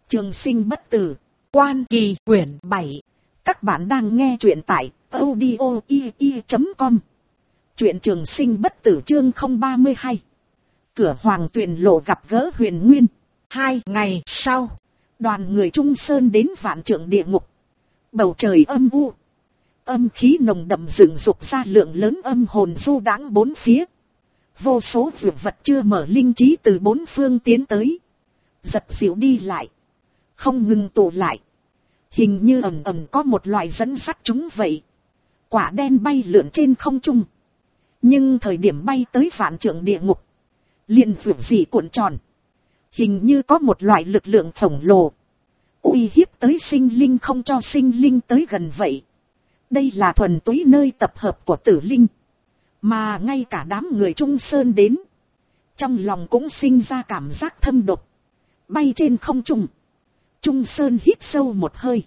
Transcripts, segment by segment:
Trường sinh bất tử, Quan Kỳ quyển 7. Các bạn đang nghe truyện tại audio.com. Truyện Trường sinh bất tử chương 032. Cửa Hoàng Tuyền Lộ gặp gỡ Huyền Nguyên. 2 ngày sau, đoàn người Trung Sơn đến Vạn Trượng Địa Ngục. Bầu trời âm u, âm khí nồng đậm dựng dục ra lượng lớn âm hồn du đãng bốn phía. Vô số dược vật chưa mở linh trí từ bốn phương tiến tới, giật dịu đi lại, không ngừng tụ lại, hình như ầm ầm có một loại dẫn dắt chúng vậy. Quả đen bay lượn trên không trung, nhưng thời điểm bay tới Vạn Trượng Địa Ngục, liền vượt dị cuộn tròn, hình như có một loại lực lượng khổng lồ uy hiếp tới sinh linh, không cho sinh linh tới gần vậy. Đây là thuần túy nơi tập hợp của tử linh, mà ngay cả đám người Trung Sơn đến, trong lòng cũng sinh ra cảm giác thâm độc. Bay trên không trung, Trung Sơn hít sâu một hơi,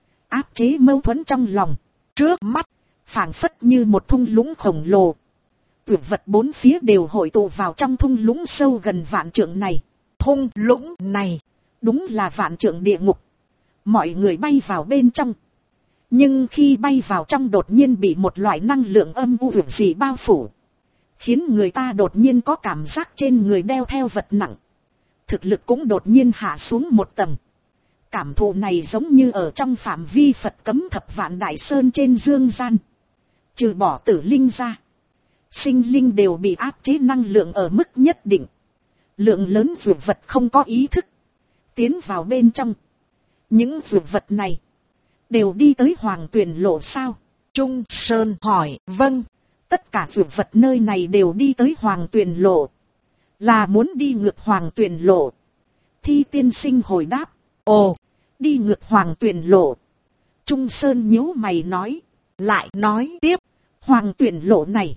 áp chế mâu thuẫn trong lòng. Trước mắt phảng phất như một thung lũng khổng lồ, tuyệt vật bốn phía đều hội tụ vào trong thung lũng sâu gần vạn trượng này. Thung lũng này đúng là Vạn Trượng Địa Ngục. Mọi người bay vào bên trong, nhưng khi bay vào trong đột nhiên bị một loại năng lượng âm u vượt dị bao phủ, khiến người ta đột nhiên có cảm giác trên người đeo theo vật nặng, thực lực cũng đột nhiên hạ xuống một tầng. Cảm thụ này giống như ở trong phạm vi Phật cấm thập vạn đại sơn trên dương gian, trừ bỏ tử linh ra, sinh linh đều bị áp chế năng lượng ở mức nhất định. Lượng lớn dược vật không có ý thức tiến vào bên trong. Những dược vật này đều đi tới Hoàng Tuyền Lộ sao? Trung Sơn hỏi. Vâng, tất cả dược vật nơi này đều đi tới Hoàng Tuyền Lộ, là muốn đi ngược Hoàng Tuyền Lộ. Thi tiên sinh hồi đáp. Ồ, đi ngược Hoàng Tuyền Lộ. Trung Sơn nhíu mày nói. Lại nói tiếp, Hoàng Tuyền Lộ này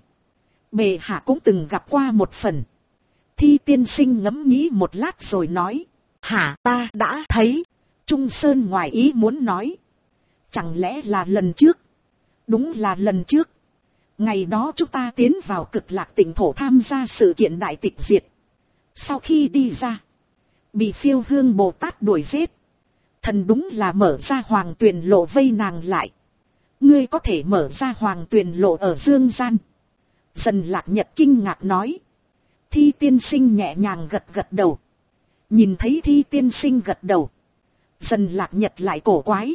bệ hạ cũng từng gặp qua một phần. Thi tiên sinh ngẫm nghĩ một lát rồi nói. Hả, ta đã thấy. Trung Sơn ngoài ý muốn nói. Chẳng lẽ là lần trước? Đúng là lần trước. Ngày đó chúng ta tiến vào Cực Lạc Tỉnh thổ tham gia sự kiện đại tịch diệt. Sau khi đi ra, bị Phiêu Hương Bồ Tát đuổi giết. Thần đúng là mở ra Hoàng Tuyền Lộ vây nàng lại. Ngươi có thể mở ra Hoàng Tuyền Lộ ở dương gian? Dần Lạc Nhật kinh ngạc nói. Thi tiên sinh nhẹ nhàng gật gật đầu. Nhìn thấy Thi tiên sinh gật đầu, Dần Lạc Nhật lại cổ quái.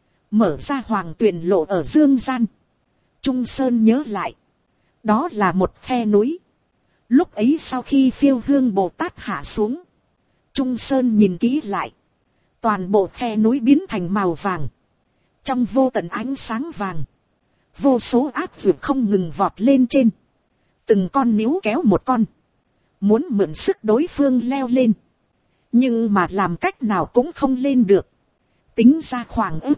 Mở ra Hoàng Tuyền Lộ ở dương gian. Trung Sơn nhớ lại, đó là một khe núi. Lúc ấy sau khi Phiêu Hương Bồ Tát hạ xuống, Trung Sơn nhìn kỹ lại, toàn bộ khe núi biến thành màu vàng, trong vô tận ánh sáng vàng, vô số ác dược không ngừng vọt lên trên. Từng con níu kéo một con, muốn mượn sức đối phương leo lên, nhưng mà làm cách nào cũng không lên được. Tính ra khoảng ức,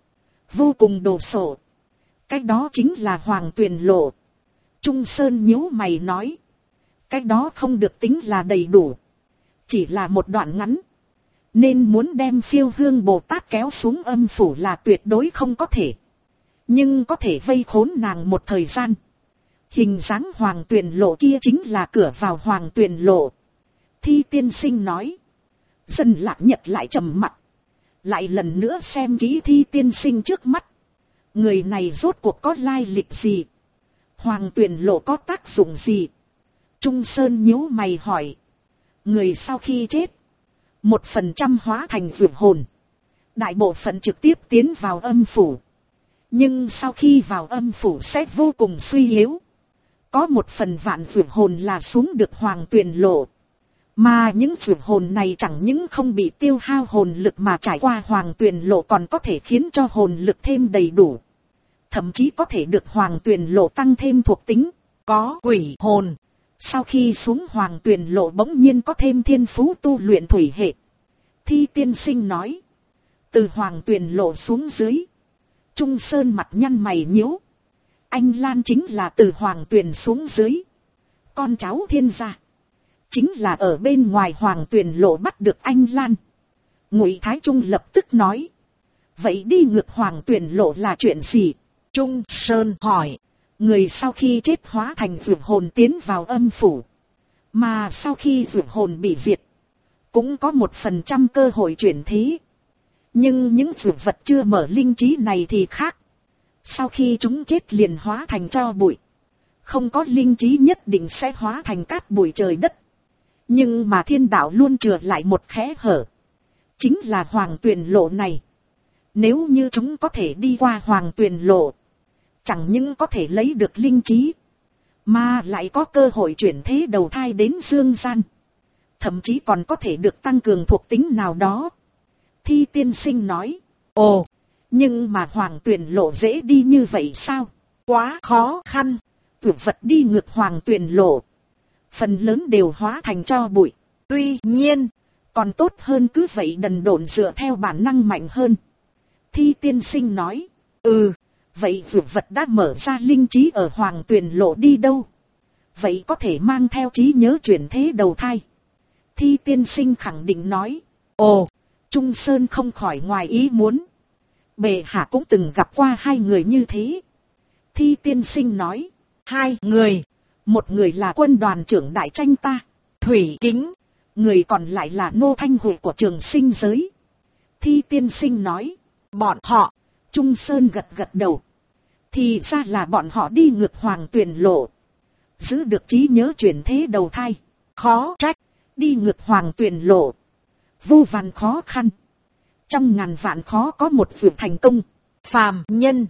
vô cùng đồ sộ. Cái đó chính là Hoàng Tuyền Lộ. Trung Sơn nhíu mày nói. Cái đó không được tính là đầy đủ, chỉ là một đoạn ngắn, nên muốn đem Phiêu Hương Bồ Tát kéo xuống âm phủ là tuyệt đối không có thể. Nhưng có thể vây khốn nàng một thời gian. Hình dáng Hoàng Tuyền Lộ kia chính là cửa vào Hoàng Tuyền Lộ. Thi tiên sinh nói. Dần Lạc Nhật lại trầm mặc, lại lần nữa xem kỹ Thi tiên sinh trước mắt. Người này rốt cuộc có lai lịch gì? Hoàng Tuyền Lộ có tác dụng gì? Trung Sơn nhíu mày hỏi. Người sau khi chết, 1% hóa thành vượt hồn, đại bộ phận trực tiếp tiến vào âm phủ. Nhưng sau khi vào âm phủ sẽ vô cùng suy yếu. Có một phần vạn vượt hồn là xuống được Hoàng Tuyền Lộ. Mà những vượt hồn này chẳng những không bị tiêu hao hồn lực mà trải qua Hoàng Tuyền Lộ còn có thể khiến cho hồn lực thêm đầy đủ. Thậm chí có thể được Hoàng Tuyền Lộ tăng thêm thuộc tính. Có quỷ hồn, sau khi xuống Hoàng Tuyền Lộ bỗng nhiên có thêm thiên phú tu luyện thủy hệ. Thi tiên sinh nói. Từ Hoàng Tuyền Lộ xuống dưới, Trung Sơn mặt nhăn mày nhíu. Anh Lan chính là từ Hoàng Tuyền xuống dưới. Con cháu Thiên gia chính là ở bên ngoài Hoàng Tuyền Lộ bắt được anh Lan. Ngụy Thái Trung lập tức nói. Vậy đi ngược Hoàng Tuyền Lộ là chuyện gì? Trung Sơn hỏi. Người sau khi chết hóa thành vượt hồn tiến vào âm phủ, mà sau khi vượt hồn bị diệt, cũng có 1% cơ hội chuyển thế. Nhưng những dược vật chưa mở linh trí này thì khác. Sau khi chúng chết liền hóa thành tro bụi. Không có linh trí nhất định sẽ hóa thành cát bụi trời đất. Nhưng mà thiên đạo luôn chừa lại một kẽ hở. Chính là hoàng tuyền lộ này. Nếu như chúng có thể đi qua hoàng tuyền lộ, chẳng những có thể lấy được linh trí, mà lại có cơ hội chuyển thế đầu thai đến dương gian. Thậm chí còn có thể được tăng cường thuộc tính nào đó. Thi tiên sinh nói, ồ, nhưng mà hoàng tuyền lộ dễ đi như vậy sao? Quá khó khăn. Dược vật đi ngược hoàng tuyền lộ, phần lớn đều hóa thành tro bụi. Tuy nhiên, còn tốt hơn cứ vậy đần độn dựa theo bản năng mạnh hơn. Thi tiên sinh nói, vậy dược vật đã mở ra linh trí ở hoàng tuyền lộ đi đâu? Vậy có thể mang theo trí nhớ chuyển thế đầu thai. Thi tiên sinh khẳng định nói, ồ, Trung Sơn không khỏi ngoài ý muốn. Bệ hạ cũng từng gặp qua hai người như thế. Thi tiên sinh nói, hai người, một người là quân đoàn trưởng đại tranh ta, Thủy Kính, người còn lại là nô thanh hội của trường sinh giới. Thi tiên sinh nói, bọn họ, Trung Sơn gật gật đầu. Thì ra là bọn họ đi ngược hoàng tuyền lộ, giữ được trí nhớ chuyển thế đầu thai. Khó trách, đi ngược hoàng tuyền lộ, vô vàn khó khăn. Trong ngàn vạn khó có một việc thành công. Phàm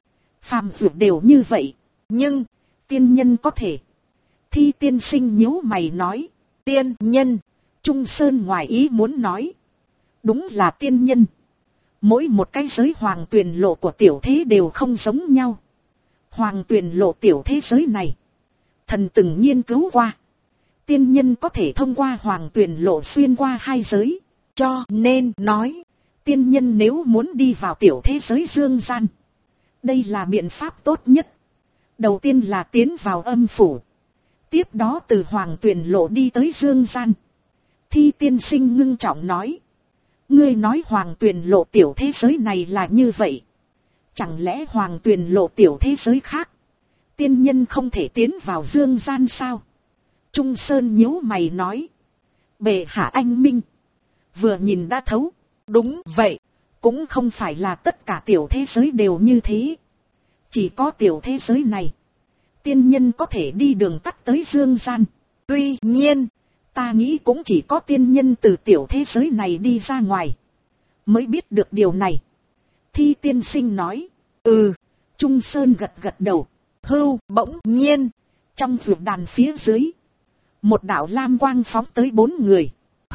việc đều như vậy, nhưng tiên nhân có thể. Thi tiên sinh nhíu mày nói, tiên nhân? Trung Sơn ngoài ý muốn nói, đúng là tiên nhân. Mỗi một cái giới hoàng tuyền lộ của tiểu thế đều không giống nhau. Hoàng tuyền lộ tiểu thế giới này, thần từng nghiên cứu qua. Tiên nhân có thể thông qua hoàng tuyền lộ xuyên qua hai giới. Cho nên nói, tiên nhân nếu muốn đi vào tiểu thế giới dương gian, đây là biện pháp tốt nhất. Đầu tiên là tiến vào âm phủ, tiếp đó từ hoàng tuyền lộ đi tới dương gian. Thi tiên sinh ngưng trọng nói, ngươi nói hoàng tuyền lộ tiểu thế giới này là như vậy, chẳng lẽ hoàng tuyền lộ tiểu thế giới khác, tiên nhân không thể tiến vào dương gian sao? Trung Sơn nhíu mày nói, bệ hạ anh minh, vừa nhìn đã thấu. Đúng vậy, cũng không phải là tất cả tiểu thế giới đều như thế. Chỉ có tiểu thế giới này, tiên nhân có thể đi đường tắt tới dương gian. Tuy nhiên, ta nghĩ cũng chỉ có tiên nhân từ tiểu thế giới này đi ra ngoài, mới biết được điều này. Thi tiên sinh nói, Trung Sơn gật gật đầu. Bỗng nhiên, trong vượt đàn phía dưới, một đạo lam quang phóng tới 4 người.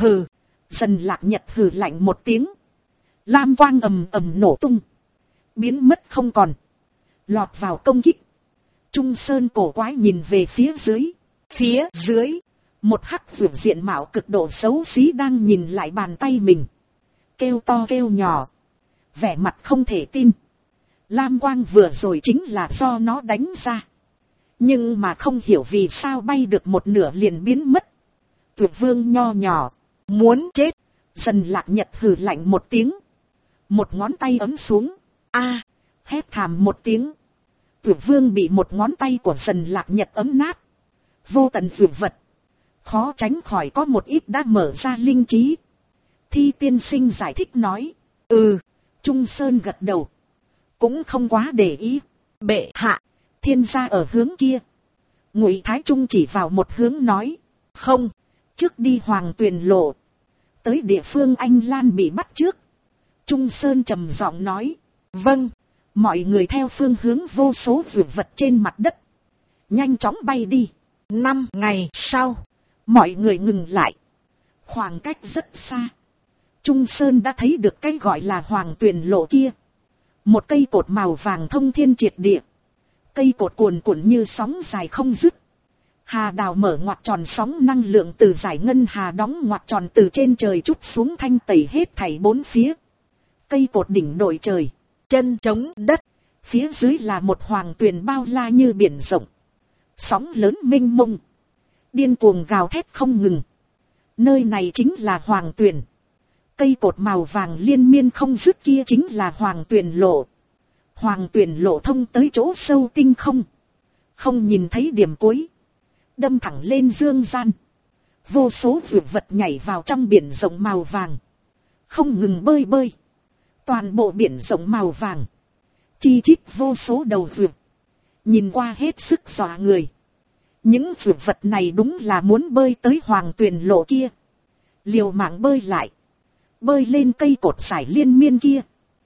Dần Lạc Nhật hừ lạnh một tiếng, lam quang ầm ầm nổ tung, biến mất không còn, lọt vào công kích. Trung Sơn cổ quái nhìn về phía dưới, một hắc vượt diện mạo cực độ xấu xí đang nhìn lại bàn tay mình, kêu to kêu nhỏ, vẻ mặt không thể tin. Lam quang vừa rồi chính là do nó đánh ra, nhưng mà không hiểu vì sao bay được một nửa liền biến mất. Tuyệt vương nho nhỏ, muốn chết. Dần Lạc Nhật hừ lạnh một tiếng, một ngón tay ấn xuống, hét thảm một tiếng. Tuyệt vương bị một ngón tay của Dần Lạc Nhật ấn nát. Vô tận dược vật, khó tránh khỏi có một ít đã mở ra linh trí. Thi tiên sinh giải thích nói, Trung Sơn gật đầu, cũng không quá để ý. Bệ hạ, thiên gia ở hướng kia. Ngụy Thái Trung chỉ vào một hướng nói, không, trước đi hoàng tuyền lộ, tới địa phương anh Lan bị bắt trước. Trung Sơn trầm giọng nói, vâng. Mọi người theo phương hướng vô số dược vật trên mặt đất, nhanh chóng bay đi. 5 ngày sau, mọi người ngừng lại. Khoảng cách rất xa, Trung Sơn đã thấy được cái gọi là hoàng tuyền lộ kia. Một cây cột màu vàng thông thiên triệt địa. Cây cột cuồn cuộn như sóng dài không dứt. Hà đào mở ngoặt tròn sóng năng lượng từ giải ngân hà đóng ngoặt tròn từ trên trời trút xuống thanh tẩy hết thảy bốn phía. Cây cột đỉnh đội trời, chân chống đất. Phía dưới là một hoàng tuyền bao la như biển rộng. Sóng lớn mênh mông, điên cuồng gào thét không ngừng. Nơi này chính là hoàng tuyền. Cây cột màu vàng liên miên không dứt kia chính là hoàng tuyền lộ. Hoàng tuyền lộ thông tới chỗ sâu tinh không, không nhìn thấy điểm cuối, đâm thẳng lên dương gian. Vô số vượt vật nhảy vào trong biển rộng màu vàng. Không ngừng bơi bơi. Toàn bộ biển rộng màu vàng. Chi chít vô số đầu vượt. Nhìn qua hết sức dọa người. Những vượt vật này đúng là muốn bơi tới hoàng tuyền lộ kia. Liều mạng bơi lại. Bơi lên cây cột sải liên miên kia.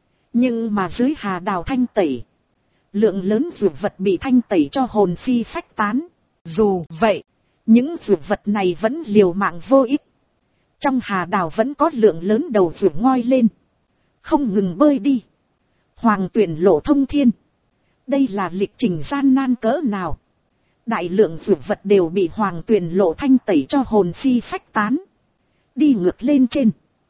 Nhưng mà dưới hà đào thanh tẩy. Lượng lớn vượt vật bị thanh tẩy cho hồn phi phách tán. Dù vậy, những vượt vật này vẫn liều mạng vô ích. Trong hà đào vẫn có lượng lớn đầu vượt ngoi lên. Không ngừng bơi đi. Hoàng tuyển lộ thông thiên. Đây là lịch trình gian nan cỡ nào. Đại lượng vượt vật đều bị hoàng tuyển lộ thanh tẩy cho hồn phi phách tán. Đi ngược lên trên.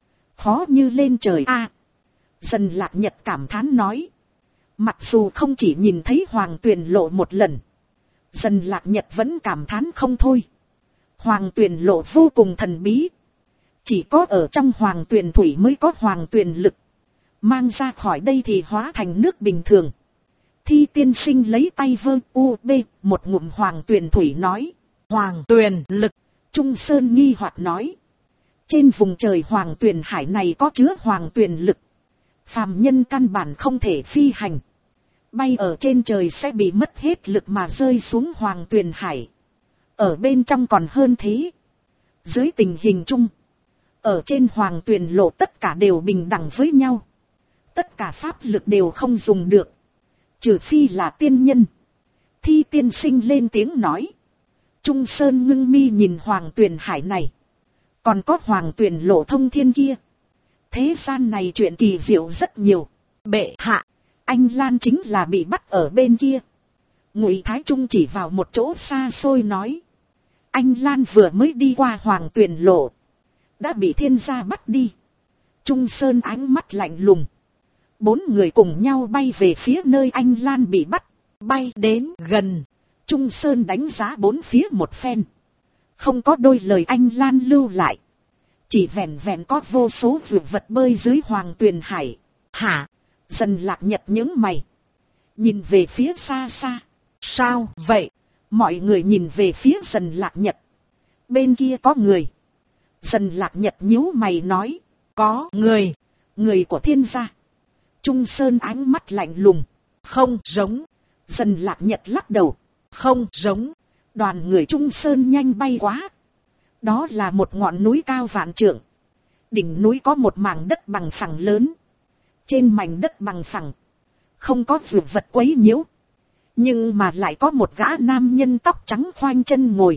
Khó như lên trời a. Dần Lạc Nhật cảm thán nói. Mặc dù không chỉ nhìn thấy hoàng tuyển lộ một lần. Dần Lạc Nhật vẫn cảm thán không thôi. Hoàng tuyển lộ vô cùng thần bí. Chỉ có ở trong hoàng tuyển thủy mới có hoàng tuyển lực. Mang ra khỏi đây thì hóa thành nước bình thường. Thi tiên sinh lấy tay vơ u b một ngụm hoàng tuyển thủy nói. Hoàng tuyển lực. Trung Sơn nghi hoặc nói. Trên vùng trời hoàng tuyển hải này có chứa hoàng tuyển lực. Phàm nhân căn bản không thể phi hành. Bay ở trên trời sẽ bị mất hết lực mà rơi xuống hoàng tuyển hải. Ở bên trong còn hơn thế. Dưới tình hình chung. Ở trên hoàng tuyển lộ tất cả đều bình đẳng với nhau. Tất cả pháp lực đều không dùng được. Trừ phi là tiên nhân. Thi tiên sinh lên tiếng nói. Trung Sơn ngưng mi nhìn hoàng tuyển hải này. Còn có hoàng tuyển lộ thông thiên kia. Thế gian này chuyện kỳ diệu rất nhiều. Bệ hạ, anh Lan chính là bị bắt ở bên kia. Ngụy Thái Trung chỉ vào một chỗ xa xôi nói. Anh Lan vừa mới đi qua hoàng tuyển lộ. Đã bị thiên gia bắt đi. Trung Sơn ánh mắt lạnh lùng. 4 người cùng nhau bay về phía nơi anh Lan bị bắt. Bay đến gần. Trung Sơn đánh giá 4 phía một phen. Không có đôi lời anh Lan lưu lại. Chỉ vẹn vẹn có vô số vượt vật bơi dưới hoàng tuyền hải. Hả? Dần Lạc Nhật nhướng mày. Nhìn về phía xa xa. Sao vậy? Mọi người nhìn về phía Dần Lạc Nhật. Bên kia có người. Dần Lạc Nhật nhíu mày nói. Có người. Người của thiên gia. Trung Sơn ánh mắt lạnh lùng. Không giống. Dần Lạc Nhật lắc đầu. Không giống. Đoàn người Trung Sơn nhanh bay quá. Đó là một ngọn núi cao vạn trượng. Đỉnh núi có một mảng đất bằng phẳng lớn. Trên mảnh đất bằng phẳng. Không có vượt vật quấy nhiễu. Nhưng mà lại có một gã nam nhân tóc trắng khoanh chân ngồi.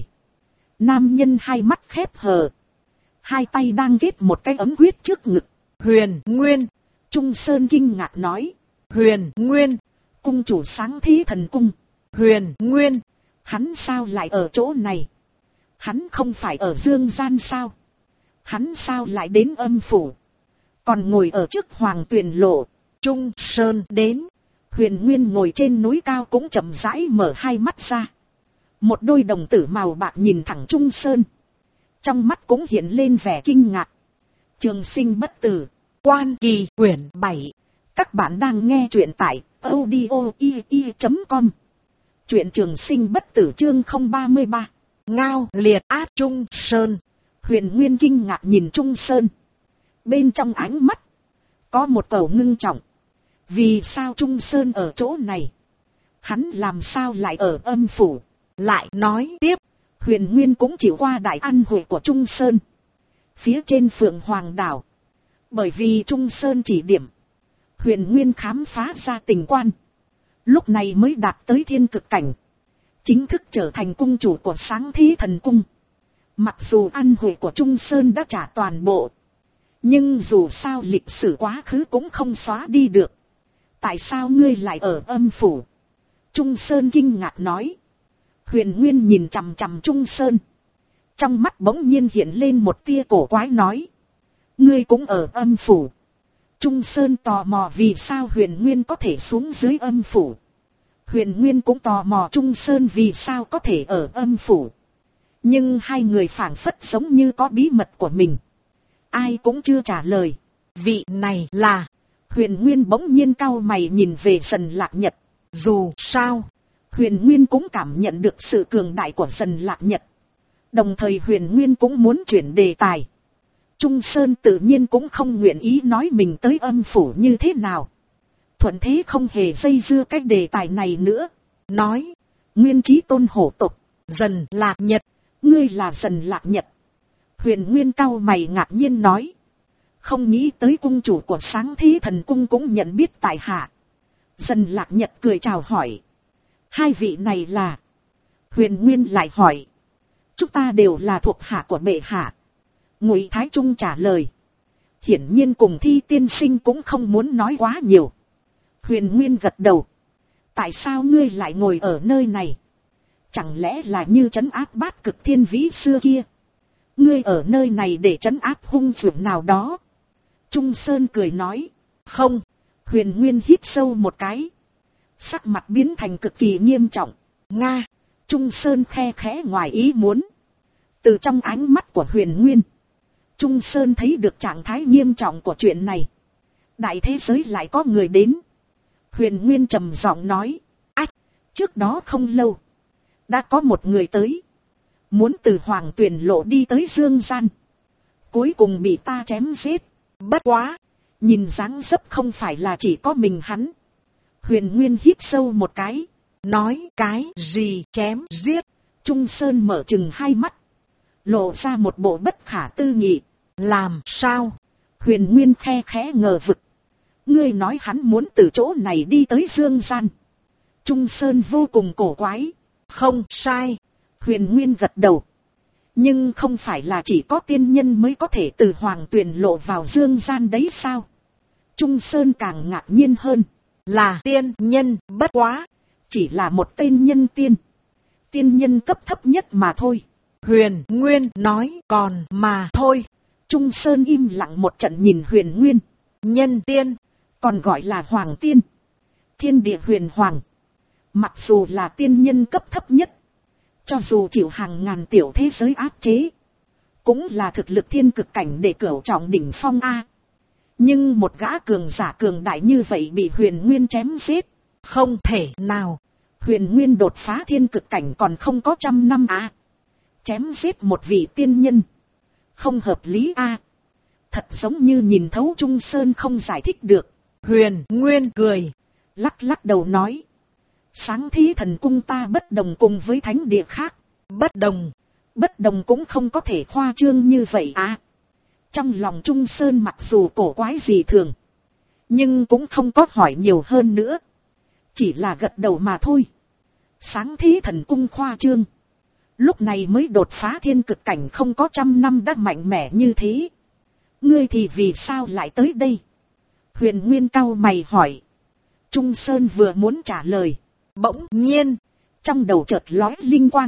Nam nhân hai mắt khép hờ. Hai tay đang ghét một cái ấm huyết trước ngực. Huyền Nguyên. Trung Sơn kinh ngạc nói. Huyền Nguyên. Cung chủ Sáng Thế Thần Cung. Huyền Nguyên. Hắn sao lại ở chỗ này? Hắn không phải ở dương gian sao? Hắn sao lại đến âm phủ? Còn ngồi ở trước hoàng tuyền lộ. Trung Sơn đến. Huyền Nguyên ngồi trên núi cao cũng chậm rãi mở hai mắt ra. Một đôi đồng tử màu bạc nhìn thẳng Trung Sơn. Trong mắt cũng hiện lên vẻ kinh ngạc. Trường sinh bất tử. Quan Kỳ quyển 7. Các bạn đang nghe truyện tại audio.com. Truyện Trường Sinh bất tử chương 033. Ngao liệt át Trung Sơn. Huyền Nguyên kinh ngạc nhìn Trung Sơn. Bên trong ánh mắt có một cầu ngưng trọng. Vì sao Trung Sơn ở chỗ này? Hắn làm sao lại ở âm phủ? Lại nói tiếp. Huyền Nguyên cũng chịu qua đại ăn hội của Trung Sơn. Phía trên Phượng Hoàng Đảo. Bởi vì Trung Sơn chỉ điểm. Huyền Nguyên khám phá ra tình quan. Lúc này mới đạt tới thiên cực cảnh. Chính thức trở thành cung chủ của Sáng Thế Thần Cung. Mặc dù ăn hội của Trung Sơn đã trả toàn bộ. Nhưng dù sao lịch sử quá khứ cũng không xóa đi được. Tại sao ngươi lại ở âm phủ? Trung Sơn kinh ngạc nói. Huyền Nguyên nhìn chằm chằm Trung Sơn. Trong mắt bỗng nhiên hiện lên một tia cổ quái nói. Ngươi cũng ở âm phủ. Trung Sơn tò mò vì sao Huyền Nguyên có thể xuống dưới âm phủ. Huyền Nguyên cũng tò mò Trung Sơn vì sao có thể ở âm phủ. Nhưng hai người phảng phất giống như có bí mật của mình. Ai cũng chưa trả lời. Vị này là... Huyền Nguyên bỗng nhiên cau mày nhìn về Dần Lạc Nhật. Dù sao, Huyền Nguyên cũng cảm nhận được sự cường đại của Dần Lạc Nhật. Đồng thời Huyền Nguyên cũng muốn chuyển đề tài. Trung Sơn tự nhiên cũng không nguyện ý nói mình tới âm phủ như thế nào. Thuận thế không hề dây dưa cái đề tài này nữa. Nói, Nguyên Chí Tôn hổ tộc, Dần Lạc Nhật, ngươi là Dần Lạc Nhật. Huyền Nguyên cau mày ngạc nhiên nói. Không nghĩ tới cung chủ của Sáng Thế Thần Cung cũng nhận biết tại hạ. Dần Lạc Nhật cười chào hỏi. Hai vị này là... Huyền Nguyên lại hỏi. Chúng ta đều là thuộc hạ của bệ hạ. Ngụy Thái Trung trả lời. Hiển nhiên cùng Thi tiên sinh cũng không muốn nói quá nhiều. Huyền Nguyên gật đầu. Tại sao ngươi lại ngồi ở nơi này? Chẳng lẽ là như trấn áp Bát Cực Thiên Vĩ xưa kia? Ngươi ở nơi này để trấn áp hung dữ nào đó? Trung Sơn cười nói. Không. Huyền Nguyên hít sâu một cái. Sắc mặt biến thành cực kỳ nghiêm trọng. Nga. Trung Sơn khe khẽ ngoài ý muốn. Từ trong ánh mắt của Huyền Nguyên, Trung Sơn thấy được trạng thái nghiêm trọng của chuyện này. Đại thế giới lại có người đến. Huyền Nguyên trầm giọng nói. Ách, trước đó không lâu, đã có một người tới. Muốn từ Hoàng Tuyền Lộ đi tới Dương Gian. Cuối cùng bị ta chém giết. Bất quá, nhìn dáng dấp không phải là chỉ có mình hắn. Huyền Nguyên hít sâu một cái. Nói cái gì chém giết? Trung Sơn mở chừng hai mắt, lộ ra một bộ bất khả tư nghị. Làm sao? Huyền Nguyên khe khẽ ngờ vực. Ngươi nói hắn muốn từ chỗ này đi tới Dương Gian. Trung Sơn vô cùng cổ quái. Không sai. Huyền Nguyên gật đầu. Nhưng không phải là chỉ có tiên nhân mới có thể từ Hoàng Tuyền Lộ vào Dương Gian đấy sao? Trung Sơn càng ngạc nhiên hơn. Là tiên nhân, bất quá chỉ là một tên nhân tiên. Tiên nhân cấp thấp nhất mà thôi. Huyền Nguyên nói còn mà thôi. Trung Sơn im lặng một trận nhìn Huyền Nguyên. Nhân tiên, còn gọi là Hoàng tiên. Thiên địa huyền hoàng. Mặc dù là tiên nhân cấp thấp nhất, cho dù chịu hàng ngàn tiểu thế giới áp chế, cũng là thực lực thiên cực cảnh để cửu trọng đỉnh phong A. Nhưng một gã cường giả cường đại như vậy bị Huyền Nguyên chém giết. Không thể nào. Huyền Nguyên đột phá thiên cực cảnh còn không có 100 năm A. Chém giết một vị tiên nhân. Không hợp lý A. Thật giống như nhìn thấu Trung Sơn không giải thích được. Huyền Nguyên cười. Lắc lắc đầu nói. Sáng Thế Thần Cung ta bất đồng cùng với thánh địa khác. Bất đồng. Bất đồng cũng không có thể khoa trương như vậy à. Trong lòng Trung Sơn mặc dù cổ quái gì thường, nhưng cũng không có hỏi nhiều hơn nữa. Chỉ là gật đầu mà thôi. Sáng Thế Thần Cung khoa trương. Lúc này mới đột phá thiên cực cảnh không có 100 năm đã mạnh mẽ như thế. Ngươi thì vì sao lại tới đây? Huyền Nguyên cau mày hỏi. Trung Sơn vừa muốn trả lời. Bỗng nhiên, trong đầu chợt lóe linh quang.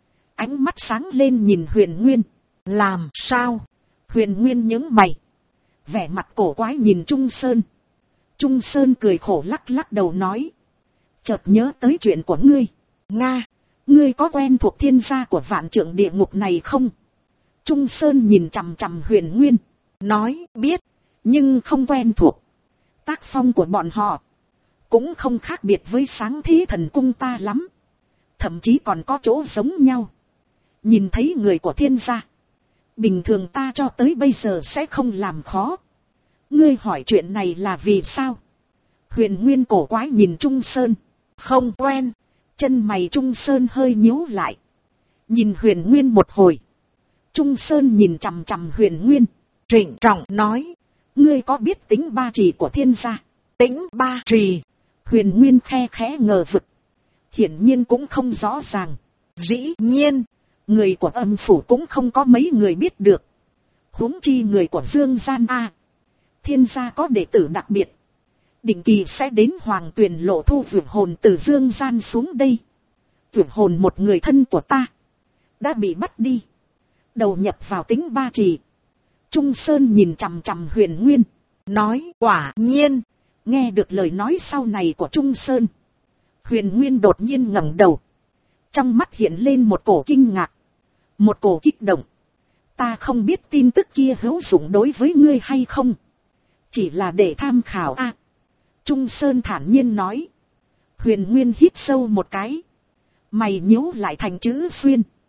Ánh mắt sáng lên nhìn Huyền Nguyên. Làm sao? Huyền Nguyên nhướng mày. Vẻ mặt cổ quái nhìn Trung Sơn. Trung Sơn cười khổ lắc lắc đầu nói. Chợt nhớ tới chuyện của ngươi. Nga, ngươi có quen thuộc thiên gia của Vạn Trượng Địa Ngục này không? Trung Sơn nhìn chằm chằm Huyền Nguyên. Nói biết, nhưng không quen thuộc. Tác phong của bọn họ cũng không khác biệt với Sáng Thế Thần Cung ta lắm. Thậm chí còn có chỗ giống nhau. Nhìn thấy người của thiên gia, bình thường ta cho tới bây giờ sẽ không làm khó. Ngươi hỏi chuyện này là vì sao? Huyền Nguyên cổ quái nhìn Trung Sơn. Không quen. Chân mày Trung Sơn hơi nhíu lại. Nhìn Huyền Nguyên một hồi. Trung Sơn nhìn chằm chằm Huyền Nguyên. Trịnh trọng nói. Ngươi có biết tính ba trì của thiên gia? Tính ba trì. Huyền Nguyên khe khẽ ngờ vực. Hiển nhiên cũng không rõ ràng. Dĩ nhiên, người của âm phủ cũng không có mấy người biết được. Huống chi người của Dương Gian A. Thiên gia có đệ tử đặc biệt. Định kỳ sẽ đến Hoàng Tuyền Lộ thu vượt hồn từ Dương Gian xuống đây. Vượt hồn một người thân của ta đã bị bắt đi, đầu nhập vào tính ba trì. Trung Sơn nhìn chằm chằm Huyền Nguyên. Nói quả nhiên. Nghe được lời nói sau này của Trung Sơn, Huyền Nguyên đột nhiên ngẩng đầu. Trong mắt hiện lên một cổ kinh ngạc, một cổ kích động. Ta không biết tin tức kia hữu dụng đối với ngươi hay không, chỉ là để tham khảo a. Trung Sơn thản nhiên nói. Huyền Nguyên hít sâu một cái, mày nhíu lại thành chữ xuyên.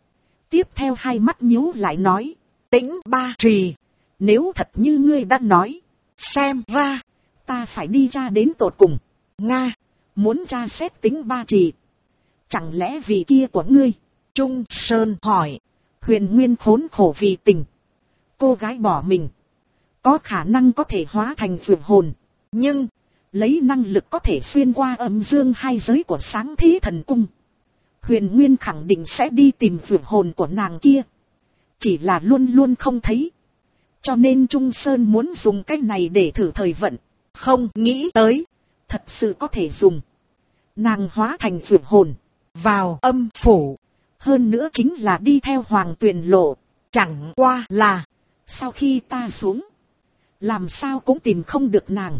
Tiếp theo hai mắt nhíu lại nói, Tĩnh Ba Trì, nếu thật như ngươi đã nói, xem ra, ta phải đi tra đến tột cùng. Nga, muốn tra xét Tĩnh Ba Trì. Chẳng lẽ vì kia của ngươi? Trung Sơn hỏi. Huyền Nguyên khốn khổ vì tình. Cô gái bỏ mình. Có khả năng có thể hóa thành phượng hồn. Nhưng, lấy năng lực có thể xuyên qua âm dương hai giới của Sáng Thế Thần Cung. Huyền Nguyên khẳng định sẽ đi tìm phượng hồn của nàng kia. Chỉ là luôn luôn không thấy. Cho nên Trung Sơn muốn dùng cái này để thử thời vận. Không nghĩ tới. Thật sự có thể dùng. Nàng hóa thành phượng hồn. Vào âm phủ. Hơn nữa chính là đi theo Hoàng Tuyền lộ. Chẳng qua là. Sau khi ta xuống. Làm sao cũng tìm không được nàng.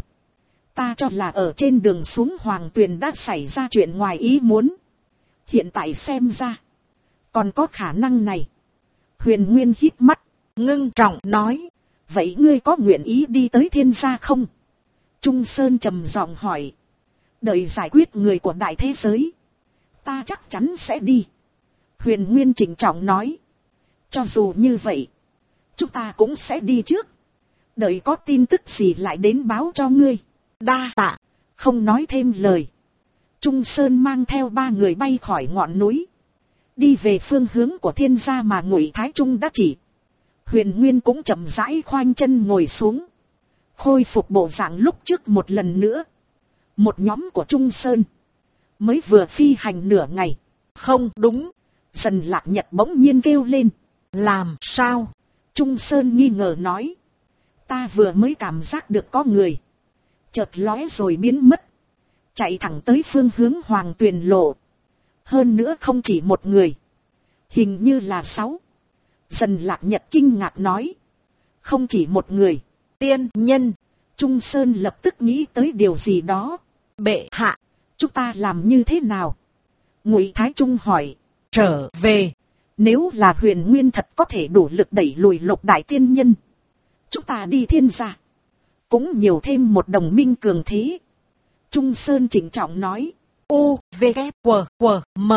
Ta cho là ở trên đường xuống Hoàng Tuyền đã xảy ra chuyện ngoài ý muốn. Hiện tại xem ra. Còn có khả năng này. Huyền Nguyên hít mắt. Ngưng trọng nói. Vậy ngươi có nguyện ý đi tới thiên gia không? Trung Sơn trầm giọng hỏi. Đợi giải quyết người của đại thế giới. Ta chắc chắn sẽ đi. Huyền Nguyên trịnh trọng nói. Cho dù như vậy. Chúng ta cũng sẽ đi trước. Đợi có tin tức gì lại đến báo cho ngươi. Đa tạ. Không nói thêm lời. Trung Sơn mang theo ba người bay khỏi ngọn núi. Đi về phương hướng của thiên gia mà Ngụy Thái Trung đã chỉ. Huyền Nguyên cũng chậm rãi khoanh chân ngồi xuống. Khôi phục bộ dạng lúc trước một lần nữa. Một nhóm của Trung Sơn. Mới vừa phi hành nửa ngày. Không đúng. Dần Lạc Nhật bỗng nhiên kêu lên. Làm sao? Trung Sơn nghi ngờ nói. Ta vừa mới cảm giác được có người. Chợt lóe rồi biến mất. Chạy thẳng tới phương hướng Hoàng Tuyền lộ. Hơn nữa không chỉ một người. Hình như là 6. Dần Lạc Nhật kinh ngạc nói. Không chỉ một người. Tiên nhân. Trung Sơn lập tức nghĩ tới điều gì đó. Bệ hạ. Chúng ta làm như thế nào? Ngụy Thái Trung hỏi. Trở về. Nếu là Huyền Nguyên thật có thể đủ lực đẩy lùi Lục đại tiên nhân. Chúng ta đi thiên gia. Cũng nhiều thêm một đồng minh cường thế. Trung Sơn chỉnh trọng nói. U, V, K, W, M.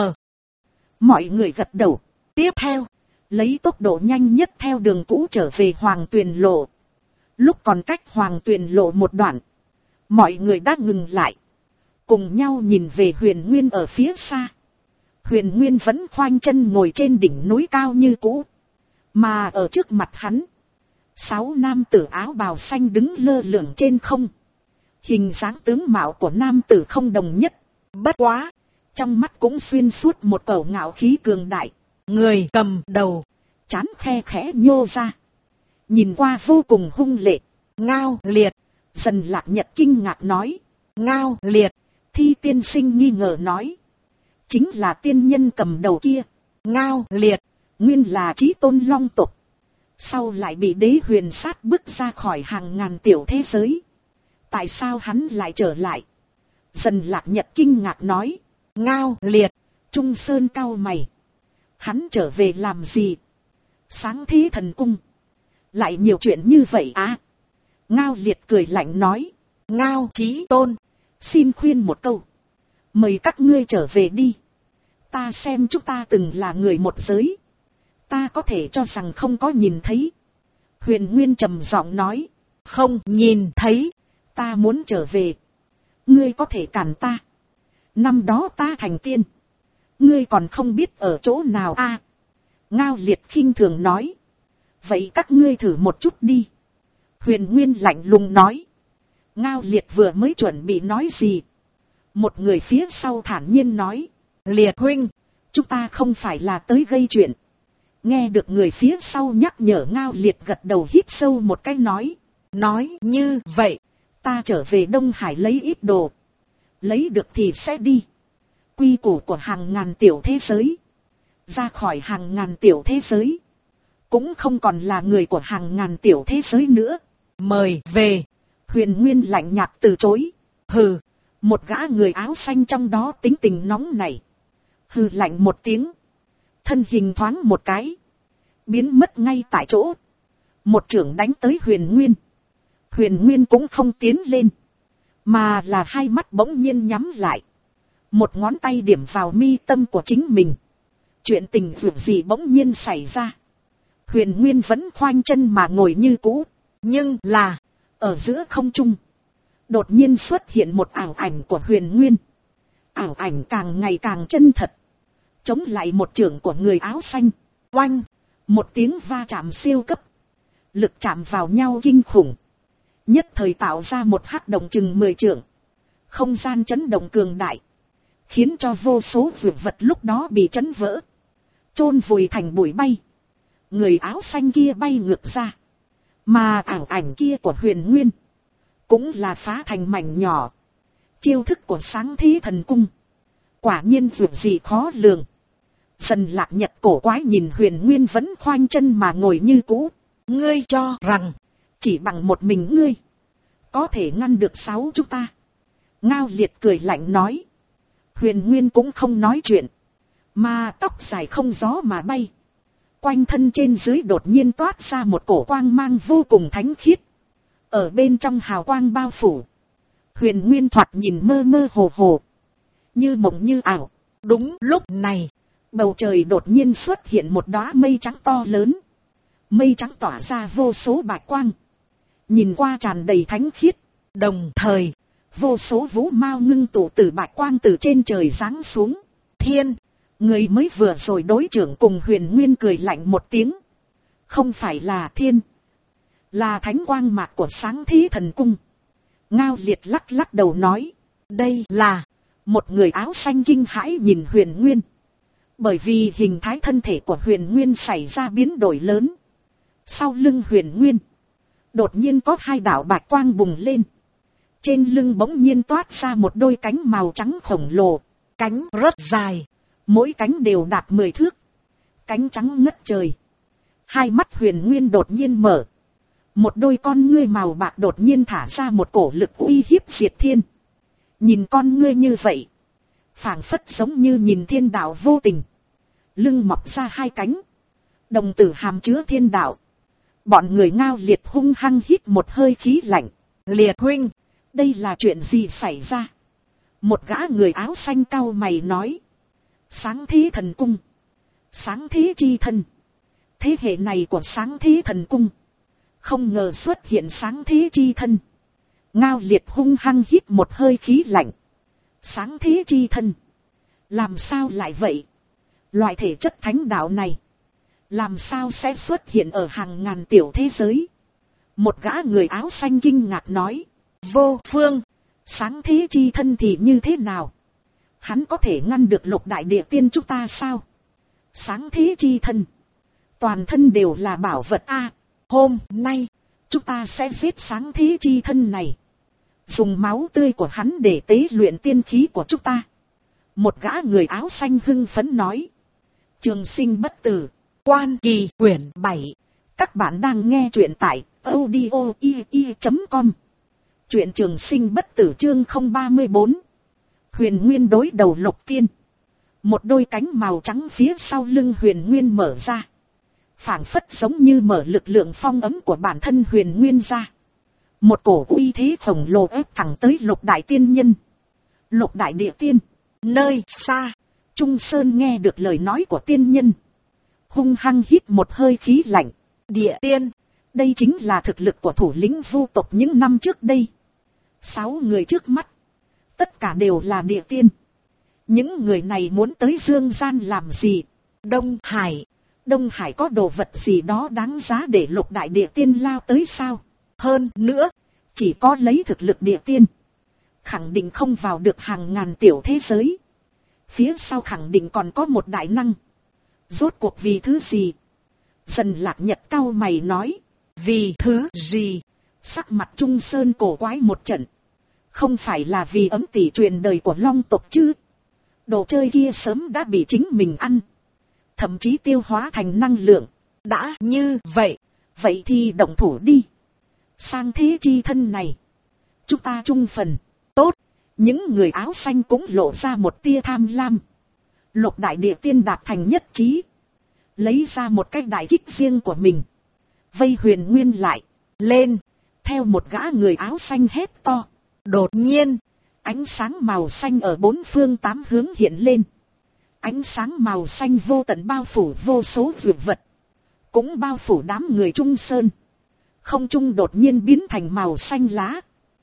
Mọi người gật đầu. Tiếp theo. Lấy tốc độ nhanh nhất theo đường cũ trở về Hoàng Tuyền lộ. Lúc còn cách Hoàng Tuyền lộ một đoạn. Mọi người đã ngừng lại. Cùng nhau nhìn về Huyền Nguyên ở phía xa. Huyền Nguyên vẫn khoanh chân ngồi trên đỉnh núi cao như cũ. Mà ở trước mặt hắn. 6 nam tử áo bào xanh đứng lơ lửng trên không. Hình dáng tướng mạo của nam tử không đồng nhất. Bất quá. Trong mắt cũng xuyên suốt một cẩu ngạo khí cường đại. Người cầm đầu. Trán khe khẽ nhô ra. Nhìn qua vô cùng hung lệ. Ngao Liệt. Dần Lạc Nhật kinh ngạc nói. Ngao Liệt. Thi tiên sinh nghi ngờ nói. Chính là tiên nhân cầm đầu kia. Ngao Liệt. Nguyên là chí tôn long tộc. Sau lại bị đế huyền sát bước ra khỏi hàng ngàn tiểu thế giới. Tại sao hắn lại trở lại? Dần Lạc Nhật kinh ngạc nói. Ngao Liệt. Trung Sơn cau mày. Hắn trở về làm gì? Sáng Thế Thần Cung. Lại nhiều chuyện như vậy à? Ngao Liệt cười lạnh nói. Ngao Chí Tôn. Xin khuyên một câu. Mời các ngươi trở về đi. Ta xem chúng ta từng là người một giới. Ta có thể cho rằng không có nhìn thấy. Huyền Nguyên trầm giọng nói. Không nhìn thấy. Ta muốn trở về. Ngươi có thể cản ta. Năm đó ta thành tiên. Ngươi còn không biết ở chỗ nào à? Ngao Liệt khinh thường nói. Vậy các ngươi thử một chút đi. Huyền Nguyên lạnh lùng nói. Ngao Liệt vừa mới chuẩn bị nói gì. Một người phía sau thản nhiên nói. Liệt huynh. Chúng ta không phải là tới gây chuyện. Nghe được người phía sau nhắc nhở Ngao Liệt gật đầu hít sâu một cái nói. Nói như vậy. Ta trở về Đông Hải lấy ít đồ. Lấy được thì sẽ đi. Quy củ của hàng ngàn tiểu thế giới. Ra khỏi hàng ngàn tiểu thế giới. Cũng không còn là người của hàng ngàn tiểu thế giới nữa. Mời về. Huyền Nguyên lạnh nhạt từ chối. Hừ. Một gã người áo xanh trong đó tính tình nóng này. Hừ lạnh một tiếng. Thân hình thoáng một cái. Biến mất ngay tại chỗ. Một chưởng đánh tới Huyền Nguyên. Huyền Nguyên cũng không tiến lên. Mà là hai mắt bỗng nhiên nhắm lại. Một ngón tay điểm vào mi tâm của chính mình. Chuyện tình vượt gì bỗng nhiên xảy ra. Huyền Nguyên vẫn khoanh chân mà ngồi như cũ. Nhưng là, ở giữa không trung, đột nhiên xuất hiện một ảo ảnh của Huyền Nguyên. Ảo ảnh càng ngày càng chân thật. Chống lại một chưởng của người áo xanh. Oanh! Một tiếng va chạm siêu cấp. Lực chạm vào nhau kinh khủng. Nhất thời tạo ra một hắc động chừng 10 trượng. Không gian chấn động cường đại. Khiến cho vô số vượt vật lúc đó bị chấn vỡ. Chôn vùi thành bụi bay. Người áo xanh kia bay ngược ra. Mà ảo ảnh kia của Huyền Nguyên cũng là phá thành mảnh nhỏ. Chiêu thức của Sáng Thế Thần Cung quả nhiên vượt gì khó lường. Dần Lạc Nhật cổ quái nhìn Huyền Nguyên vẫn khoanh chân mà ngồi như cũ. Ngươi cho rằng chỉ bằng một mình ngươi có thể ngăn được 6 chúng ta? Ngao Liệt cười lạnh nói. Huyền Nguyên cũng không nói chuyện, mà tóc dài không gió mà bay. Quanh thân trên dưới đột nhiên toát ra một cổ quang mang vô cùng thánh khiết. Ở bên trong hào quang bao phủ, Huyền Nguyên thoạt nhìn mơ mơ hồ hồ, như mộng như ảo. Đúng lúc này, bầu trời đột nhiên xuất hiện một đóa mây trắng to lớn. Mây trắng tỏa ra vô số bạch quang, nhìn qua tràn đầy thánh khiết. Đồng thời, vô số vũ mao ngưng tụ từ bạch quang từ trên trời giáng xuống. Thiên! Người mới vừa rồi đối trưởng cùng Huyền Nguyên cười lạnh một tiếng. Không phải là thiên, là thánh quang mạc của Sáng Thế Thần Cung. Ngao Liệt lắc lắc đầu nói. Đây là... Một người áo xanh kinh hãi nhìn Huyền Nguyên. Bởi vì hình thái thân thể của Huyền Nguyên xảy ra biến đổi lớn. Sau lưng Huyền Nguyên đột nhiên có 2 đạo bạch quang bùng lên. Trên lưng bỗng nhiên toát ra một đôi cánh màu trắng khổng lồ. Cánh rất dài, mỗi cánh đều đạt 10 thước. Cánh trắng ngất trời. 2 mắt Huyền Nguyên đột nhiên mở. Một đôi con ngươi màu bạc đột nhiên thả ra một cổ lực uy hiếp diệt thiên. Nhìn con ngươi như vậy, phảng phất giống như nhìn thiên đạo vô tình. Lưng mọc ra 2 cánh, đồng tử hàm chứa thiên đạo. Bọn người Ngao Liệt hung hăng hít một hơi khí lạnh. Liệt huynh, đây là chuyện gì xảy ra? Một gã người áo xanh cau mày nói. Sáng Thế Thần Cung, Sáng Thế Chi Thân. Thế hệ này của Sáng Thế Thần Cung không ngờ xuất hiện Sáng Thế Chi Thân. Ngao Liệt hung hăng hít một hơi khí lạnh. Sáng Thế Chi Thân? Làm sao lại vậy? Loại thể chất thánh đạo này làm sao sẽ xuất hiện ở hàng ngàn tiểu thế giới? Một gã người áo xanh kinh ngạc nói. Vô Phương, Sáng Thế Chi Thân thì như thế nào? Hắn có thể ngăn được Lục Đại Địa Tiên chúng ta sao? Sáng Thế Chi Thân toàn thân đều là bảo vật a. Hôm nay chúng ta sẽ giết Sáng Thế Chi Thân này, dùng máu tươi của hắn để tế luyện tiên khí của chúng ta. Một gã người áo xanh hưng phấn nói. Trường Sinh Bất Tử, Quan Kỳ quyển 7. Các bạn đang nghe truyện tại audio.com. Truyện Trường Sinh Bất Tử chương 034. Huyền Nguyên đối đầu Lục Tiên. Một đôi cánh màu trắng phía sau lưng Huyền Nguyên mở ra, phảng phất giống như mở lực lượng phong ấm của bản thân Huyền Nguyên ra. Một cổ uy thế khổng lồ ép thẳng tới Lục Đại Tiên Nhân. Lục Đại Địa Tiên, nơi xa, Trung Sơn nghe được lời nói của tiên nhân, hung hăng hít một hơi khí lạnh. Địa Tiên, đây chính là thực lực của thủ lĩnh vu tộc những năm trước đây. 6 người trước mắt, tất cả đều là địa tiên. Những người này muốn tới dương gian làm gì? Đông Hải có đồ vật gì đó đáng giá để Lục Đại Địa Tiên lao tới sao? Hơn nữa, chỉ có lấy thực lực địa tiên, khẳng định không vào được hàng ngàn tiểu thế giới. Phía sau khẳng định còn có một đại năng. Rốt cuộc vì thứ gì? Dần Lạc Nhật cau mày nói. Vì thứ gì? Sắc mặt Trung Sơn cổ quái một trận. Không phải là vì ấm tỷ truyền đời của Long tộc chứ? Đồ chơi kia sớm đã bị chính mình ăn, thậm chí tiêu hóa thành năng lượng. Đã như vậy, vậy thì động thủ đi. Sáng Thế Chi Thân này, chúng ta chung phần. Tốt. Những người áo xanh cũng lộ ra một tia tham lam. Lục Đại Địa Tiên đạt thành nhất trí, lấy ra một cái đại kích riêng của mình, vây Huyền Nguyên lại. Lên. Theo một gã người áo xanh hét to. Đột nhiên, ánh sáng màu xanh ở 4 phương 8 hướng hiện lên. Ánh sáng màu xanh vô tận bao phủ vô số dược vật. Cũng bao phủ đám người Trung Sơn. Không trung đột nhiên biến thành màu xanh lá.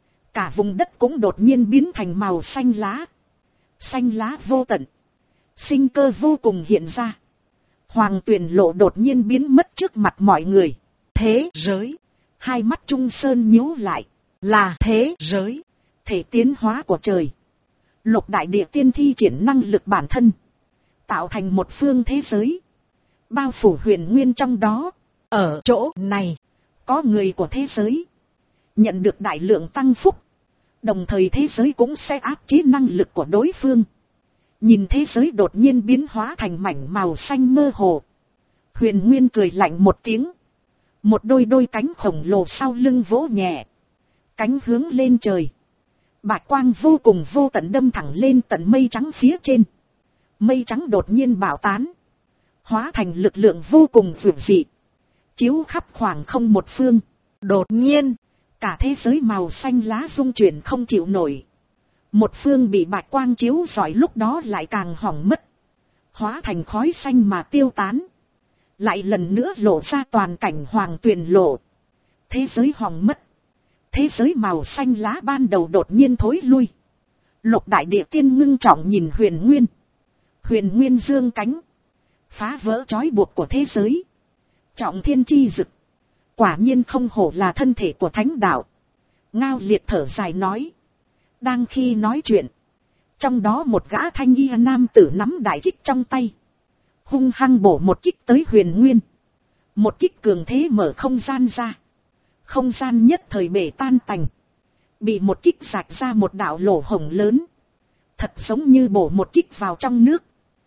Cả vùng đất cũng đột nhiên biến thành màu xanh lá. Xanh lá vô tận. Sinh cơ vô cùng hiện ra. Hoàng Tuyền Lộ đột nhiên biến mất trước mặt mọi người. Thế giới. Hai mắt Trung Sơn nhíu lại. Là thế giới. Thể tiến hóa của trời. Lục đại địa tiên thi triển năng lực bản thân. Tạo thành một phương thế giới. Bao phủ huyền nguyên trong đó. Ở chỗ này. Có người của thế giới. Nhận được đại lượng tăng phúc. Đồng thời thế giới cũng sẽ áp chế năng lực của đối phương. Nhìn thế giới đột nhiên biến hóa thành mảnh màu xanh mơ hồ. Huyền Nguyên cười lạnh một tiếng. Một đôi cánh khổng lồ sau lưng vỗ nhẹ. Cánh hướng lên trời. Bạch quang vô cùng vô tận đâm thẳng lên tận mây trắng phía trên. Mây trắng đột nhiên bạo tán. Hóa thành lực lượng vô cùng vượt dị. Chiếu khắp khoảng không một phương. Đột nhiên, cả thế giới màu xanh lá rung chuyển không chịu nổi. Một phương bị bạch quang chiếu rọi lúc đó lại càng hỏng mất. Hóa thành khói xanh mà tiêu tán. Lại lần nữa lộ ra toàn cảnh Hoàng Tuyền Lộ. Thế giới hỏng mất. Thế giới màu xanh lá ban đầu đột nhiên thối lui. Lục đại địa tiên ngưng trọng nhìn Huyền Nguyên. Huyền Nguyên dương cánh. Phá vỡ trói buộc của thế giới. Trọng thiên chi dực. Quả nhiên không hổ là thân thể của thánh đạo. Ngao Liệt thở dài nói. Đang khi nói chuyện. Trong đó một gã thanh y nam tử nắm đại kích trong tay. Hung hăng bổ một kích tới Huyền Nguyên. Một kích cường thế mở không gian ra. Không gian nhất thời bể tan tành. Bị một kích rạch ra một đạo lỗ hổng lớn. Thật giống như bổ một kích vào trong nước.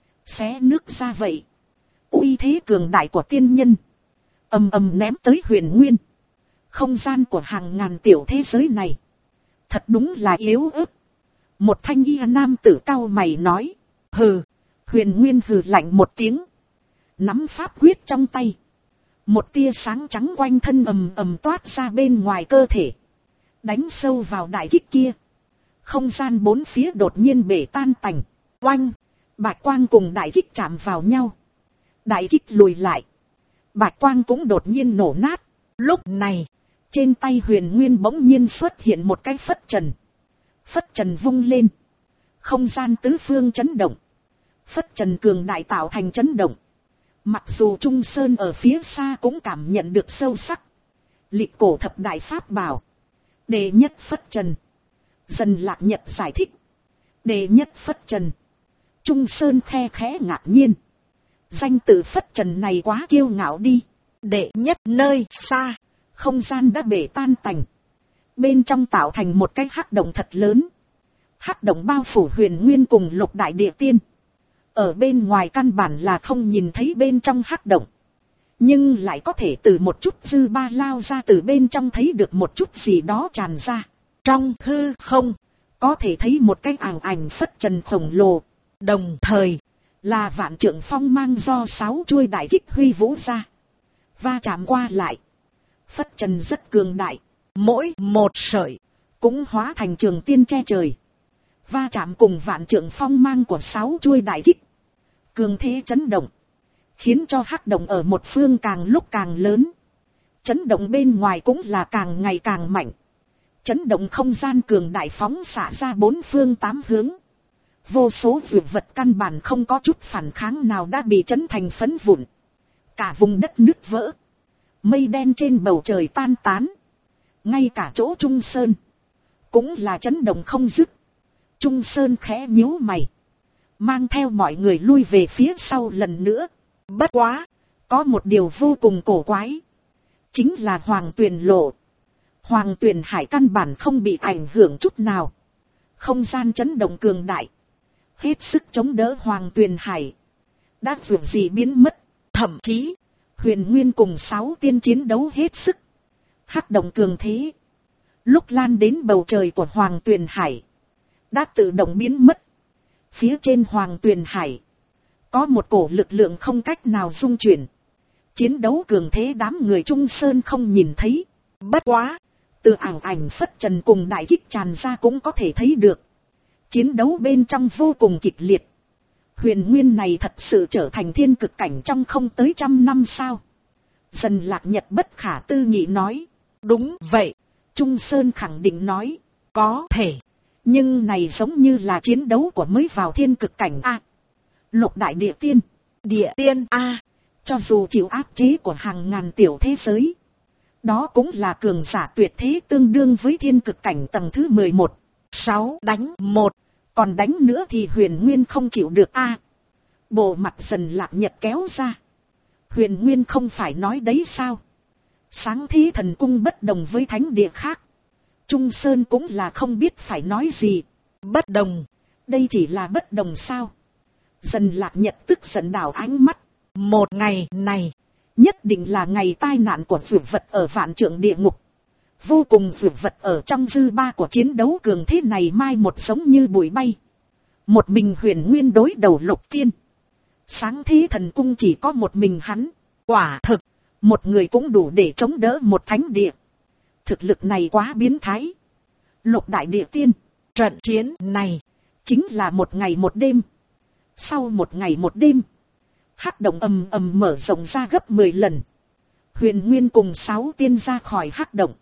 Xé nước ra vậy. Uy thế cường đại của tiên nhân. Ầm ầm ném tới Huyền Nguyên. Không gian của hàng ngàn tiểu thế giới này. Thật đúng là yếu ớt. Một thanh y nam tử cau mày nói. Hừ. Huyền Nguyên hừ lạnh một tiếng. Nắm pháp quyết trong tay. Một tia sáng trắng quanh thân ầm ầm toát ra bên ngoài cơ thể. Đánh sâu vào đại kích kia. Không gian bốn phía đột nhiên bể tan tành. Oanh. Bạch quang cùng đại kích chạm vào nhau. Đại kích lùi lại. Bạch quang cũng đột nhiên nổ nát. Lúc này. Trên tay Huyền Nguyên bỗng nhiên xuất hiện một cái phất trần. Phất trần vung lên. Không gian tứ phương chấn động. Phất trần cường đại tạo thành chấn động. Mặc dù Trung Sơn ở phía xa cũng cảm nhận được sâu sắc. Lịch cổ thập đại pháp bảo. Đệ nhất phất trần. Dần Lạc Nhật giải thích. Đệ nhất phất trần. Trung Sơn khe khẽ ngạc nhiên. Danh tự phất trần này quá kiêu ngạo đi. Đệ nhất nơi xa. Không gian đã bể tan tành. Bên trong tạo thành một cái hắc động thật lớn. Hắc động bao phủ Huyền Nguyên cùng lục đại địa tiên. Ở bên ngoài căn bản là không nhìn thấy bên trong hắc động. Nhưng lại có thể từ một chút dư ba lao ra từ bên trong thấy được một chút gì đó tràn ra. Trong hư không, có thể thấy một cái ảo ảnh phất trần khổng lồ. Đồng thời, là vạn trượng phong mang do 6 chuôi đại kích huy vũ ra. Va chạm qua lại. Phất trần rất cường đại. Mỗi một sợi, cũng hóa thành trường tiên che trời. Va chạm cùng vạn trượng phong mang của 6 chuôi đại kích. Cường thế chấn động. Khiến cho hắc động ở một phương càng lúc càng lớn. Chấn động bên ngoài cũng là càng ngày càng mạnh. Chấn động không gian cường đại phóng xạ ra 4 phương 8 hướng. Vô số dược vật căn bản không có chút phản kháng nào đã bị chấn thành phấn vụn. Cả vùng đất nứt vỡ. Mây đen trên bầu trời tan tán. Ngay cả chỗ Trung Sơn. Cũng là chấn động không dứt. Trung Sơn khẽ nhíu mày. Mang theo mọi người lui về phía sau lần nữa. Bất quá. Có một điều vô cùng cổ quái. Chính là Hoàng Tuyền Lộ. Hoàng Tuyền Hải căn bản không bị ảnh hưởng chút nào. Không gian chấn động cường đại. Hết sức chống đỡ Hoàng Tuyền Hải. Đã vượt gì biến mất. Thậm chí. Huyền Nguyên cùng 6 tiên chiến đấu hết sức. Hắc động cường thế. Lúc lan đến bầu trời của Hoàng Tuyền Hải. Đã tự động biến mất. Phía trên Hoàng Tuyền Hải. Có một cổ lực lượng không cách nào dung chuyển. Chiến đấu cường thế đám người Trung Sơn không nhìn thấy. Bất quá. Từ ảo ảnh phất trần cùng đại kích tràn ra cũng có thể thấy được. Chiến đấu bên trong vô cùng kịch liệt. Huyền nguyên này thật sự trở thành thiên cực cảnh trong không tới 100 năm sao? Dần Lạc Nhật bất khả tư nghị nói. Đúng vậy. Trung Sơn khẳng định nói. Có thể. Nhưng này giống như là chiến đấu của mới vào thiên cực cảnh A. Lục đại địa tiên. Địa tiên A. Cho dù chịu áp chế của hàng ngàn tiểu thế giới. Đó cũng là cường giả tuyệt thế tương đương với thiên cực cảnh tầng thứ 11. 6 đánh 1. Còn đánh nữa thì huyền nguyên không chịu được A. Bộ mặt Dần Lạc Nhật kéo ra. Huyền nguyên không phải nói đấy sao? Sáng thế thần cung bất đồng với thánh địa khác. Trung Sơn cũng là không biết phải nói gì. Bất đồng. Đây chỉ là bất đồng sao? Dần Lạc Nhật tức giận đảo ánh mắt. Một ngày này. Nhất định là ngày tai nạn của vượt vật ở vạn trượng địa ngục. Vô cùng vượt vật ở trong dư ba của chiến đấu cường thế này mai một giống như bụi bay. Một mình huyền nguyên đối đầu lục tiên. Sáng thế thần cung chỉ có một mình hắn. Quả thực. Một người cũng đủ để chống đỡ một thánh địa. Thực lực này quá biến thái. Lục đại địa tiên. Trận chiến này. Chính là một ngày một đêm. Sau một ngày một đêm. Hắc động ầm ầm mở rộng ra gấp 10 lần. Huyền nguyên cùng 6 tiên ra khỏi hắc động.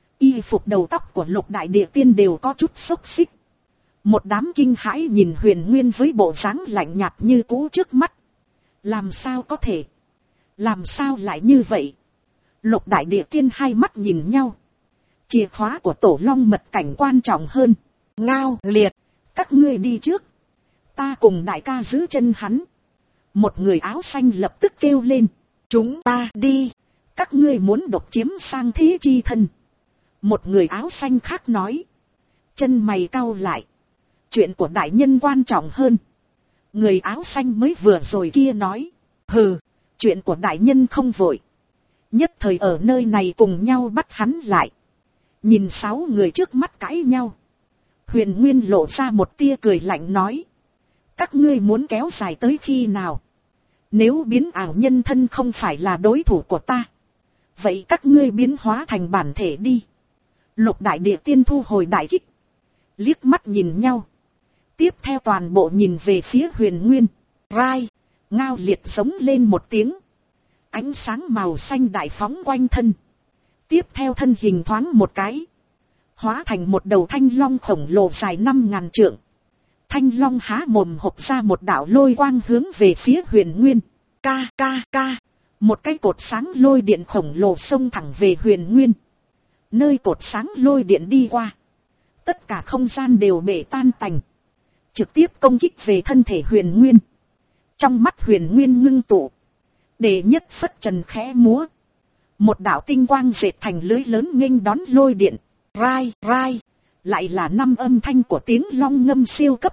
Y phục đầu tóc của lục đại địa tiên đều có chút xốc xích. Một đám kinh hãi nhìn huyền nguyên với bộ dáng lạnh nhạt như cũ trước mắt. Làm sao có thể? Làm sao lại như vậy? Lục đại địa tiên hai mắt nhìn nhau. Chìa khóa của tổ long mật cảnh quan trọng hơn. Ngao liệt, các ngươi đi trước. Ta cùng đại ca giữ chân hắn. Một người áo xanh lập tức kêu lên. Chúng ta đi. Các ngươi muốn độc chiếm sang thế chi thân. Một người áo xanh khác nói. Chân mày cau lại. Chuyện của đại nhân quan trọng hơn. Người áo xanh mới vừa rồi kia nói. Hừ, chuyện của đại nhân không vội. Nhất thời ở nơi này cùng nhau bắt hắn lại. Nhìn 6 người trước mắt cãi nhau. Huyền Nguyên lộ ra một tia cười lạnh nói. Các ngươi muốn kéo dài tới khi nào? Nếu biến ảo nhân thân không phải là đối thủ của ta. Vậy các ngươi biến hóa thành bản thể đi. Lục đại địa tiên thu hồi đại kích. Liếc mắt nhìn nhau. Tiếp theo toàn bộ nhìn về phía Huyền Nguyên. Rai, ngao liệt sống lên một tiếng. Ánh sáng màu xanh đại phóng quanh thân. Tiếp theo thân hình thoáng một cái. Hóa thành một đầu thanh long khổng lồ dài 5.000 trượng. Thanh long há mồm hộc ra một đạo lôi quang hướng về phía Huyền Nguyên. Ca ca ca. Một cái cột sáng lôi điện khổng lồ xông thẳng về Huyền Nguyên. Nơi cột sáng lôi điện đi qua. Tất cả không gian đều bể tan tành. Trực tiếp công kích về thân thể Huyền Nguyên. Trong mắt Huyền Nguyên ngưng tụ. Đệ nhất phất trần khẽ múa. Một đạo tinh quang dệt thành lưới lớn nghênh đón lôi điện. Rai, rai. Lại là 5 âm thanh của tiếng long ngâm siêu cấp.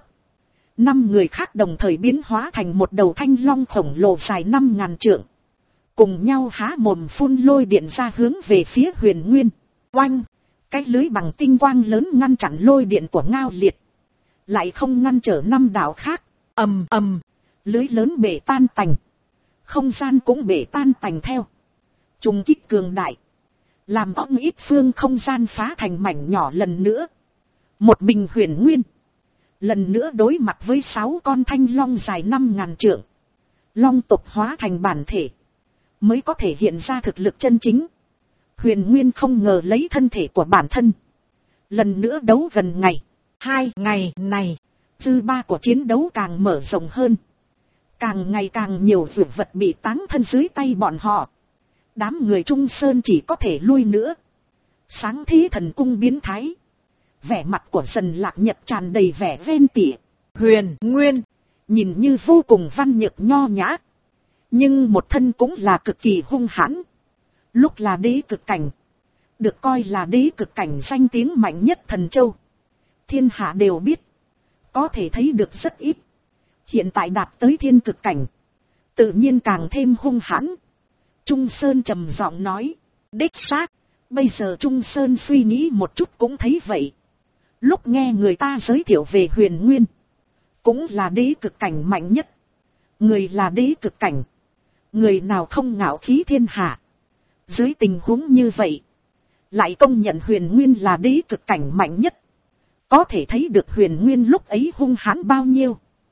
5 người khác đồng thời biến hóa thành một đầu thanh long khổng lồ dài 5.000 trượng. Cùng nhau há mồm phun lôi điện ra hướng về phía Huyền Nguyên. Oanh! Cái lưới bằng tinh quang lớn ngăn chặn lôi điện của ngao liệt. Lại không ngăn trở 5 đạo khác. Ầm ầm! Lưới lớn bể tan tành. Không gian cũng bể tan tành theo. Trùng kích cường đại. Làm ong ít phương không gian phá thành mảnh nhỏ lần nữa. Một mình Huyền Nguyên. Lần nữa đối mặt với 6 con thanh long dài 5.000 trượng. Long tộc hóa thành bản thể. Mới có thể hiện ra thực lực chân chính. Huyền Nguyên không ngờ lấy thân thể của bản thân. Lần nữa đấu gần ngày. 2 ngày này. Dư ba của chiến đấu càng mở rộng hơn. Càng ngày càng nhiều dược vật bị táng thân dưới tay bọn họ. Đám người Trung Sơn chỉ có thể lui nữa. Sáng thế thần cung biến thái. Vẻ mặt của Dần Lạc Nhật tràn đầy vẻ ven tỉa. Huyền Nguyên. Nhìn như vô cùng văn nhược nho nhã. Nhưng một thân cũng là cực kỳ hung hãn. Lúc là đế cực cảnh. Được coi là đế cực cảnh danh tiếng mạnh nhất thần châu. Thiên hạ đều biết. Có thể thấy được rất ít. Hiện tại đạt tới thiên cực cảnh. Tự nhiên càng thêm hung hãn. Trung Sơn trầm giọng nói. Đích xác. Bây giờ Trung Sơn suy nghĩ một chút cũng thấy vậy. Lúc nghe người ta giới thiệu về Huyền Nguyên. Cũng là đế cực cảnh mạnh nhất. Người là đế cực cảnh. Người nào không ngạo khí thiên hạ. Dưới tình huống như vậy. Lại công nhận Huyền Nguyên là đế cực cảnh mạnh nhất. Có thể thấy được Huyền Nguyên lúc ấy hung hãn bao nhiêu.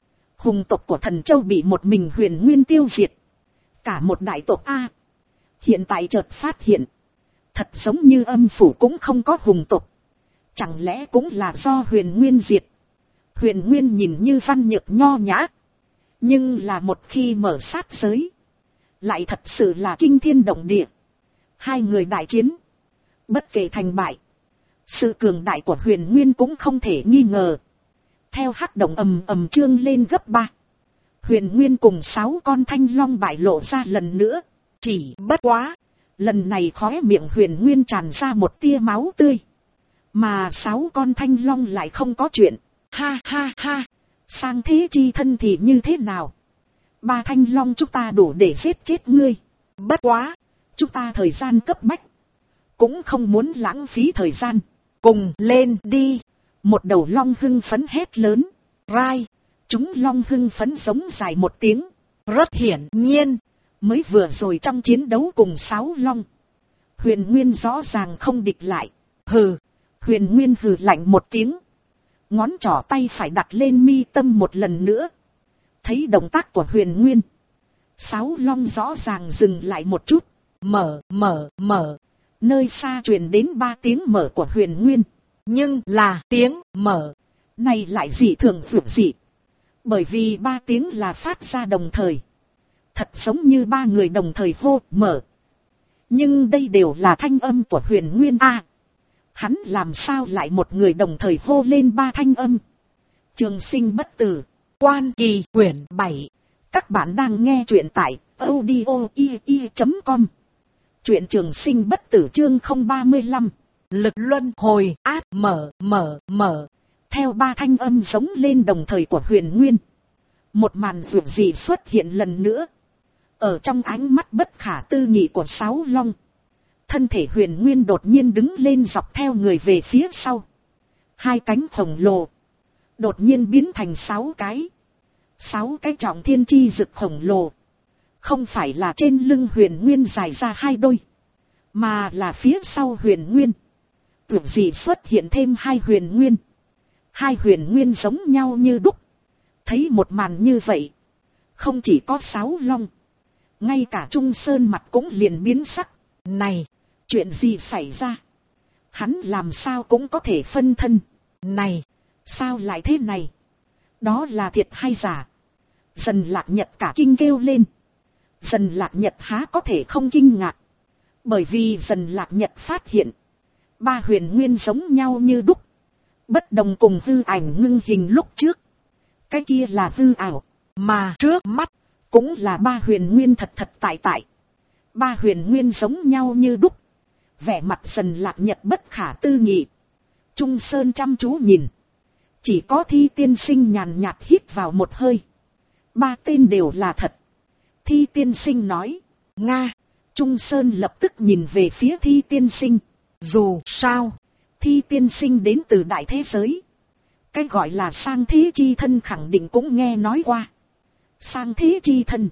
Hùng tộc của Thần Châu bị một mình Huyền Nguyên tiêu diệt. Cả một đại tộc A. Hiện tại chợt phát hiện. Thật giống như âm phủ cũng không có hùng tộc. Chẳng lẽ cũng là do Huyền Nguyên diệt. Huyền Nguyên nhìn như văn nhược nho nhã. Nhưng là một khi mở sát giới. Lại thật sự là kinh thiên động địa. Hai người đại chiến. Bất kể thành bại. Sự cường đại của Huyền Nguyên cũng không thể nghi ngờ. Theo hắc động ầm ầm trương lên gấp 3. Huyền Nguyên cùng 6 con thanh long bại lộ ra lần nữa. Chỉ bất quá. Lần này khóe miệng Huyền Nguyên tràn ra một tia máu tươi. Mà 6 con thanh long lại không có chuyện. Ha ha ha. Sang thế chi thân thì như thế nào? 3 thanh long chúng ta đủ để giết chết ngươi. Bất quá. Chúng ta thời gian cấp bách. Cũng không muốn lãng phí thời gian. Cùng lên đi. Một đầu long hưng phấn hét lớn. Rai. Chúng long hưng phấn giống dài một tiếng. Rất hiển nhiên. Mới vừa rồi trong chiến đấu cùng 6 long. Huyền Nguyên rõ ràng không địch lại. Hừ. Huyền Nguyên hừ lạnh một tiếng. Ngón trỏ tay phải đặt lên mi tâm một lần nữa. Thấy động tác của Huyền Nguyên. 6 long rõ ràng dừng lại một chút. Mở. Nơi xa truyền đến 3 tiếng mở của Huyền Nguyên. Nhưng là tiếng mở. Này lại dị thường vượt dị. Bởi vì 3 tiếng là phát ra đồng thời. Thật giống như 3 người đồng thời hô mở. Nhưng đây đều là thanh âm của Huyền Nguyên A. Hắn làm sao lại một người đồng thời hô lên 3 thanh âm. Trường Sinh bất tử. Quan Kỳ quyển 7. Các bạn đang nghe truyện tại audio.com. Truyện Trường Sinh bất tử chương 035. Lực luân hồi át mở. Theo 3 thanh âm giống lên đồng thời của Huyền Nguyên. Một màn vượt dị xuất hiện lần nữa. Ở trong ánh mắt bất khả tư nghị của 6 long. Thân thể Huyền Nguyên đột nhiên đứng lên dọc theo người về phía sau. 2 cánh khổng lồ. Đột nhiên biến thành 6 cái. 6 cái trọng thiên chi dực khổng lồ. Không phải là trên lưng Huyền Nguyên dài ra 2 đôi. Mà là phía sau Huyền Nguyên. Tưởng gì xuất hiện thêm 2 Huyền Nguyên. 2 Huyền Nguyên giống nhau như đúc. Thấy một màn như vậy. Không chỉ có 6 long. Ngay cả Trung Sơn mặt cũng liền biến sắc. Này, chuyện gì xảy ra? Hắn làm sao cũng có thể phân thân. Này, sao lại thế này? Đó là thiệt hay giả? Dần Lạc Nhật cả kinh kêu lên. Dần Lạc Nhật há có thể không kinh ngạc. Bởi vì Dần Lạc Nhật phát hiện. 3 Huyền Nguyên giống nhau như đúc. Bất đồng cùng hư ảnh ngưng hình lúc trước. Cái kia là hư ảo. Mà trước mắt. Cũng là 3 Huyền Nguyên thật tại. 3 Huyền Nguyên giống nhau như đúc. Vẻ mặt Dần Lạc Nhật bất khả tư nghị. Trung Sơn chăm chú nhìn. Chỉ có Thi Tiên Sinh nhàn nhạt hít vào một hơi. 3 tên đều là thật. Thi Tiên Sinh nói. Nga. Trung Sơn lập tức nhìn về phía Thi Tiên Sinh. Dù sao. Thi Tiên Sinh đến từ đại thế giới. Cái gọi là sang thế chi thân khẳng định cũng nghe nói qua. Sang thế chi thân.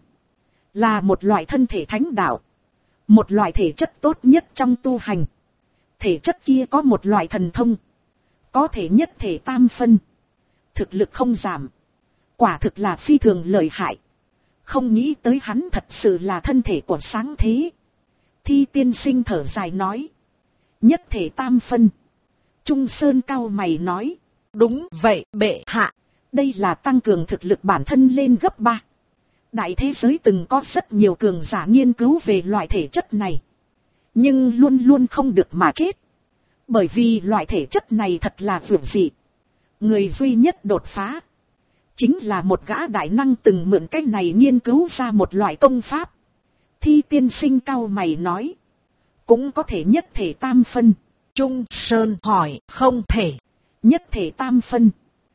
Là một loại thân thể thánh đạo. Một loại thể chất tốt nhất trong tu hành. Thể chất kia có một loại thần thông. Có thể nhất thể tam phân. Thực lực không giảm. Quả thực là phi thường lợi hại. Không nghĩ tới hắn thật sự là thân thể của sáng thế. Thi Tiên Sinh thở dài nói. Nhất thể tam phân. Trung Sơn cau mày nói. Đúng vậy bệ hạ. Đây là tăng cường thực lực bản thân lên gấp 3. Đại thế giới từng có rất nhiều cường giả nghiên cứu về loại thể chất này. Nhưng luôn luôn không được mà chết. Bởi vì loại thể chất này thật là vượt dị. Người duy nhất đột phá. Chính là một gã đại năng từng mượn cái này nghiên cứu ra một loại công pháp. Thi Tiên Sinh cau mày nói. Cũng có thể nhất thể tam phân. Trung Sơn hỏi không thể. Nhất thể tam phân.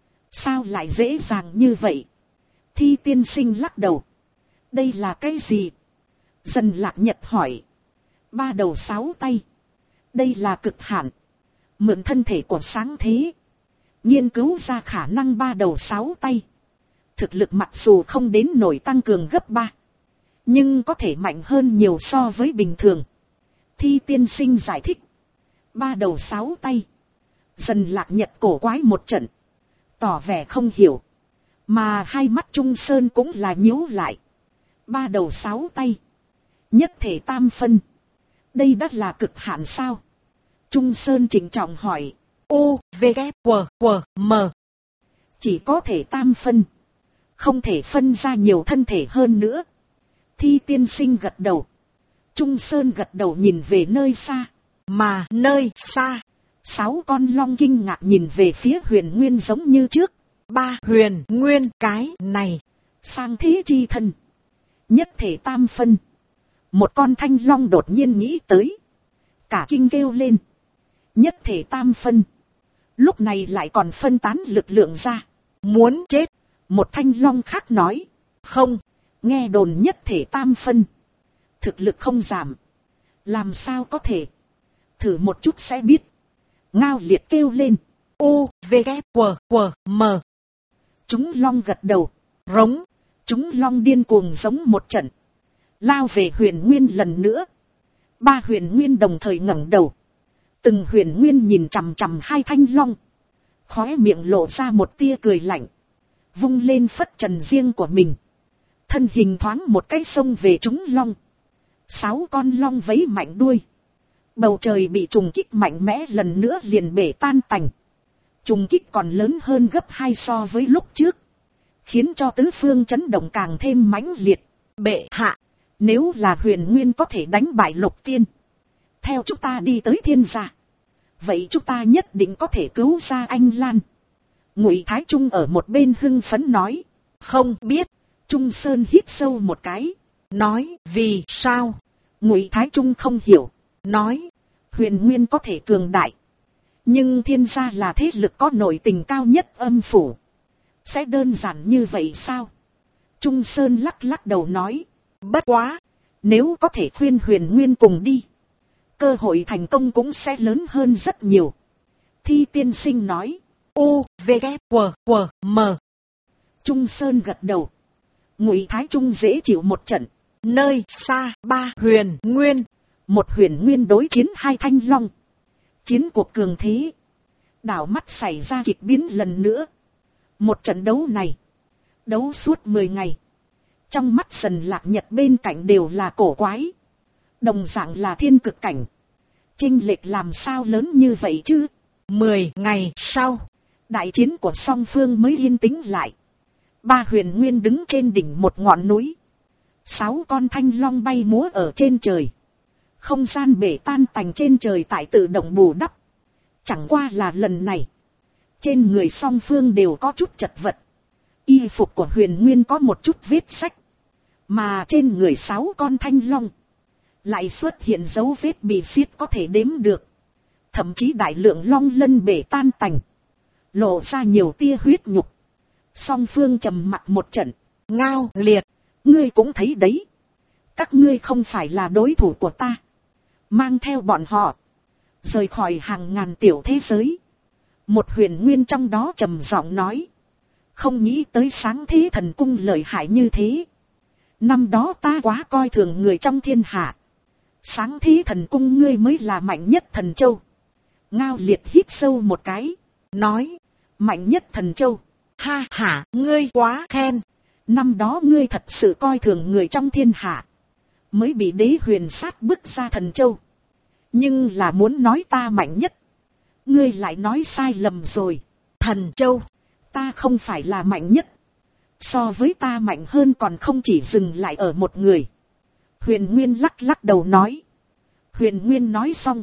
Sao lại dễ dàng như vậy? Thi Tiên Sinh lắc đầu. Đây là cái gì? Dần Lạc Nhật hỏi. 3 đầu 6 tay. Đây là cực hạn. Mượn thân thể của sáng thế. Nghiên cứu ra khả năng 3 đầu 6 tay. Thực lực mặc dù không đến nổi tăng cường gấp 3. Nhưng có thể mạnh hơn nhiều so với bình thường. Thi Tiên Sinh giải thích. 3 đầu 6 tay. Dần Lạc Nhật cổ quái một trận. Tỏ vẻ không hiểu. Mà hai mắt Trung Sơn cũng là nhíu lại. 3 đầu 6 tay. Nhất thể tam phân. Đây đã là cực hạn sao? Trung Sơn trịnh trọng hỏi. U, V, K, W, W, M. Chỉ có thể tam phân. Không thể phân ra nhiều thân thể hơn nữa. Thi tiên sinh gật đầu. Trung Sơn gật đầu nhìn về nơi xa. Mà nơi xa, 6 con long kinh ngạc nhìn về phía Huyền Nguyên giống như trước. Huyền Nguyên cái này, sang thế chi thân. Nhất thể tam phân. Một con thanh long đột nhiên nghĩ tới. Cả kinh kêu lên. Nhất thể tam phân. Lúc này lại còn phân tán lực lượng ra. Muốn chết. Một thanh long khác nói. Không, nghe đồn nhất thể tam phân. Thực lực không giảm. Làm sao có thể. Thử một chút sẽ biết. Ngao Liệt kêu lên. U, V, K, W, W, M. Chúng long gật đầu. Rống. Chúng long điên cuồng giống một trận. Lao về Huyền Nguyên lần nữa. 3 Huyền Nguyên đồng thời ngẩng đầu. Từng Huyền Nguyên nhìn chằm chằm hai thanh long. Khóe miệng lộ ra một tia cười lạnh. Vung lên phất trần riêng của mình. Thân hình thoáng một cái xông về chúng long. 6 con long vẫy mạnh đuôi. Bầu trời bị trùng kích mạnh mẽ lần nữa liền bể tan tành. Trùng kích còn lớn hơn gấp 2 so với lúc trước. Khiến cho tứ phương chấn động càng thêm mãnh liệt. Bệ hạ, nếu là Huyền Nguyên có thể đánh bại Lục Tiên. Theo chúng ta đi tới thiên gia. Vậy chúng ta nhất định có thể cứu ra anh Lan. Ngụy Thái Trung ở một bên hưng phấn nói. Không biết. Trung Sơn hít sâu một cái. Nói vì sao. Ngụy Thái Trung không hiểu. Nói Huyền Nguyên có thể cường đại. Nhưng thiên gia là thế lực có nội tình cao nhất âm phủ. Sẽ đơn giản như vậy sao? Trung Sơn lắc lắc đầu nói. Bất quá. Nếu có thể khuyên Huyền Nguyên cùng đi. Cơ hội thành công cũng sẽ lớn hơn rất nhiều. Thi tiên sinh nói. U, V, K, W, W, M. Trung Sơn gật đầu. Ngụy Thái Trung dễ chịu một trận. Nơi xa 3 Huyền Nguyên. Một Huyền Nguyên đối chiến 2 thanh long. Chiến cuộc cường thế. Đảo mắt xảy ra kịch biến lần nữa. Một trận đấu này. Đấu suốt 10 ngày. Trong mắt Sần Lạc Nhật bên cạnh đều là cổ quái. Đồng dạng là thiên cực cảnh. Chênh lệch làm sao lớn như vậy chứ? 10 ngày sau. Đại chiến của song phương mới yên tĩnh lại. 3 Huyền Nguyên đứng trên đỉnh một ngọn núi. 6 con thanh long bay múa ở trên trời. Không gian bể tan tành trên trời tại tự động bù đắp. Chẳng qua là lần này. Trên người song phương đều có chút chật vật. Y phục của Huyền Nguyên có một chút vết sách. Mà trên người 6 con thanh long. Lại xuất hiện dấu vết bị xiết có thể đếm được. Thậm chí đại lượng long lân bể tan tành. Lộ ra nhiều tia huyết nhục. Song phương trầm mặc một trận. Ngao Liệt. Ngươi cũng thấy đấy. Các ngươi không phải là đối thủ của ta. Mang theo bọn họ. Rời khỏi hàng ngàn tiểu thế giới. Một Huyền Nguyên trong đó trầm giọng nói. Không nghĩ tới sáng thế thần cung lợi hại như thế. Năm đó ta quá coi thường người trong thiên hạ. Sáng thế thần cung ngươi mới là mạnh nhất thần châu. Ngao Liệt hít sâu một cái. Nói. Mạnh nhất thần châu. Ha ha, ngươi quá khen. Năm đó ngươi thật sự coi thường người trong thiên hạ. Mới bị đế huyền sát bức ra thần châu. Nhưng là muốn nói ta mạnh nhất. Ngươi lại nói sai lầm rồi. Thần châu. Ta không phải là mạnh nhất. So với ta mạnh hơn còn không chỉ dừng lại ở một người. Huyền Nguyên lắc lắc đầu nói. Huyền Nguyên nói xong.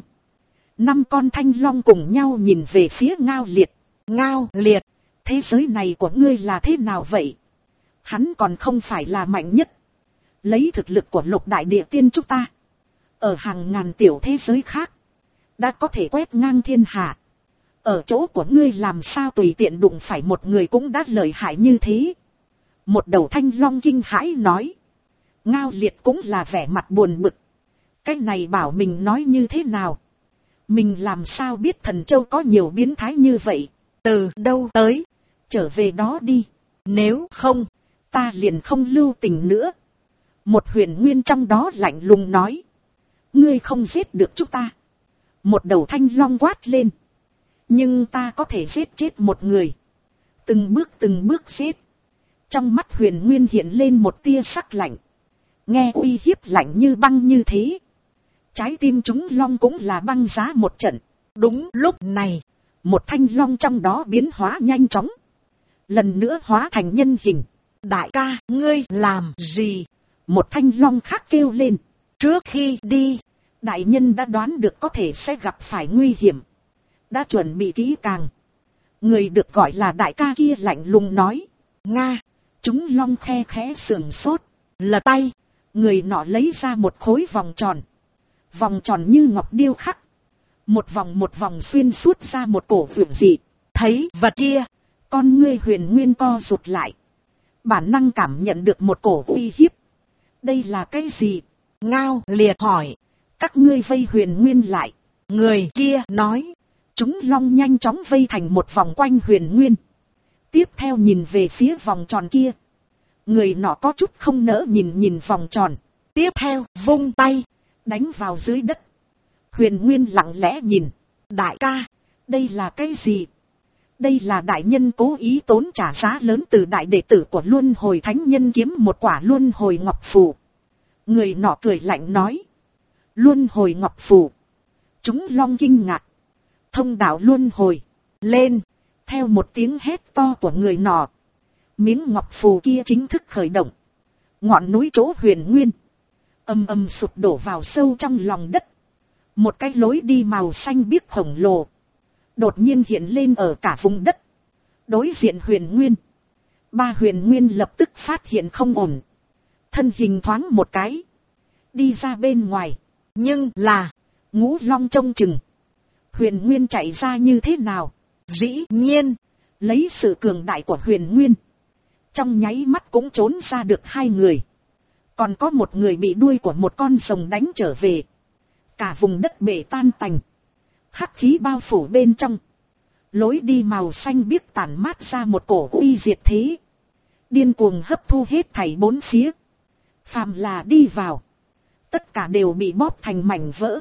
5 con thanh long cùng nhau nhìn về phía Ngao Liệt. Ngao Liệt. Thế giới này của ngươi là thế nào vậy? Hắn còn không phải là mạnh nhất. Lấy thực lực của Lục đại địa tiên chúng ta. Ở hàng ngàn tiểu thế giới khác. Đã có thể quét ngang thiên hạ. Ở chỗ của ngươi làm sao tùy tiện đụng phải một người cũng đã lợi hại như thế. Một đầu thanh long kinh hãi nói. Ngao Liệt cũng là vẻ mặt buồn bực. Cái này bảo mình nói như thế nào? Mình làm sao biết thần châu có nhiều biến thái như vậy? Từ đâu tới? Trở về đó đi. Nếu không, ta liền không lưu tình nữa. Một Huyền Nguyên trong đó lạnh lùng nói. Ngươi không giết được chúng ta. Một đầu thanh long quát lên. Nhưng ta có thể giết chết một người. Từng bước giết. Trong mắt Huyền Nguyên hiện lên một tia sắc lạnh. Nghe uy hiếp lạnh như băng như thế, trái tim chúng long cũng là băng giá một trận. Đúng lúc này, một thanh long trong đó biến hóa nhanh chóng, lần nữa hóa thành nhân hình. Đại ca, ngươi làm gì? Một thanh long khác kêu lên. Trước khi đi, đại nhân đã đoán được có thể sẽ gặp phải nguy hiểm, đã chuẩn bị kỹ càng. Người được gọi là đại ca kia lạnh lùng nói. Nga. Chúng long khe khẽ sườn sốt, lật tay, người nọ lấy ra một khối vòng tròn như ngọc điêu khắc, một vòng xuyên suốt ra một cổ vượng dị. Thấy vật kia, con ngươi Huyền Nguyên co rụt lại, bản năng cảm nhận được một cổ uy hiếp. Đây là cái gì? Ngao Liệt hỏi. Các ngươi vây Huyền Nguyên lại. Người kia nói. Chúng long nhanh chóng vây thành một vòng quanh Huyền Nguyên. Tiếp theo nhìn về phía vòng tròn kia. Người nọ có chút không nỡ nhìn vòng tròn. Tiếp theo vung tay, đánh vào dưới đất. Huyền Nguyên lặng lẽ nhìn. Đại ca, đây là cái gì? Đây là đại nhân cố ý tốn trả giá lớn từ đại đệ tử của Luân Hồi Thánh Nhân kiếm một quả Luân Hồi Ngọc Phù. Người nọ cười lạnh nói. Luân Hồi Ngọc Phù. Chúng long kinh ngạc. Thông đạo Luân Hồi. Lên. Theo một tiếng hét to của người nọ, miếng ngọc phù kia chính thức khởi động. Ngọn núi chỗ Huyền Nguyên ầm ầm sụp đổ vào sâu trong lòng đất. Một cái lối đi màu xanh biếc khổng lồ đột nhiên hiện lên ở cả vùng đất đối diện Huyền Nguyên. Ba Huyền Nguyên lập tức phát hiện không ổn, thân hình thoáng một cái đi ra bên ngoài. Nhưng là Ngũ Long trông chừng Huyền Nguyên chạy ra như thế nào. Dĩ nhiên, lấy sự cường đại của Huyền Nguyên, trong nháy mắt cũng trốn ra được hai người. Còn có một người bị đuôi của một con rồng đánh trở về. Cả vùng đất bể tan tành, hắc khí bao phủ bên trong. Lối đi màu xanh biếc tản mát ra một cổ uy diệt thế, điên cuồng hấp thu hết thảy bốn phía. Phàm là đi vào, tất cả đều bị bóp thành mảnh vỡ.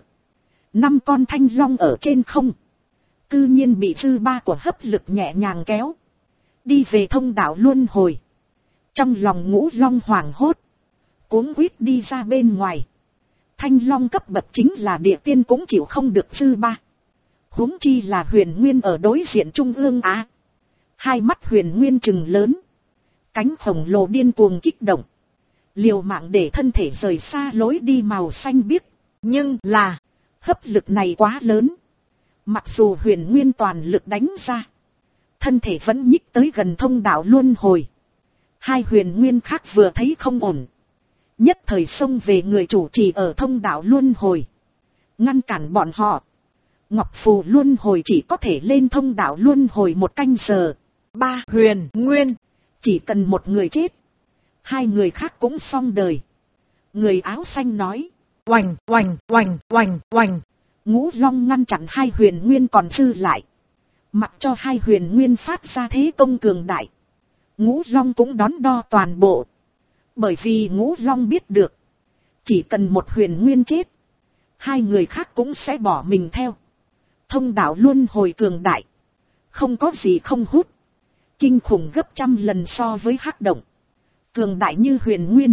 5 con thanh long ở trên không, cư nhiên bị dư ba của hấp lực nhẹ nhàng kéo đi về thông đạo Luân Hồi. Trong lòng Ngũ Long hoảng hốt, cuống quýt đi ra bên ngoài. Thanh long cấp bậc chính là địa tiên cũng chịu không được dư ba, huống chi là Huyền Nguyên ở đối diện Trung ương Á. Hai mắt Huyền Nguyên trừng lớn, cánh khổng lồ điên cuồng kích động, liều mạng để thân thể rời xa lối đi màu xanh biếc. Nhưng là hấp lực này quá lớn, mặc dù Huyền Nguyên toàn lực đánh ra, thân thể vẫn nhích tới gần thông đạo Luân Hồi. Hai Huyền Nguyên khác vừa thấy không ổn, nhất thời xông về người chủ trì ở thông đạo Luân Hồi, ngăn cản bọn họ. Ngọc Phù Luân Hồi chỉ có thể lên thông đạo Luân Hồi 1 canh giờ. Ba Huyền Nguyên, chỉ cần một người chết, hai người khác cũng xong đời. Người áo xanh nói. Oành oành oành oành oành. Ngũ Long ngăn chặn hai Huyền Nguyên còn dư lại, mặc cho hai Huyền Nguyên phát ra thế công cường đại. Ngũ Long cũng đón đo toàn bộ, bởi vì Ngũ Long biết được, chỉ cần một Huyền Nguyên chết, hai người khác cũng sẽ bỏ mình theo. Thông đạo Luân Hồi cường đại, không có gì không hút, kinh khủng gấp 100 lần so với hắc động. Cường đại như Huyền Nguyên,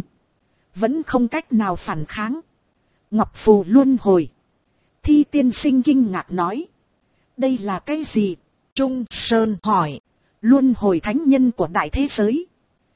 vẫn không cách nào phản kháng. Ngọc Phù Luân Hồi. Thi tiên sinh kinh ngạc nói. Đây là cái gì? Trung Sơn hỏi. Luân Hồi Thánh Nhân của đại thế giới,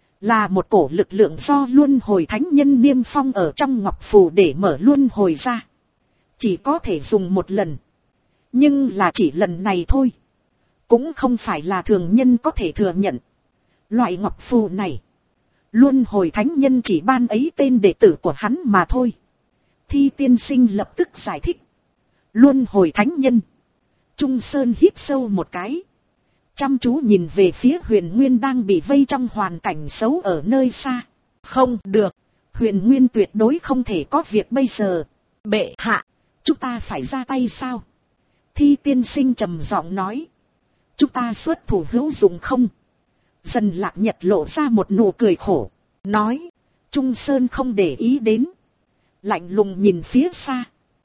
là một cổ lực lượng do Luân Hồi Thánh Nhân niêm phong ở trong Ngọc Phù để mở Luân Hồi ra. Chỉ có thể dùng một lần, nhưng là chỉ lần này thôi, cũng không phải là thường nhân có thể thừa nhận. Loại Ngọc Phù này, Luân Hồi Thánh Nhân chỉ ban ấy tên đệ tử của hắn mà thôi. Thi tiên sinh lập tức giải thích. Luân Hồi Thánh Nhân. Trung Sơn hít sâu một cái, chăm chú nhìn về phía Huyền Nguyên đang bị vây trong hoàn cảnh xấu ở nơi xa. Không được, Huyền Nguyên tuyệt đối không thể có việc bây giờ. Bệ hạ, chúng ta phải ra tay sao? Thi tiên sinh trầm giọng nói. Chúng ta xuất thủ hữu dụng không? Dần Lạc Nhật lộ ra một nụ cười khổ, nói. Trung Sơn không để ý đến, lạnh lùng nhìn phía xa.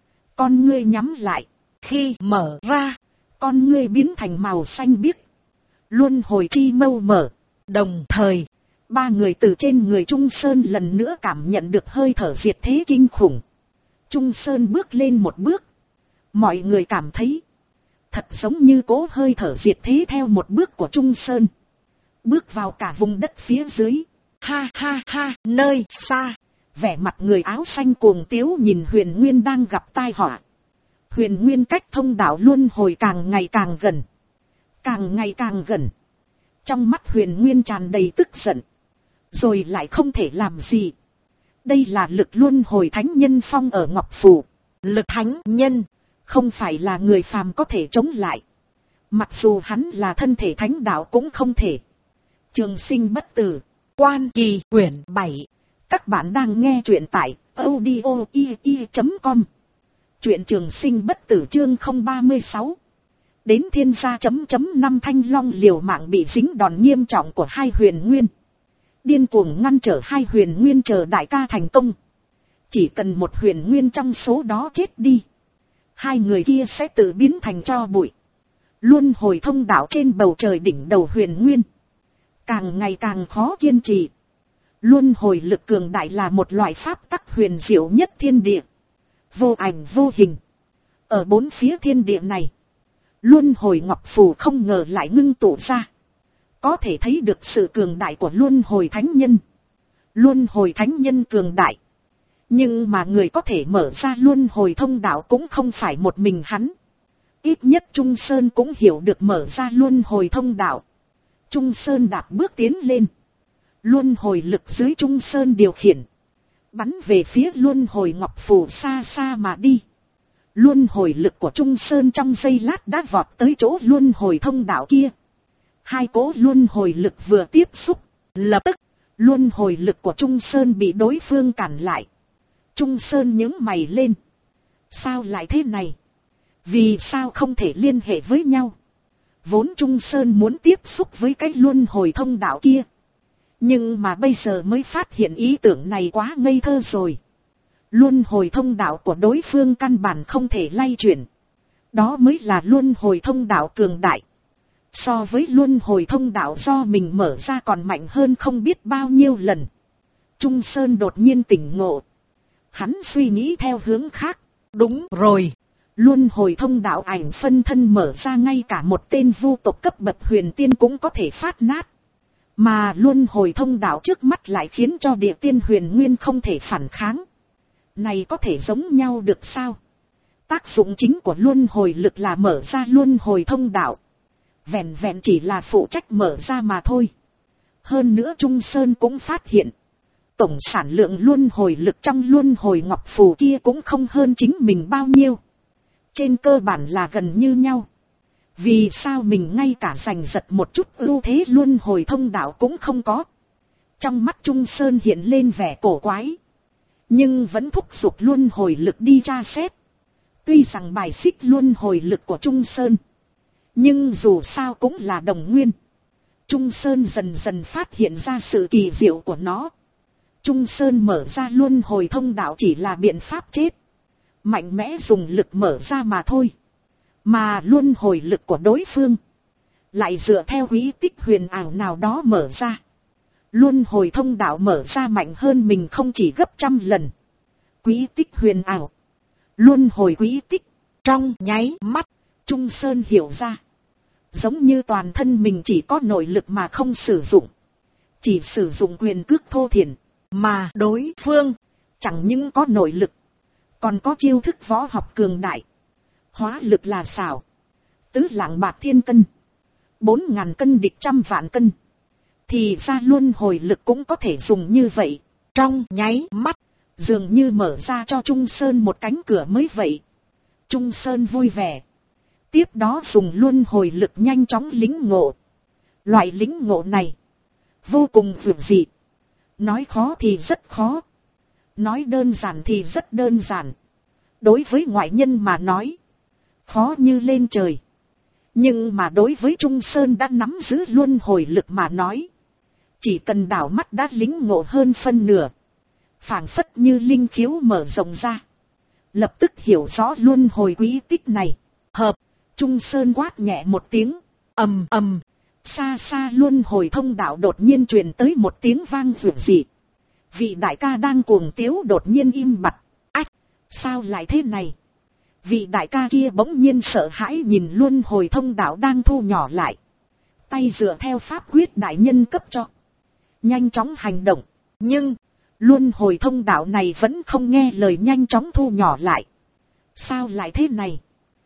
Con ngươi nhắm lại, khi mở ra, con ngươi biến thành màu xanh biếc. Luân Hồi chi mâu mở, đồng thời Ba người từ trên người Trung Sơn lần nữa cảm nhận được hơi thở diệt thế kinh khủng. Trung Sơn bước lên một bước. Mọi người cảm thấy thật giống như cỗ hơi thở diệt thế theo một bước của Trung Sơn bước vào cả vùng đất phía dưới. Ha ha ha, nơi xa, vẻ mặt người áo xanh cuồng tiếu nhìn Huyền Nguyên đang gặp tai họa. Huyền Nguyên cách thông đạo luân hồi càng ngày càng gần. Càng ngày càng gần. Trong mắt Huyền Nguyên tràn đầy tức giận. Rồi lại không thể làm gì. Đây là lực luân hồi thánh nhân phong ở Ngọc Phù. Lực thánh nhân, không phải là người phàm có thể chống lại. Mặc dù hắn là thân thể thánh đạo cũng không thể. Trường sinh bất tử, Quan Kỳ quyển 7. Các bạn đang nghe truyện tại audio.com. Truyện trường sinh bất tử chương 036. Đến thiên gia .5 Thanh Long liều mạng bị dính đòn nghiêm trọng của hai Huyền Nguyên. Điên cuồng ngăn trở hai Huyền Nguyên chờ đại ca thành công. Chỉ cần một Huyền Nguyên trong số đó chết đi, hai người kia sẽ tự biến thành tro bụi. Luân hồi thông đạo trên bầu trời đỉnh đầu Huyền Nguyên càng ngày càng khó kiên trì. Luân hồi lực cường đại là một loại pháp tắc huyền diệu nhất thiên địa, vô ảnh vô hình. Ở bốn phía thiên địa này, luân hồi ngọc phù không ngờ lại ngưng tụ ra. Có thể thấy được sự cường đại của luân hồi thánh nhân. Luân hồi thánh nhân cường đại, nhưng mà người có thể mở ra luân hồi thông đạo cũng không phải một mình hắn. Ít nhất Trung Sơn cũng hiểu được mở ra luân hồi thông đạo. Trung Sơn đạp bước tiến lên. Luân hồi lực dưới Trung Sơn điều khiển, bắn về phía luân hồi ngọc phù xa xa mà đi. Luân hồi lực của Trung Sơn trong giây lát đã vọt tới chỗ luân hồi thông đạo kia. Hai cỗ luân hồi lực vừa tiếp xúc, lập tức luân hồi lực của Trung Sơn bị đối phương cản lại. Trung Sơn nhướng mày lên. Sao lại thế này? Vì sao không thể liên hệ với nhau? Vốn Trung Sơn muốn tiếp xúc với cái luân hồi thông đạo kia, nhưng mà bây giờ mới phát hiện ý tưởng này quá ngây thơ rồi. Luân hồi thông đạo của đối phương căn bản không thể lay chuyển. Đó mới là luân hồi thông đạo cường đại. So với luân hồi thông đạo do mình mở ra còn mạnh hơn không biết bao nhiêu lần. Trung Sơn đột nhiên tỉnh ngộ. Hắn suy nghĩ theo hướng khác. Đúng rồi. Luân hồi thông đạo ảnh phân thân mở ra ngay cả một tên vu tộc cấp bậc huyền tiên cũng có thể phát nát. Mà luân hồi thông đạo trước mắt lại khiến cho địa tiên huyền nguyên không thể phản kháng. Này có thể giống nhau được sao? Tác dụng chính của luân hồi lực là mở ra luân hồi thông đạo. Vẹn vẹn chỉ là phụ trách mở ra mà thôi. Hơn nữa Trung Sơn cũng phát hiện, tổng sản lượng luân hồi lực trong luân hồi ngọc phù kia cũng không hơn chính mình bao nhiêu. Trên cơ bản là gần như nhau. Vì sao mình ngay cả giành giật một chút ưu thế luân hồi thông đạo cũng không có? Trong mắt Trung Sơn hiện lên vẻ cổ quái, nhưng vẫn thúc giục luân hồi lực đi tra xét. Tuy rằng bài xích luân hồi lực của Trung Sơn, nhưng dù sao cũng là đồng nguyên. Trung Sơn dần dần phát hiện ra sự kỳ diệu của nó. Trung Sơn mở ra luân hồi thông đạo chỉ là biện pháp chết, mạnh mẽ dùng lực mở ra mà thôi. Mà luân hồi lực của đối phương lại dựa theo quý tích huyền ảo nào đó mở ra. Luân hồi thông đạo mở ra mạnh hơn mình không chỉ gấp trăm lần. Quý tích huyền ảo, luân hồi quý tích. Trong nháy mắt, Trung Sơn hiểu ra. Giống như toàn thân mình chỉ có nội lực mà không sử dụng. Chỉ sử dụng quyền cước thô thiển. Mà đối phương chẳng những có nội lực, còn có chiêu thức võ học cường đại. Hóa lực là xảo, tứ lạng bạc thiên cân, 4.000 cân địch 100.000 cân. Thì ra luân hồi lực cũng có thể dùng như vậy. Trong nháy mắt, dường như mở ra cho Trung Sơn một cánh cửa mới vậy. Trung Sơn vui vẻ. Tiếp đó dùng luân hồi lực nhanh chóng lĩnh ngộ. Loại lĩnh ngộ này vô cùng vượt dị. Nói khó thì rất khó, nói đơn giản thì rất đơn giản. Đối với ngoại nhân mà nói, khó như lên trời. Nhưng mà đối với Trung Sơn đã nắm giữ luân hồi lực mà nói, chỉ cần đảo mắt đã lĩnh ngộ hơn phân nửa. Phảng phất như linh khiếu mở rộng ra, lập tức hiểu rõ luân hồi quý tích này. Hợp. Trung Sơn quát nhẹ một tiếng, ầm ầm. Xa xa luân hồi thông đạo đột nhiên truyền tới một tiếng vang dữ dị. Vị đại ca đang cuồng tiếu đột nhiên im bặt. Ách, sao lại thế này? Vị đại ca kia bỗng nhiên sợ hãi nhìn luân hồi thông đạo đang thu nhỏ lại. Tay dựa theo pháp quyết đại nhân cấp cho. Nhanh chóng hành động. Nhưng, luân hồi thông đạo này vẫn không nghe lời nhanh chóng thu nhỏ lại. Sao lại thế này?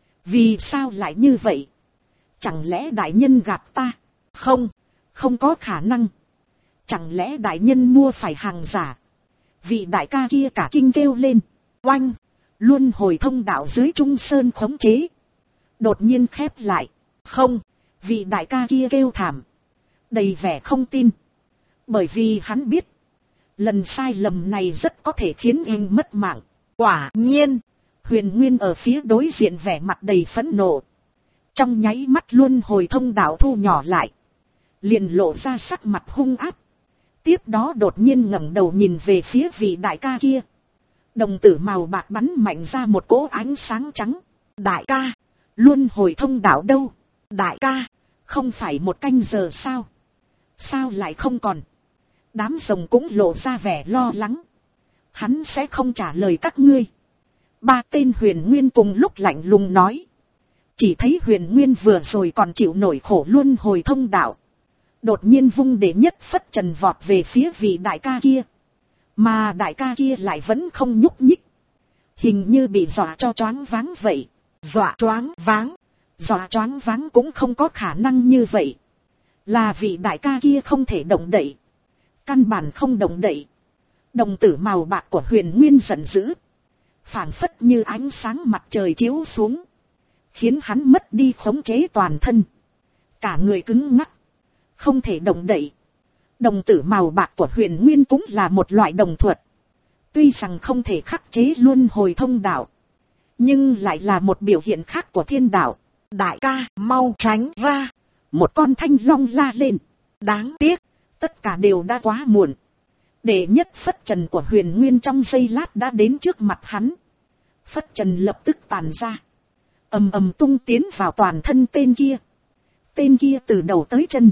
Vì sao lại như vậy? Chẳng lẽ đại nhân gạt ta? Không, không có khả năng. Chẳng lẽ đại nhân mua phải hàng giả? Vị đại ca kia cả kinh kêu lên. Oanh! Luân hồi thông đạo dưới Trung Sơn khống chế. Đột nhiên khép lại. Không! Vị đại ca kia kêu thảm. Đầy vẻ không tin. Bởi vì hắn biết. Lần sai lầm này rất có thể khiến anh mất mạng. Quả nhiên! Huyền Nguyên ở phía đối diện vẻ mặt đầy phẫn nộ. Trong nháy mắt luân hồi thông đạo thu nhỏ lại. Liền lộ ra sắc mặt hung ác. Tiếp đó đột nhiên ngẩng đầu nhìn về phía vị đại ca kia. Đồng tử màu bạc bắn mạnh ra một cỗ ánh sáng trắng. Đại ca, luân hồi thông đạo đâu? Đại ca, không phải một canh giờ sao? Sao lại không còn? Đám rồng cũng lộ ra vẻ lo lắng. Hắn sẽ không trả lời các ngươi. Ba tên Huyền Nguyên cùng lúc lạnh lùng nói. Chỉ thấy Huyền Nguyên vừa rồi còn chịu nổi khổ luân hồi thông đạo. Đột nhiên vung để nhất phất trần vọt về phía vị đại ca kia. Mà đại ca kia lại vẫn không nhúc nhích. Hình như bị dọa cho choáng váng vậy. Dọa choáng váng. Dọa choáng váng cũng không có khả năng như vậy. Là vị đại ca kia không thể động đậy. Căn bản không động đậy. Đồng tử màu bạc của Huyền Nguyên giận dữ. Phảng phất như ánh sáng mặt trời chiếu xuống. Khiến hắn mất đi khống chế toàn thân. Cả người cứng ngắc. Không thể động đậy. Đồng tử màu bạc của Huyền Nguyên cũng là một loại đồng thuật. Tuy rằng không thể khắc chế luân hồi thông đạo. Nhưng lại là một biểu hiện khác của thiên đạo. Đại ca, mau tránh ra. Một con thanh long la lên. Đáng tiếc, tất cả đều đã quá muộn. Đệ nhất phất trần của Huyền Nguyên trong giây lát đã đến trước mặt hắn. Phất trần lập tức tàn ra. Ầm ầm tung tiến vào toàn thân tên kia. Tên kia từ đầu tới chân.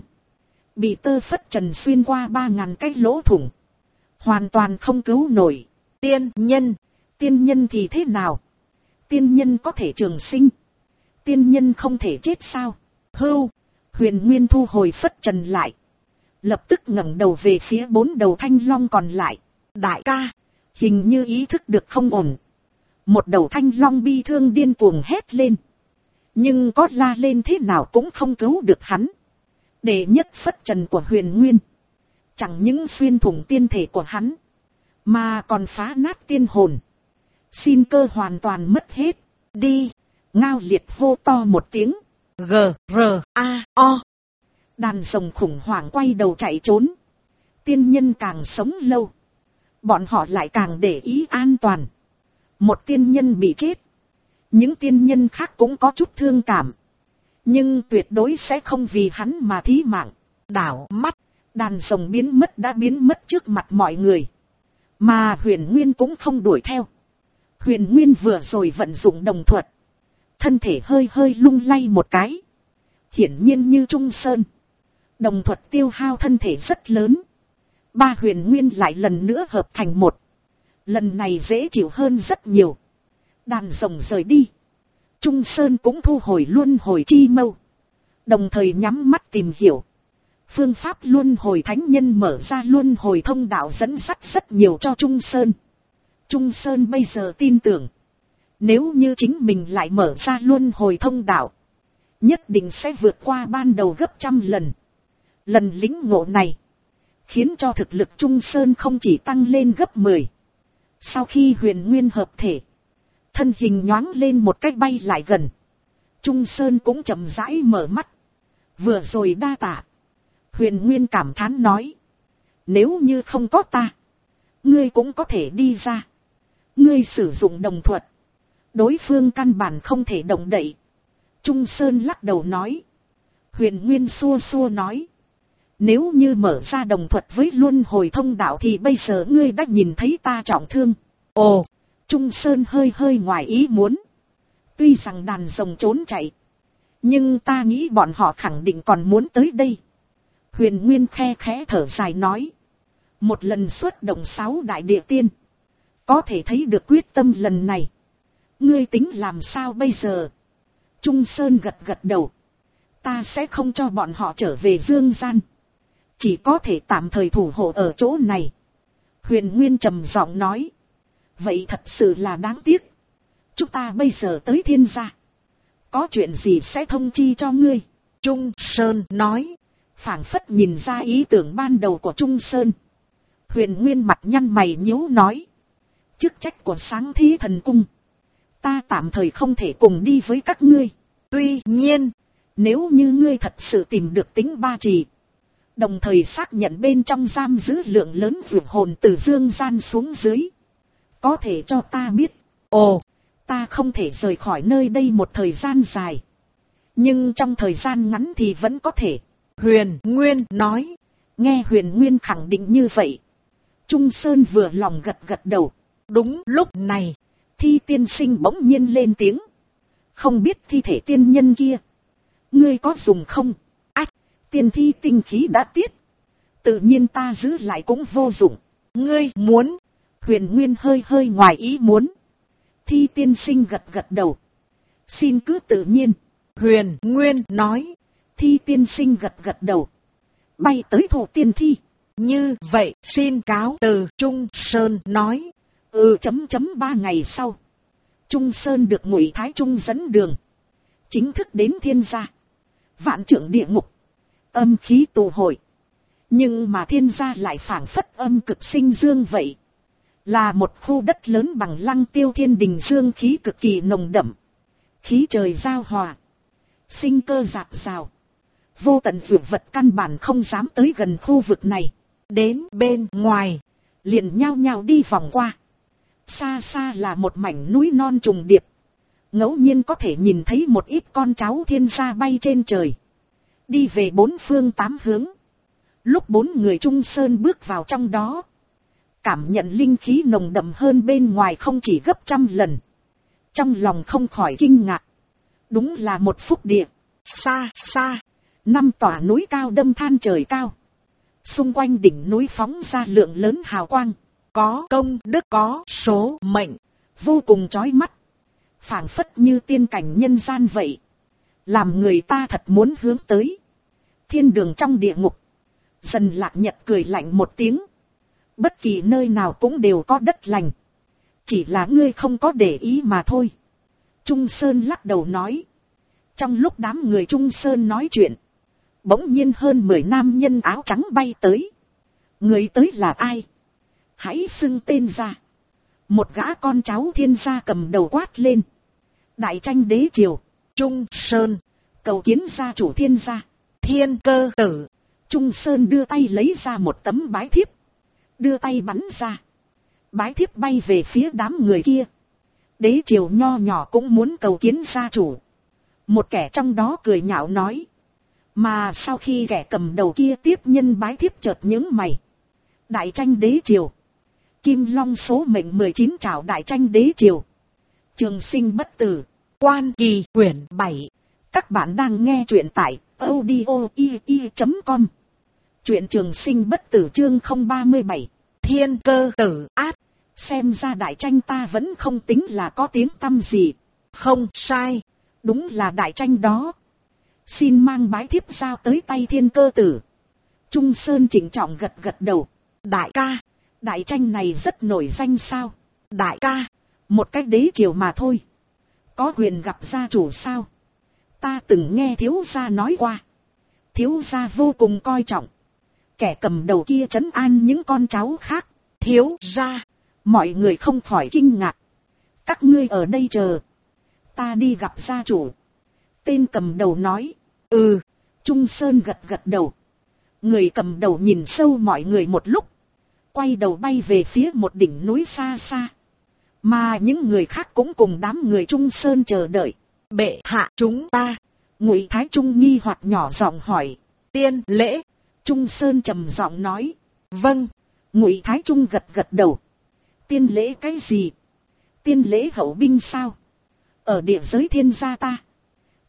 Bị tơ phất trần xuyên qua 3000 cái lỗ thủng. Hoàn toàn không cứu nổi. Tiên nhân thì thế nào? Tiên nhân có thể trường sinh. Tiên nhân không thể chết sao? Hưu, Huyền Nguyên thu hồi phất trần lại. Lập tức ngẩng đầu về phía 4 đầu thanh long còn lại. Đại ca, hình như ý thức được không ổn. Một đầu thanh long bi thương điên cuồng hét lên. Nhưng có la lên thế nào cũng không cứu được hắn. Đệ nhất phất trần của Huyền Nguyên. Chẳng những xuyên thủng tiên thể của hắn. Mà còn phá nát tiên hồn. Xin cơ hoàn toàn mất hết. Đi. Ngao liệt hô to một tiếng. G-R-A-O. Đàn rồng khủng hoảng quay đầu chạy trốn. Tiên nhân càng sống lâu. Bọn họ lại càng để ý an toàn. Một tiên nhân bị chết. Những tiên nhân khác cũng có chút thương cảm. Nhưng tuyệt đối sẽ không vì hắn mà thí mạng. Đảo mắt, đàn rồng biến mất đã biến mất trước mặt mọi người. Mà Huyền Nguyên cũng không đuổi theo. Huyền Nguyên vừa rồi vận dụng đồng thuật. Thân thể hơi hơi lung lay một cái. Hiển nhiên như Trung Sơn. Đồng thuật tiêu hao thân thể rất lớn. Ba Huyền Nguyên lại lần nữa hợp thành một. Lần này dễ chịu hơn rất nhiều. Đàn rồng rời đi. Trung Sơn cũng thu hồi luân hồi chi mâu. Đồng thời nhắm mắt tìm hiểu. Phương pháp luân hồi thánh nhân mở ra luân hồi thông đạo dẫn dắt rất nhiều cho Trung Sơn. Trung Sơn bây giờ tin tưởng. Nếu như chính mình lại mở ra luân hồi thông đạo. Nhất định sẽ vượt qua ban đầu gấp 100 lần. Lần lĩnh ngộ này. Khiến cho thực lực Trung Sơn không chỉ tăng lên gấp 10. Sau khi Huyền Nguyên hợp thể. Thân hình nhoáng lên một cách bay lại gần. Trung Sơn cũng chậm rãi mở mắt. Vừa rồi đa tạ. Huyền Nguyên cảm thán nói. Nếu như không có ta. Ngươi cũng có thể đi ra. Ngươi sử dụng đồng thuật. Đối phương căn bản không thể động đậy. Trung Sơn lắc đầu nói. Huyền Nguyên xua xua nói. Nếu như mở ra đồng thuật với luân hồi thông đạo thì bây giờ ngươi đã nhìn thấy ta trọng thương. Ồ, Trung Sơn hơi hơi ngoài ý muốn. Tuy rằng đàn rồng trốn chạy. Nhưng ta nghĩ bọn họ khẳng định còn muốn tới đây. Huyền Nguyên khe khẽ thở dài nói. Một lần xuất động 6 đại địa tiên. Có thể thấy được quyết tâm lần này. Ngươi tính làm sao bây giờ? Trung Sơn gật gật đầu. Ta sẽ không cho bọn họ trở về dương gian. Chỉ có thể tạm thời thủ hộ ở chỗ này. Huyền Nguyên trầm giọng nói. Vậy thật sự là đáng tiếc. Chúng ta bây giờ tới thiên gia. Có chuyện gì sẽ thông chi cho ngươi. Trung Sơn nói. Phảng phất nhìn ra ý tưởng ban đầu của Trung Sơn. Huyền Nguyên mặt nhăn mày nhíu nói. Chức trách của Sáng Thế Thần Cung. Ta tạm thời không thể cùng đi với các ngươi. Tuy nhiên, nếu như ngươi thật sự tìm được tính ba trì. Đồng thời xác nhận bên trong giam giữ lượng lớn vượt hồn từ dương gian xuống dưới. Có thể cho ta biết. Ồ, ta không thể rời khỏi nơi đây một thời gian dài. Nhưng trong thời gian ngắn thì vẫn có thể. Huyền Nguyên nói. Nghe Huyền Nguyên khẳng định như vậy. Trung Sơn vừa lòng gật gật đầu. Đúng lúc này, Thi tiên sinh bỗng nhiên lên tiếng. Không biết thi thể tiên nhân kia. Ngươi có dùng không? Ách, tiên thi tinh khí đã tiết. Tự nhiên ta giữ lại cũng vô dụng. Ngươi muốn. Huyền Nguyên hơi ngoài ý muốn. Thi tiên sinh gật gật đầu. Xin cứ tự nhiên. Huyền Nguyên nói. Thi tiên sinh gật gật đầu. Bay tới thủ tiên thi. Như vậy xin cáo từ. Trung Sơn nói. 3 ngày sau. Trung Sơn được Ngụy Thái Trung dẫn đường. Chính thức đến thiên gia. Vạn Trượng địa ngục. Âm khí tụ hội. Nhưng mà thiên gia lại phảng phất âm cực sinh dương vậy. Là một khu đất lớn bằng Lăng Tiêu Thiên Đình, dương khí cực kỳ nồng đậm. Khí trời giao hòa. Sinh cơ rạc rào. Vô tận vượt vật căn bản không dám tới gần khu vực này. Đến bên ngoài. Liền nhao nhao đi vòng qua. Xa xa là một mảnh núi non trùng điệp. Ngẫu nhiên có thể nhìn thấy một ít con cháu thiên gia bay trên trời. Đi về 4 phương 8 hướng. Lúc 4 người Trung Sơn bước vào trong đó. Cảm nhận linh khí nồng đậm hơn bên ngoài không chỉ gấp 100 lần. Trong lòng không khỏi kinh ngạc. Đúng là một phúc địa. Xa xa. 5 tòa núi cao đâm than trời cao. Xung quanh đỉnh núi phóng ra lượng lớn hào quang. Có công đức, có số mệnh. Vô cùng chói mắt. Phảng phất như tiên cảnh nhân gian vậy. Làm người ta thật muốn hướng tới. Thiên đường trong địa ngục. Dần Lạc Nhật cười lạnh một tiếng. Bất kỳ nơi nào cũng đều có đất lành. Chỉ là ngươi không có để ý mà thôi. Trung Sơn lắc đầu nói. Trong lúc đám người Trung Sơn nói chuyện. Bỗng nhiên hơn 10 nam nhân áo trắng bay tới. Người tới là ai? Hãy xưng tên ra. Một gã con cháu thiên gia cầm đầu quát lên. Đại Tranh đế triều. Trung Sơn. Cầu kiến gia chủ thiên gia. Thiên Cơ Tử. Trung Sơn đưa tay lấy ra một tấm bái thiếp. Đưa tay bắn ra. Bái thiếp bay về phía đám người kia. Đế triều nho nhỏ cũng muốn cầu kiến gia chủ. Một kẻ trong đó cười nhạo nói. Mà sau khi kẻ cầm đầu kia tiếp nhân bái thiếp chợt nhướng mày. Đại Tranh đế triều. Kim Long số mệnh 19 trảo Đại Tranh đế triều. Trường sinh bất tử. Quan Kỳ quyển 7. Các bạn đang nghe truyện tại audio.com. Truyện Trường Sinh bất tử chương 037. Thiên Cơ Tử át. Xem ra Đại Tranh ta vẫn không tính là có tiếng tăm gì. Không sai. Đúng là Đại Tranh đó. Xin mang bái thiếp giao tới tay Thiên Cơ Tử. Trung Sơn chỉnh trọng gật gật đầu. Đại ca. Đại Tranh này rất nổi danh sao? Đại ca. Một cái đế triều mà thôi. Có quyền gặp gia chủ sao? Ta từng nghe thiếu gia nói qua. Thiếu gia vô cùng coi trọng. Kẻ cầm đầu kia trấn an những con cháu khác. Thiếu gia. Mọi người không khỏi kinh ngạc. Các ngươi ở đây chờ. Ta đi gặp gia chủ. Tên cầm đầu nói. Trung Sơn gật gật đầu. Người cầm đầu nhìn sâu mọi người một lúc. Quay đầu bay về phía một đỉnh núi xa xa. Mà những người khác cũng cùng đám người Trung Sơn chờ đợi. Bệ hạ chúng ta. Ngụy Thái Trung nghi hoặc nhỏ giọng hỏi. Tiên lễ. Trung Sơn trầm giọng nói. Vâng. Ngụy Thái Trung gật gật đầu. Tiên lễ cái gì? Tiên lễ hậu binh sao? Ở địa giới thiên gia ta.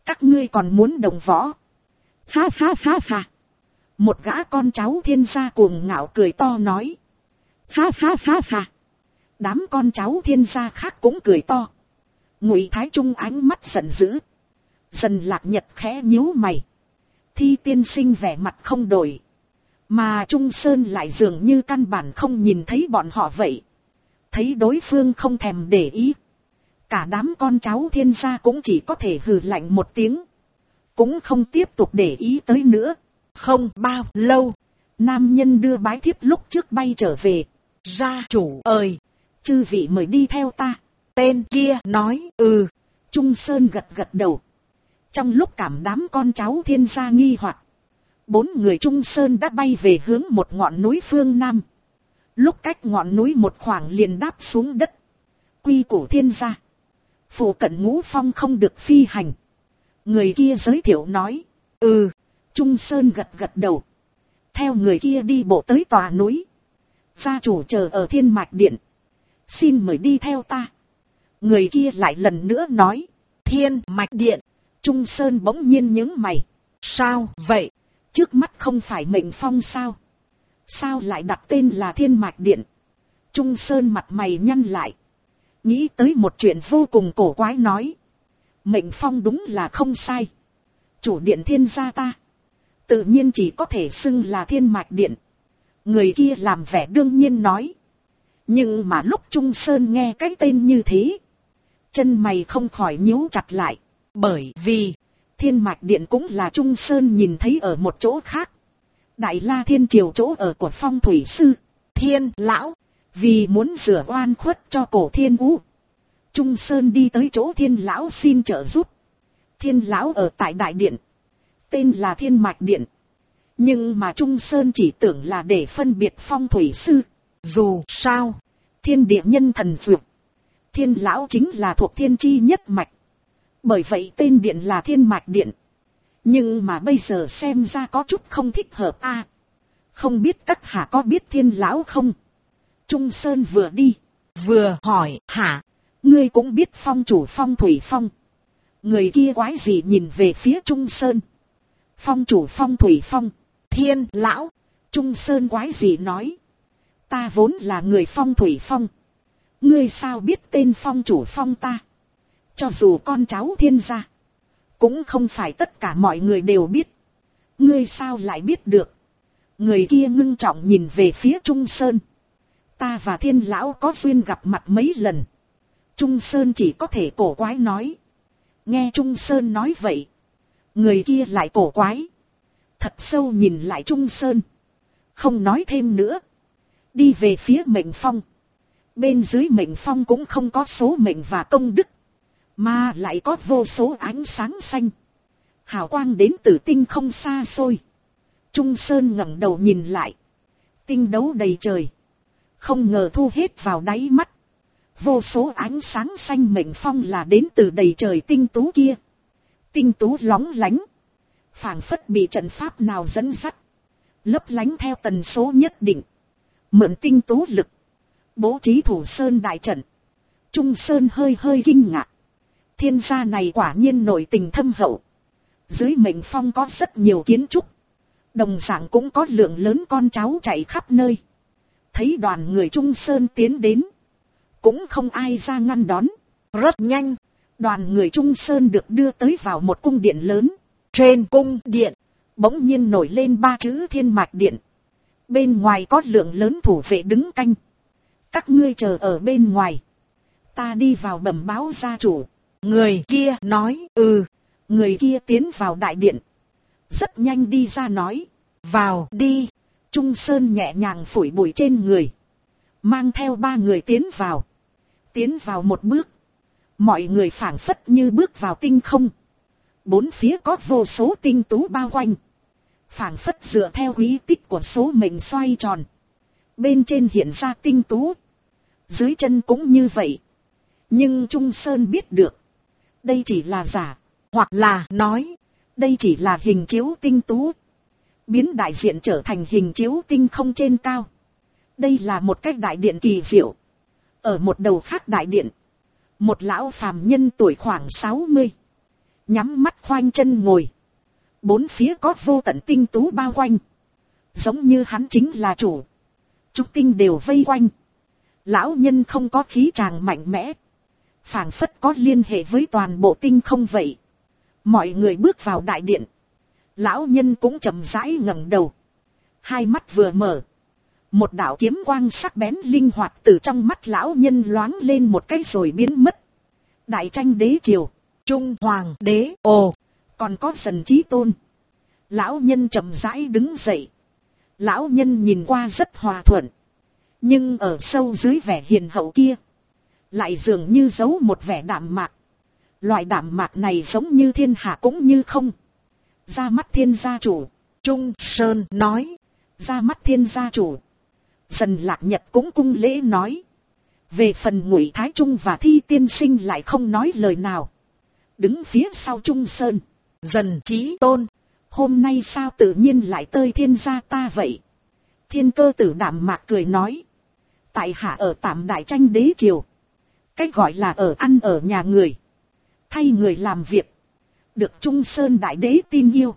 Các ngươi còn muốn đồng võ. Ha ha ha ha. Một gã con cháu thiên gia cuồng ngạo cười to nói. Ha ha ha ha. Đám con cháu thiên gia khác cũng cười to. Ngụy Thái Trung ánh mắt giận dữ. Dần Lạc Nhật khẽ nhíu mày. Thi tiên sinh vẻ mặt không đổi. Mà Trung Sơn lại dường như căn bản không nhìn thấy bọn họ vậy. Thấy đối phương không thèm để ý. Cả đám con cháu thiên gia cũng chỉ có thể hừ lạnh một tiếng. Cũng không tiếp tục để ý tới nữa. Không bao lâu, nam nhân đưa bái thiếp lúc trước bay trở về. Gia chủ ơi, chư vị mời đi theo ta. Tên kia nói Trung Sơn gật gật đầu. Trong lúc cảm đám con cháu thiên gia nghi hoặc, 4 người Trung Sơn đã bay về hướng một ngọn núi phương Nam. Lúc cách ngọn núi một khoảng liền đáp xuống đất. Quy củ thiên gia, phụ cận Ngũ Phong không được phi hành. Người kia giới thiệu nói. Trung Sơn gật gật đầu. Theo người kia đi bộ tới tòa núi. Gia chủ chờ ở Thiên Mạch Điện. Xin mời đi theo ta. Người kia lại lần nữa nói. Thiên Mạch Điện. Trung Sơn bỗng nhiên nhướng mày. Sao vậy? Trước mắt không phải Mệnh Phong sao? Sao lại đặt tên là Thiên Mạch Điện? Trung Sơn mặt mày nhăn lại. Nghĩ tới một chuyện vô cùng cổ quái nói. Mệnh Phong đúng là không sai. Chủ điện thiên gia ta tự nhiên chỉ có thể xưng là Thiên Mạch Điện. Người kia làm vẻ đương nhiên nói. Nhưng mà lúc Trung Sơn nghe cái tên như thế, chân mày không khỏi nhíu chặt lại. Bởi vì Thiên Mạch Điện cũng là Trung Sơn nhìn thấy ở một chỗ khác. Đại La Thiên Triều chỗ ở của Phong Thủy Sư Thiên Lão. Vì muốn rửa oan khuất cho cổ Thiên Vũ, Trung Sơn đi tới chỗ Thiên Lão xin trợ giúp. Thiên Lão ở tại Đại Điện, tên là Thiên Mạch Điện. Nhưng mà Trung Sơn chỉ tưởng là để phân biệt Phong Thủy Sư. Dù sao, thiên địa nhân thần dược, Thiên Lão chính là thuộc thiên chi nhất mạch. Bởi vậy tên điện là Thiên Mạch Điện. Nhưng mà bây giờ xem ra có chút không thích hợp a. Không biết các hạ có biết Thiên Lão không? Trung Sơn vừa đi vừa hỏi. Hả? Ngươi cũng biết phong chủ Phong Thủy Phong? Người kia quái gì nhìn về phía Trung Sơn. Phong chủ Phong Thủy Phong, Thiên Lão. Trung Sơn quái gì nói. Ta vốn là người Phong Thủy Phong. Ngươi sao biết tên phong chủ Phong ta? Cho dù con cháu thiên gia, cũng không phải tất cả mọi người đều biết. Ngươi sao lại biết được? Người kia ngưng trọng nhìn về phía Trung Sơn. Ta và Thiên Lão có duyên gặp mặt mấy lần. Trung Sơn chỉ có thể cổ quái nói. Nghe Trung Sơn nói vậy, người kia lại cổ quái. Thật sâu nhìn lại Trung Sơn, không nói thêm nữa. Đi về phía Mệnh Phong. Bên dưới Mệnh Phong cũng không có số mệnh và công đức, mà lại có vô số ánh sáng xanh. Hào quang đến từ tinh không xa xôi. Trung Sơn ngẩng đầu nhìn lại. Tinh đấu đầy trời, không ngờ thu hết vào đáy mắt. Vô số ánh sáng xanh Mệnh Phong là đến từ đầy trời tinh tú kia. Tinh tú lóng lánh, phảng phất bị trận pháp nào dẫn dắt, lấp lánh theo tần số nhất định. Mượn tinh tú lực, bố trí thủ sơn đại trận. Trung Sơn hơi hơi kinh ngạc. Thiên gia này quả nhiên nội tình thâm hậu. Dưới Mệnh Phong có rất nhiều kiến trúc, đồng dạng cũng có lượng lớn con cháu chạy khắp nơi. Thấy đoàn người Trung Sơn tiến đến, cũng không ai ra ngăn đón. Rất nhanh, đoàn người Trung Sơn được đưa tới vào một cung điện lớn. Trên cung điện, bỗng nhiên nổi lên 3 chữ Thiên Mạch Điện. Bên ngoài có lượng lớn thủ vệ đứng canh. Các ngươi chờ ở bên ngoài, ta đi vào bẩm báo gia chủ. Người kia nói. Người kia tiến vào đại điện, rất nhanh đi ra nói. Vào đi. Trung Sơn nhẹ nhàng phủi bụi trên người, mang theo 3 người tiến vào. Tiến vào một bước, mọi người phảng phất như bước vào tinh không. 4 phía có vô số tinh tú bao quanh, phảng phất dựa theo quy tích của số mệnh xoay tròn. Bên trên hiện ra tinh tú, dưới chân cũng như vậy. Nhưng Trung Sơn biết được, đây chỉ là giả, hoặc là nói, đây chỉ là hình chiếu tinh tú, biến đại diện trở thành hình chiếu tinh không trên cao. Đây là một cái đại điện kỳ diệu. Ở một đầu khác đại điện, một lão phàm nhân tuổi khoảng 60, nhắm mắt khoanh chân ngồi. Bốn phía có vô tận tinh tú bao quanh. Giống như hắn chính là chủ. Chúng tinh đều vây quanh. Lão nhân không có khí tràng mạnh mẽ. Phảng phất có liên hệ với toàn bộ tinh không vậy. Mọi người bước vào đại điện. Lão nhân cũng chậm rãi ngẩng đầu. Hai mắt vừa mở. Một đạo kiếm quang sắc bén linh hoạt từ trong mắt lão nhân loáng lên một cái rồi biến mất. Đại tranh đế triều. Trung hoàng đế. Ồ, còn có Dần Chí Tôn. Lão nhân chậm rãi đứng dậy. Lão nhân nhìn qua rất hòa thuận. Nhưng ở sâu dưới vẻ hiền hậu kia. Lại dường như giấu một vẻ đạm mạc. Loại đạm mạc này giống như thiên hạ cũng như không. Ra mắt thiên gia chủ. Trung Sơn nói. Ra mắt thiên gia chủ. Dần Lạc Nhật cũng cung lễ nói. Về phần Ngụy Thái Trung và Thi tiên sinh lại không nói lời nào. Đứng phía sau Trung Sơn. Dần Chí Tôn. Hôm nay sao tự nhiên lại tới thiên gia ta vậy? Thiên Cơ Tử đạm mạc cười nói. Tại hạ ở tạm đại tranh đế triều. Cách gọi là ở ăn ở nhà người. Thay người làm việc. Được Trung Sơn đại đế tin yêu.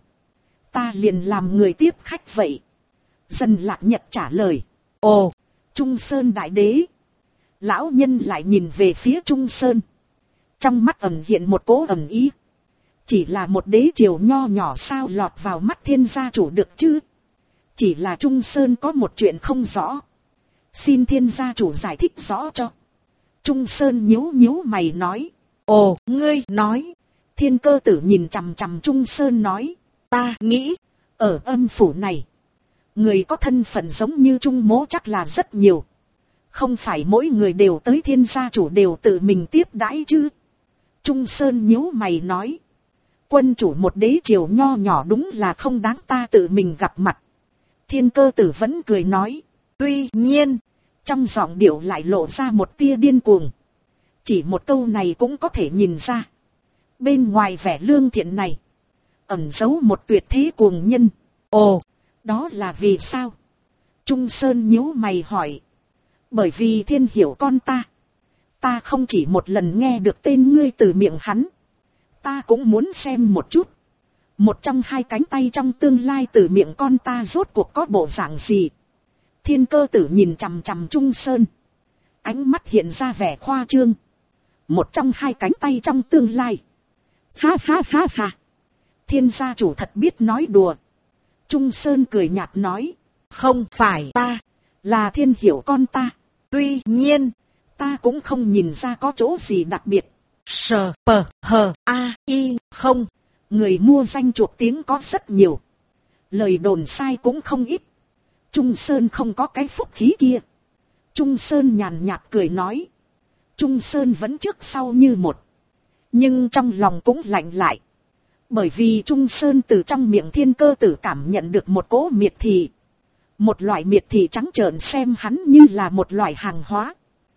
Ta liền làm người tiếp khách vậy. Dần Lạc Nhật trả lời. Ồ, Trung Sơn đại đế. Lão nhân lại nhìn về phía Trung Sơn. Trong mắt ẩn hiện một cố ẩn ý. Chỉ là một đế triều nho nhỏ sao lọt vào mắt thiên gia chủ được chứ? Chỉ là Trung Sơn có một chuyện không rõ. Xin thiên gia chủ giải thích rõ cho. Trung Sơn nhíu nhíu mày nói. Ồ, ngươi nói. Thiên Cơ Tử nhìn chằm chằm Trung Sơn nói. Ta nghĩ, ở âm phủ này, người có thân phận giống như Trung Mỗ chắc là rất nhiều. Không phải mỗi người đều tới thiên gia chủ đều tự mình tiếp đãi chứ? Trung Sơn nhíu mày nói. Quân chủ một đế triều nho nhỏ đúng là không đáng ta tự mình gặp mặt. Thiên Cơ Tử vẫn cười nói. Tuy nhiên, trong giọng điệu lại lộ ra một tia điên cuồng. Chỉ một câu này cũng có thể nhìn ra. Bên ngoài vẻ lương thiện này, ẩn giấu một tuyệt thế cuồng nhân. Ồ, đó là vì sao? Trung Sơn nhíu mày hỏi. Bởi vì Thiên hiểu con ta. Ta không chỉ một lần nghe được tên ngươi từ miệng hắn. Ta cũng muốn xem một chút. Một trong hai cánh tay trong tương lai từ miệng con ta rốt cuộc có bộ dạng gì? Thiên Cơ Tử nhìn chằm chằm Trung Sơn. Ánh mắt hiện ra vẻ khoa trương. Một trong hai cánh tay trong tương lai. Ha ha ha ha. Thiên gia chủ thật biết nói đùa. Trung Sơn cười nhạt nói. Không phải ta. Là Thiên hiểu con ta. Tuy nhiên, ta cũng không nhìn ra có chỗ gì đặc biệt. Sờ pờ hờ a i không. Người mua danh chuộc tiếng có rất nhiều. Lời đồn sai cũng không ít. Trung Sơn không có cái phúc khí kia. Trung Sơn nhàn nhạt cười nói. Trung Sơn vẫn trước sau như một. Nhưng trong lòng cũng lạnh lại. Bởi vì Trung Sơn từ trong miệng Thiên Cơ Tử cảm nhận được một cỗ miệt thị. Một loại miệt thị trắng trợn xem hắn như là một loại hàng hóa.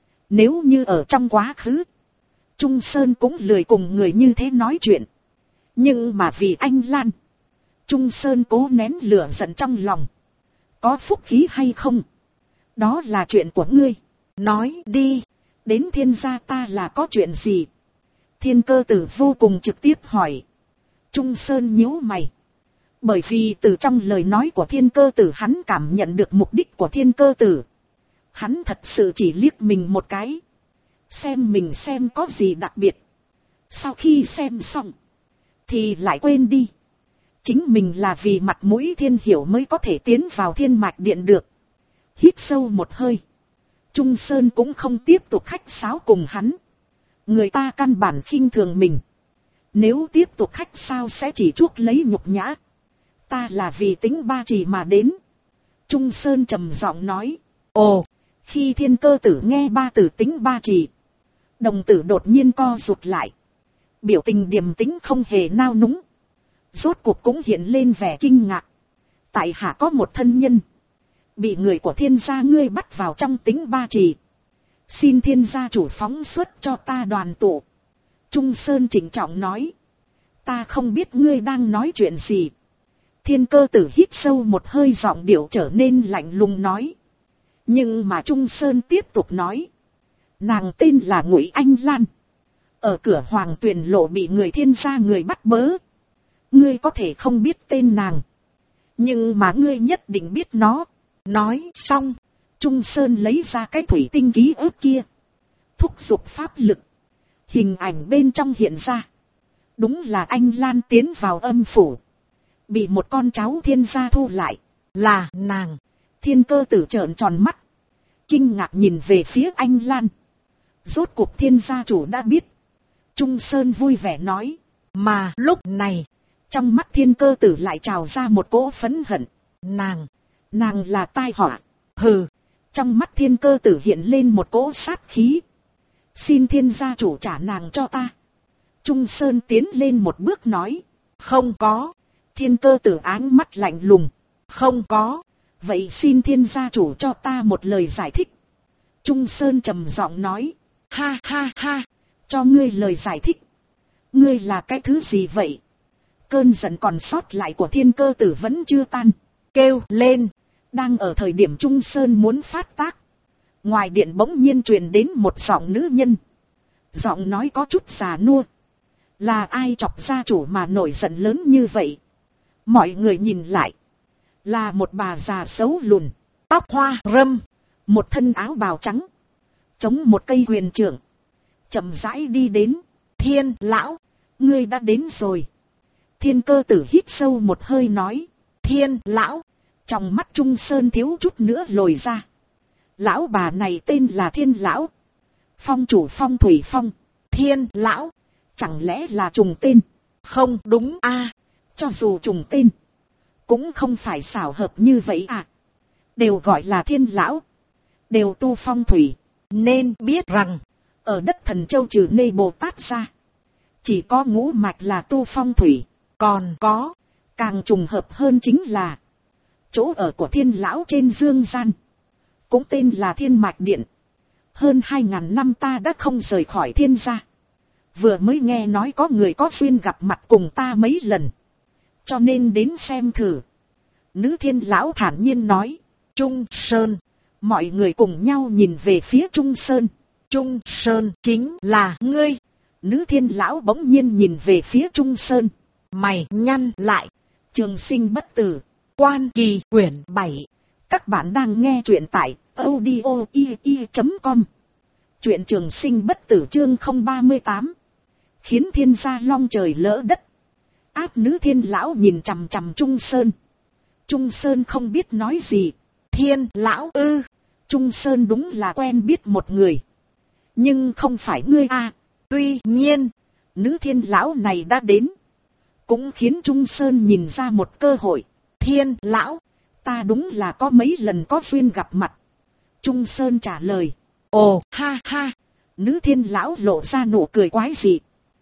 Nếu như ở trong quá khứ, Trung Sơn cũng lười cùng người như thế nói chuyện. Nhưng mà vì anh Lan, Trung Sơn cố nén lửa giận trong lòng. Có phúc khí hay không? Đó là chuyện của ngươi. Nói đi, đến thiên gia ta là có chuyện gì? Thiên Cơ Tử vô cùng trực tiếp hỏi. Trung Sơn nhíu mày. Bởi vì từ trong lời nói của Thiên Cơ Tử hắn cảm nhận được mục đích của Thiên Cơ Tử. Hắn thật sự chỉ liếc mình một cái. Xem mình xem có gì đặc biệt. Sau khi xem xong, thì lại quên đi. Chính mình là vì mặt mũi Thiên hiểu mới có thể tiến vào Thiên Mạch Điện được. Hít sâu một hơi. Trung Sơn cũng không tiếp tục khách sáo cùng hắn. Người ta căn bản khinh thường mình. Nếu tiếp tục khách sáo sẽ chỉ chuốc lấy nhục nhã. Ta là vì tính ba trì mà đến. Trung Sơn trầm giọng nói. Ồ, khi Thiên Cơ Tử nghe ba từ tính ba trì, đồng tử đột nhiên co rụt lại. Biểu tình điềm tĩnh không hề nao núng. Rốt cuộc cũng hiện lên vẻ kinh ngạc. Tại hạ có một thân nhân, bị người của Thiên gia ngươi bắt vào trong tính ba trì. Xin Thiên gia chủ phóng xuất cho ta đoàn tụ. Trung Sơn trịnh trọng nói. Ta không biết ngươi đang nói chuyện gì. Thiên Cơ Tử hít sâu một hơi, giọng điệu trở nên lạnh lùng nói. Nhưng mà Trung Sơn tiếp tục nói. Nàng tên là Ngụy Anh Lan. Ở cửa Hoàng Tuyền Lộ bị người Thiên gia người bắt bớ. Ngươi có thể không biết tên nàng, nhưng mà ngươi nhất định biết nó. Nói xong, Trung Sơn lấy ra cái thủy tinh ký ức kia, thúc giục pháp lực. Hình ảnh bên trong hiện ra, đúng là anh Lan tiến vào âm phủ, bị một con cháu Thiên gia thu lại, là nàng. Thiên Cơ Tử trợn tròn mắt, kinh ngạc nhìn về phía anh Lan. Rốt cuộc Thiên gia chủ đã biết. Trung Sơn vui vẻ nói, mà lúc này, trong mắt Thiên Cơ Tử lại trào ra một cỗ phẫn hận. Nàng là tai họa. Hừ, trong mắt Thiên Cơ Tử hiện lên một cỗ sát khí. Xin Thiên gia chủ trả nàng cho ta. Trung Sơn tiến lên một bước nói, không có. Thiên Cơ Tử áng mắt lạnh lùng, không có. Vậy xin Thiên gia chủ cho ta một lời giải thích. Trung Sơn trầm giọng nói, ha ha ha, cho ngươi lời giải thích. Ngươi là cái thứ gì vậy? Cơn giận còn sót lại của Thiên Cơ Tử vẫn chưa tan, kêu lên. Đang ở thời điểm Trung Sơn muốn phát tác, ngoài điện bỗng nhiên truyền đến một giọng nữ nhân. Giọng nói có chút già nua. Là ai chọc gia chủ mà nổi giận lớn như vậy? Mọi người nhìn lại, là một bà già xấu lùn, tóc hoa râm, một thân áo bào trắng, chống một cây quyền trượng, chậm rãi đi đến. Thiên lão, ngươi đã đến rồi. Thiên Cơ Tử hít sâu một hơi nói, Thiên lão. Trong mắt Trung Sơn thiếu chút nữa lồi ra. Lão bà này tên là Thiên lão, phong chủ Phong Thủy Phong. Thiên lão, chẳng lẽ là trùng tên? Không đúng a, cho dù trùng tên, cũng không phải xảo hợp như vậy à. Đều gọi là Thiên lão, đều tu phong thủy, nên biết rằng, ở đất Thần Châu trừ Nê Bồ Tát ra, chỉ có ngũ mạch là tu phong thủy. Còn có, càng trùng hợp hơn chính là, chỗ ở của Thiên lão trên dương gian, cũng tên là Thiên Mạch Điện. Hơn 2000 năm ta đã không rời khỏi Thiên gia. Vừa mới nghe nói có người có duyên gặp mặt cùng ta mấy lần, cho nên đến xem thử. Nữ Thiên lão thản nhiên nói. Trung Sơn. Mọi người cùng nhau nhìn về phía Trung Sơn. Trung Sơn chính là ngươi. Nữ Thiên lão bỗng nhiên nhìn về phía Trung Sơn, mày nhăn lại. Trường sinh bất tử, Quan Kỳ quyển 7. Các bạn đang nghe truyện tại audio.com. Truyện Trường Sinh bất tử chương 038. Khiến Thiên gia long trời lỡ đất. Áp Nữ Thiên lão nhìn chằm chằm Trung Sơn. Trung Sơn không biết nói gì. Thiên lão ư? Trung Sơn đúng là quen biết một người, nhưng không phải ngươi à. Tuy nhiên, Nữ Thiên lão này đã đến, cũng khiến Trung Sơn nhìn ra một cơ hội. Thiên lão, ta đúng là có mấy lần có duyên gặp mặt. Trung Sơn trả lời. Ồ ha ha. Nữ Thiên lão lộ ra nụ cười quái dị,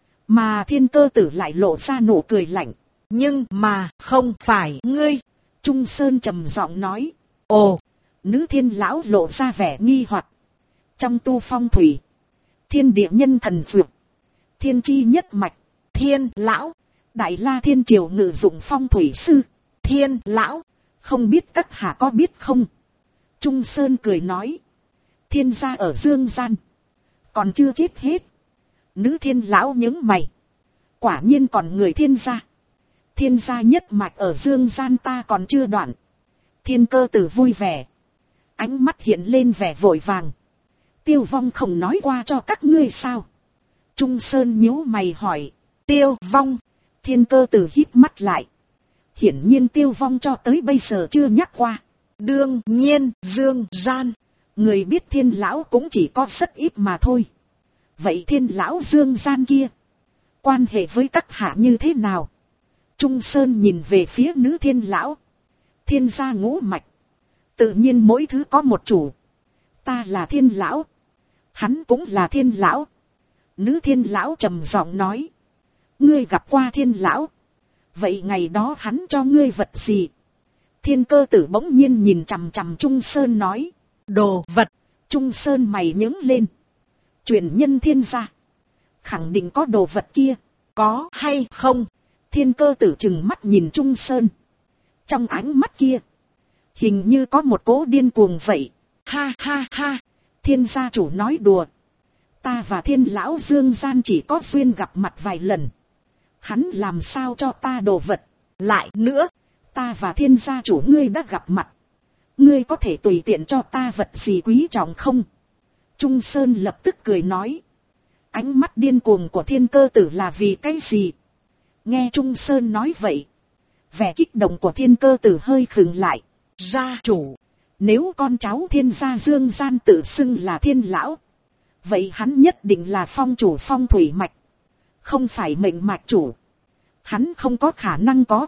mà Thiên Cơ Tử lại lộ ra nụ cười lạnh. Nhưng mà không phải ngươi. Trung Sơn trầm giọng nói. Ồ. Nữ Thiên lão lộ ra vẻ nghi hoặc. Trong tu phong thủy, thiên địa nhân thần dược, thiên chi nhất mạch. Thiên lão, Đại La Thiên Triều ngự dụng phong thủy sư. Thiên lão, không biết các hạ có biết không? Trung Sơn cười nói. Thiên gia ở dương gian, còn chưa chết hết. Nữ Thiên lão nhướng mày. Quả nhiên còn người Thiên gia. Thiên gia nhất mạch ở dương gian ta còn chưa đoạn. Thiên Cơ Tử vui vẻ, ánh mắt hiện lên vẻ vội vàng. Tiêu Vong không nói qua cho các ngươi sao? Trung Sơn nhíu mày hỏi. Tiêu Vong. Thiên Cơ Tử híp mắt lại. Hiển nhiên Tiêu Vong cho tới bây giờ chưa nhắc qua. Đương nhiên, dương gian, người biết Thiên lão cũng chỉ có rất ít mà thôi. Vậy Thiên lão dương gian kia, quan hệ với các hạ như thế nào? Trung Sơn nhìn về phía Nữ Thiên lão. Thiên gia ngũ mạch, tự nhiên mỗi thứ có một chủ. Ta là Thiên lão, hắn cũng là Thiên lão. Nữ Thiên lão trầm giọng nói. Ngươi gặp qua Thiên lão, vậy ngày đó hắn cho ngươi vật gì? Thiên Cơ Tử bỗng nhiên nhìn chằm chằm Trung Sơn nói. Đồ vật. Trung Sơn mày nhướng lên. Truyền nhân Thiên gia, khẳng định có đồ vật kia. Có hay không? Thiên Cơ Tử trừng mắt nhìn Trung Sơn. Trong ánh mắt kia, hình như có một cỗ điên cuồng vậy. Ha ha ha. Thiên gia chủ nói đùa. Ta và thiên lão dương gian chỉ có duyên gặp mặt vài lần. Hắn làm sao cho ta đồ vật. Lại nữa, ta và thiên gia chủ ngươi đã gặp mặt. Ngươi có thể tùy tiện cho ta vật gì quý trọng không? Trung Sơn lập tức cười nói. Ánh mắt điên cuồng của Thiên Cơ Tử là vì cái gì? Nghe Trung Sơn nói vậy, vẻ kích động của Thiên Cơ Tử hơi khựng lại. Gia chủ, nếu con cháu thiên gia dương gian tự xưng là thiên lão, vậy hắn nhất định là phong chủ phong thủy mạch, không phải mệnh mạch chủ. Hắn không có khả năng có.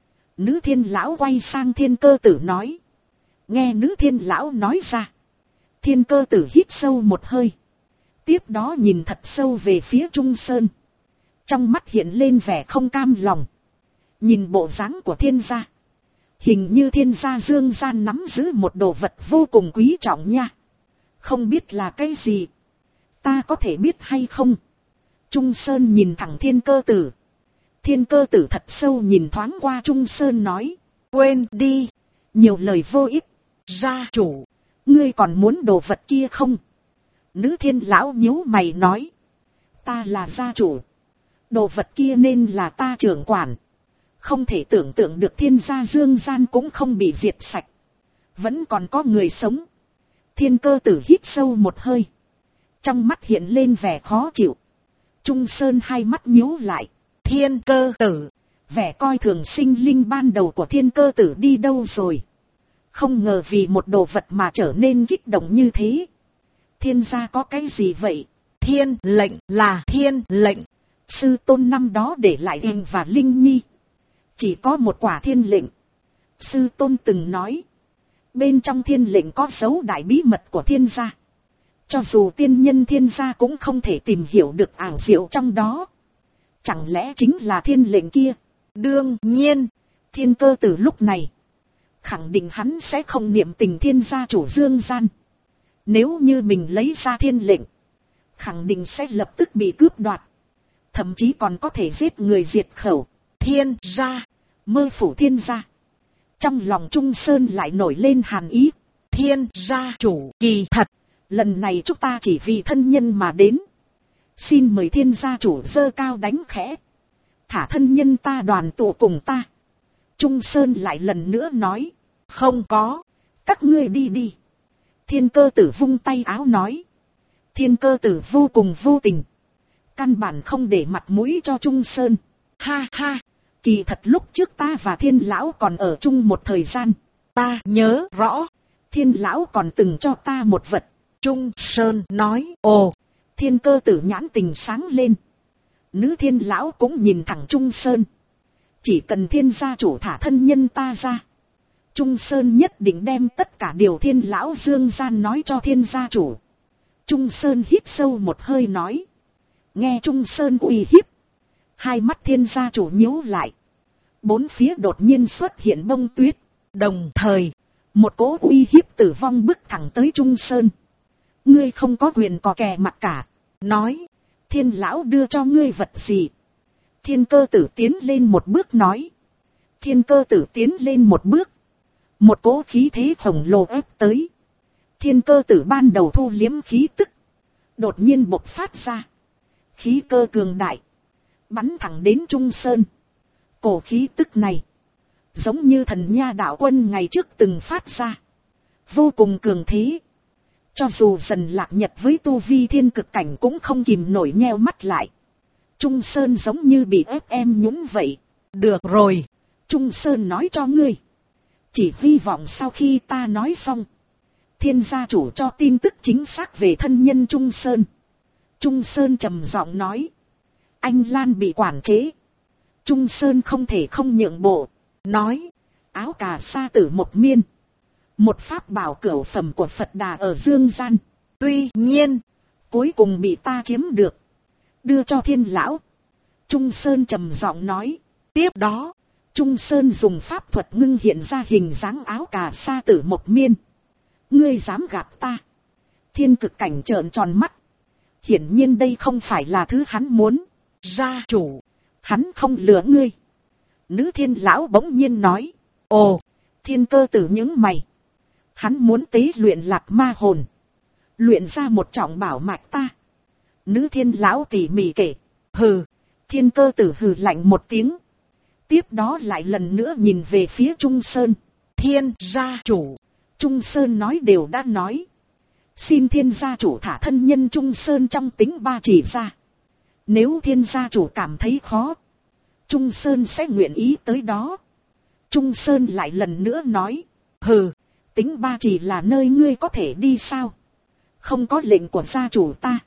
Nữ thiên lão quay sang Thiên Cơ Tử nói. Nghe nữ thiên lão nói ra, Thiên Cơ Tử hít sâu một hơi, tiếp đó nhìn thật sâu về phía Trung Sơn, trong mắt hiện lên vẻ không cam lòng. Nhìn bộ dáng của thiên gia, hình như thiên gia dương gian nắm giữ một đồ vật vô cùng quý trọng nha. Không biết là cái gì, ta có thể biết hay không? Trung Sơn nhìn thẳng Thiên Cơ Tử. Thiên Cơ Tử thật sâu nhìn thoáng qua Trung Sơn nói. Quên đi, nhiều lời vô ích. Gia chủ, ngươi còn muốn đồ vật kia không? Nữ thiên lão nhíu mày nói. Ta là gia chủ, đồ vật kia nên là ta trưởng quản. Không thể tưởng tượng được thiên gia dương gian cũng không bị diệt sạch, vẫn còn có người sống. Thiên Cơ Tử hít sâu một hơi, trong mắt hiện lên vẻ khó chịu. Trung Sơn hai mắt nhíu lại. Thiên Cơ Tử, vẻ coi thường sinh linh ban đầu của Thiên Cơ Tử đi đâu rồi? Không ngờ vì một đồ vật mà trở nên kích động như thế. Thiên gia có cái gì vậy? Thiên lệnh là thiên lệnh. Sư tôn năm đó để lại Yên và Linh Nhi chỉ có một quả thiên lệnh. Sư tôn từng nói, bên trong thiên lệnh có dấu đại bí mật của thiên gia. Cho dù tiên nhân thiên gia cũng không thể tìm hiểu được ảo diệu trong đó. Chẳng lẽ chính là thiên lệnh kia? Đương nhiên, Thiên Cơ Tử lúc này khẳng định hắn sẽ không niệm tình thiên gia chủ dương gian. Nếu như mình lấy ra thiên lệnh, khẳng định sẽ lập tức bị cướp đoạt, thậm chí còn có thể giết người diệt khẩu. Thiên gia, mơ phủ thiên gia. Trong lòng Trung Sơn lại nổi lên hàn ý. Thiên gia chủ, kỳ thật, lần này chúng ta chỉ vì thân nhân mà đến. Xin mời thiên gia chủ giơ cao đánh khẽ, thả thân nhân ta đoàn tụ cùng ta. Trung Sơn lại lần nữa nói. Không có, các ngươi đi đi. Thiên Cơ Tử vung tay áo nói. Thiên Cơ Tử vô cùng vô tình, căn bản không để mặt mũi cho Trung Sơn. Ha ha, kỳ thật lúc trước ta và thiên lão còn ở chung một thời gian. Ta nhớ rõ, thiên lão còn từng cho ta một vật. Trung Sơn nói. Ồ. Thiên Cơ Tử nhãn tình sáng lên. Nữ thiên lão cũng nhìn thẳng Trung Sơn. Chỉ cần thiên gia chủ thả thân nhân ta ra, Trung Sơn nhất định đem tất cả điều thiên lão dương gian nói cho thiên gia chủ. Trung Sơn hít sâu một hơi nói. Nghe Trung Sơn uy hiếp, hai mắt thiên gia chủ nhíu lại. Bốn phía đột nhiên xuất hiện bông tuyết. Đồng thời, một cỗ uy hiếp tử vong bước thẳng tới Trung Sơn. Ngươi không có quyền cò kè mặt cả. Nói, thiên lão đưa cho ngươi vật gì? Thiên Cơ Tử tiến lên một bước nói. Thiên Cơ Tử tiến lên một bước, một cỗ khí thế khổng lồ ép tới. Thiên Cơ Tử ban đầu thu liếm khí tức, đột nhiên bộc phát ra. Khí cơ cường đại, bắn thẳng đến Trung Sơn. Cổ khí tức này, giống như thần nha đạo quân ngày trước từng phát ra, vô cùng cường thế. Cho dù dần lạc nhật với tu vi thiên cực cảnh cũng không kìm nổi nheo mắt lại. Trung Sơn giống như bị ép em nhũng vậy. Được rồi, Trung Sơn nói cho ngươi. Chỉ hy vọng sau khi ta nói xong, thiên gia chủ cho tin tức chính xác về thân nhân Trung Sơn. Trung Sơn trầm giọng nói. Anh Lan bị quản chế, Trung Sơn không thể không nhượng bộ. Nói, áo cà sa tử một miên, một pháp bảo cửu phẩm của Phật Đà ở dương gian. Tuy nhiên, cuối cùng bị ta chiếm được, đưa cho thiên lão. Trung Sơn trầm giọng nói. Tiếp đó, Trung Sơn dùng pháp thuật ngưng hiện ra hình dáng áo cà sa tử một miên. Ngươi dám gạt ta? Thiên cực cảnh trợn tròn mắt. Hiển nhiên đây không phải là thứ hắn muốn. Gia chủ, hắn không lừa ngươi. Nữ thiên lão bỗng nhiên nói. Ồ. Thiên Cơ Tử nhướng mày. Hắn muốn tế luyện lạc ma hồn, luyện ra một trọng bảo mạch ta. Nữ thiên lão tỉ mỉ kể. Hừ. Thiên cơ tử hừ lạnh một tiếng. Tiếp đó lại lần nữa nhìn về phía Trung Sơn. Thiên gia chủ. Trung Sơn nói đều đã nói. Xin thiên gia chủ thả thân nhân Trung Sơn trong tính ba chỉ ra. Nếu thiên gia chủ cảm thấy khó, Trung Sơn sẽ nguyện ý tới đó. Trung Sơn lại lần nữa nói. Hừ, tính ba chỉ là nơi ngươi có thể đi sao? Không có lệnh của gia chủ ta,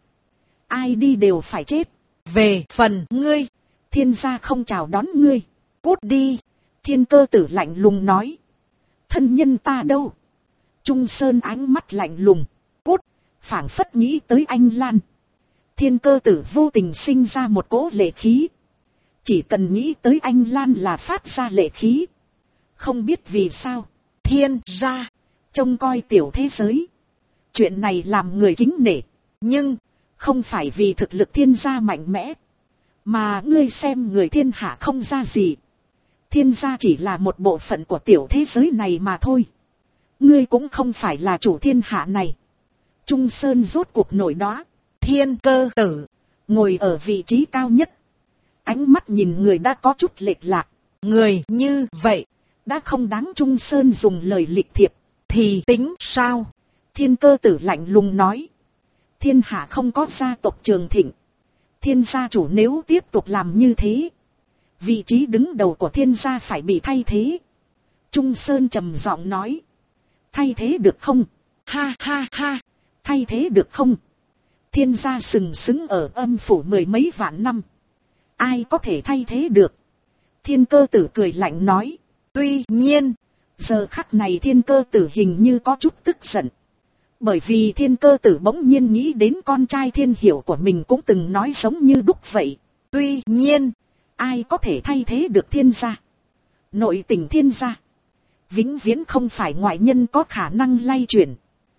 ai đi đều phải chết. Về phần ngươi, thiên gia không chào đón ngươi. Cút đi. Thiên cơ tử lạnh lùng nói. Thân nhân ta đâu? Trung Sơn ánh mắt lạnh lùng. Cút. Phảng phất nghĩ tới anh Lan. Thiên cơ tử vô tình sinh ra một cỗ lệ khí. Chỉ cần nghĩ tới anh Lan là phát ra lệ khí. Không biết vì sao. Thiên gia trông coi tiểu thế giới. Chuyện này làm người kính nể. Nhưng không phải vì thực lực thiên gia mạnh mẽ. Mà ngươi xem người thiên hạ không ra gì. Thiên gia chỉ là một bộ phận của tiểu thế giới này mà thôi. Ngươi cũng không phải là chủ thiên hạ này. Trung Sơn rốt cuộc nổi đó. Thiên cơ tử ngồi ở vị trí cao nhất. Ánh mắt nhìn người đã có chút lệch lạc. Người như vậy đã không đáng Trung Sơn dùng lời lịch thiệp. Thì tính sao? Thiên cơ tử lạnh lùng nói. Thiên hạ không có gia tộc trường thịnh. Thiên gia chủ nếu tiếp tục làm như thế, vị trí đứng đầu của thiên gia phải bị thay thế. Trung Sơn trầm giọng nói. Thay thế được không? Ha ha ha. Thay thế được không? Thiên gia sừng sững ở âm phủ mười mấy vạn năm. Ai có thể thay thế được? Thiên cơ tử cười lạnh nói. Tuy nhiên, giờ khắc này thiên cơ tử hình như có chút tức giận. Bởi vì thiên cơ tử bỗng nhiên nghĩ đến con trai thiên hiểu của mình cũng từng nói giống như đúc vậy. Tuy nhiên, ai có thể thay thế được thiên gia? Nội tình thiên gia vĩnh viễn không phải ngoại nhân có khả năng lay chuyển.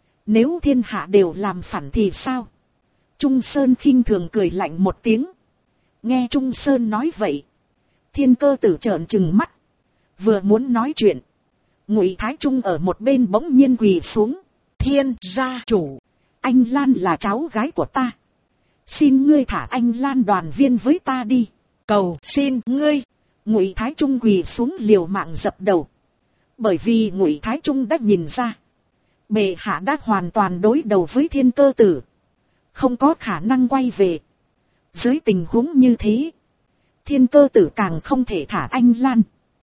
Nếu thiên hạ đều làm phản thì sao? Trung Sơn khinh thường cười lạnh một tiếng. Nghe Trung Sơn nói vậy, thiên cơ tử trợn trừng mắt. Vừa muốn nói chuyện, Ngụy Thái Trung ở một bên bỗng nhiên quỳ xuống. Thiên gia chủ, anh Lan là cháu gái của ta. Xin ngươi thả anh Lan đoàn viên với ta đi. Cầu xin ngươi. Ngụy Thái Trung quỳ xuống liều mạng dập đầu. Bởi vì Ngụy Thái Trung đã nhìn ra, bệ hạ đã hoàn toàn đối đầu với thiên cơ tử, không có khả năng quay về. Dưới tình huống như thế, thiên cơ tử càng không thể thả anh Lan.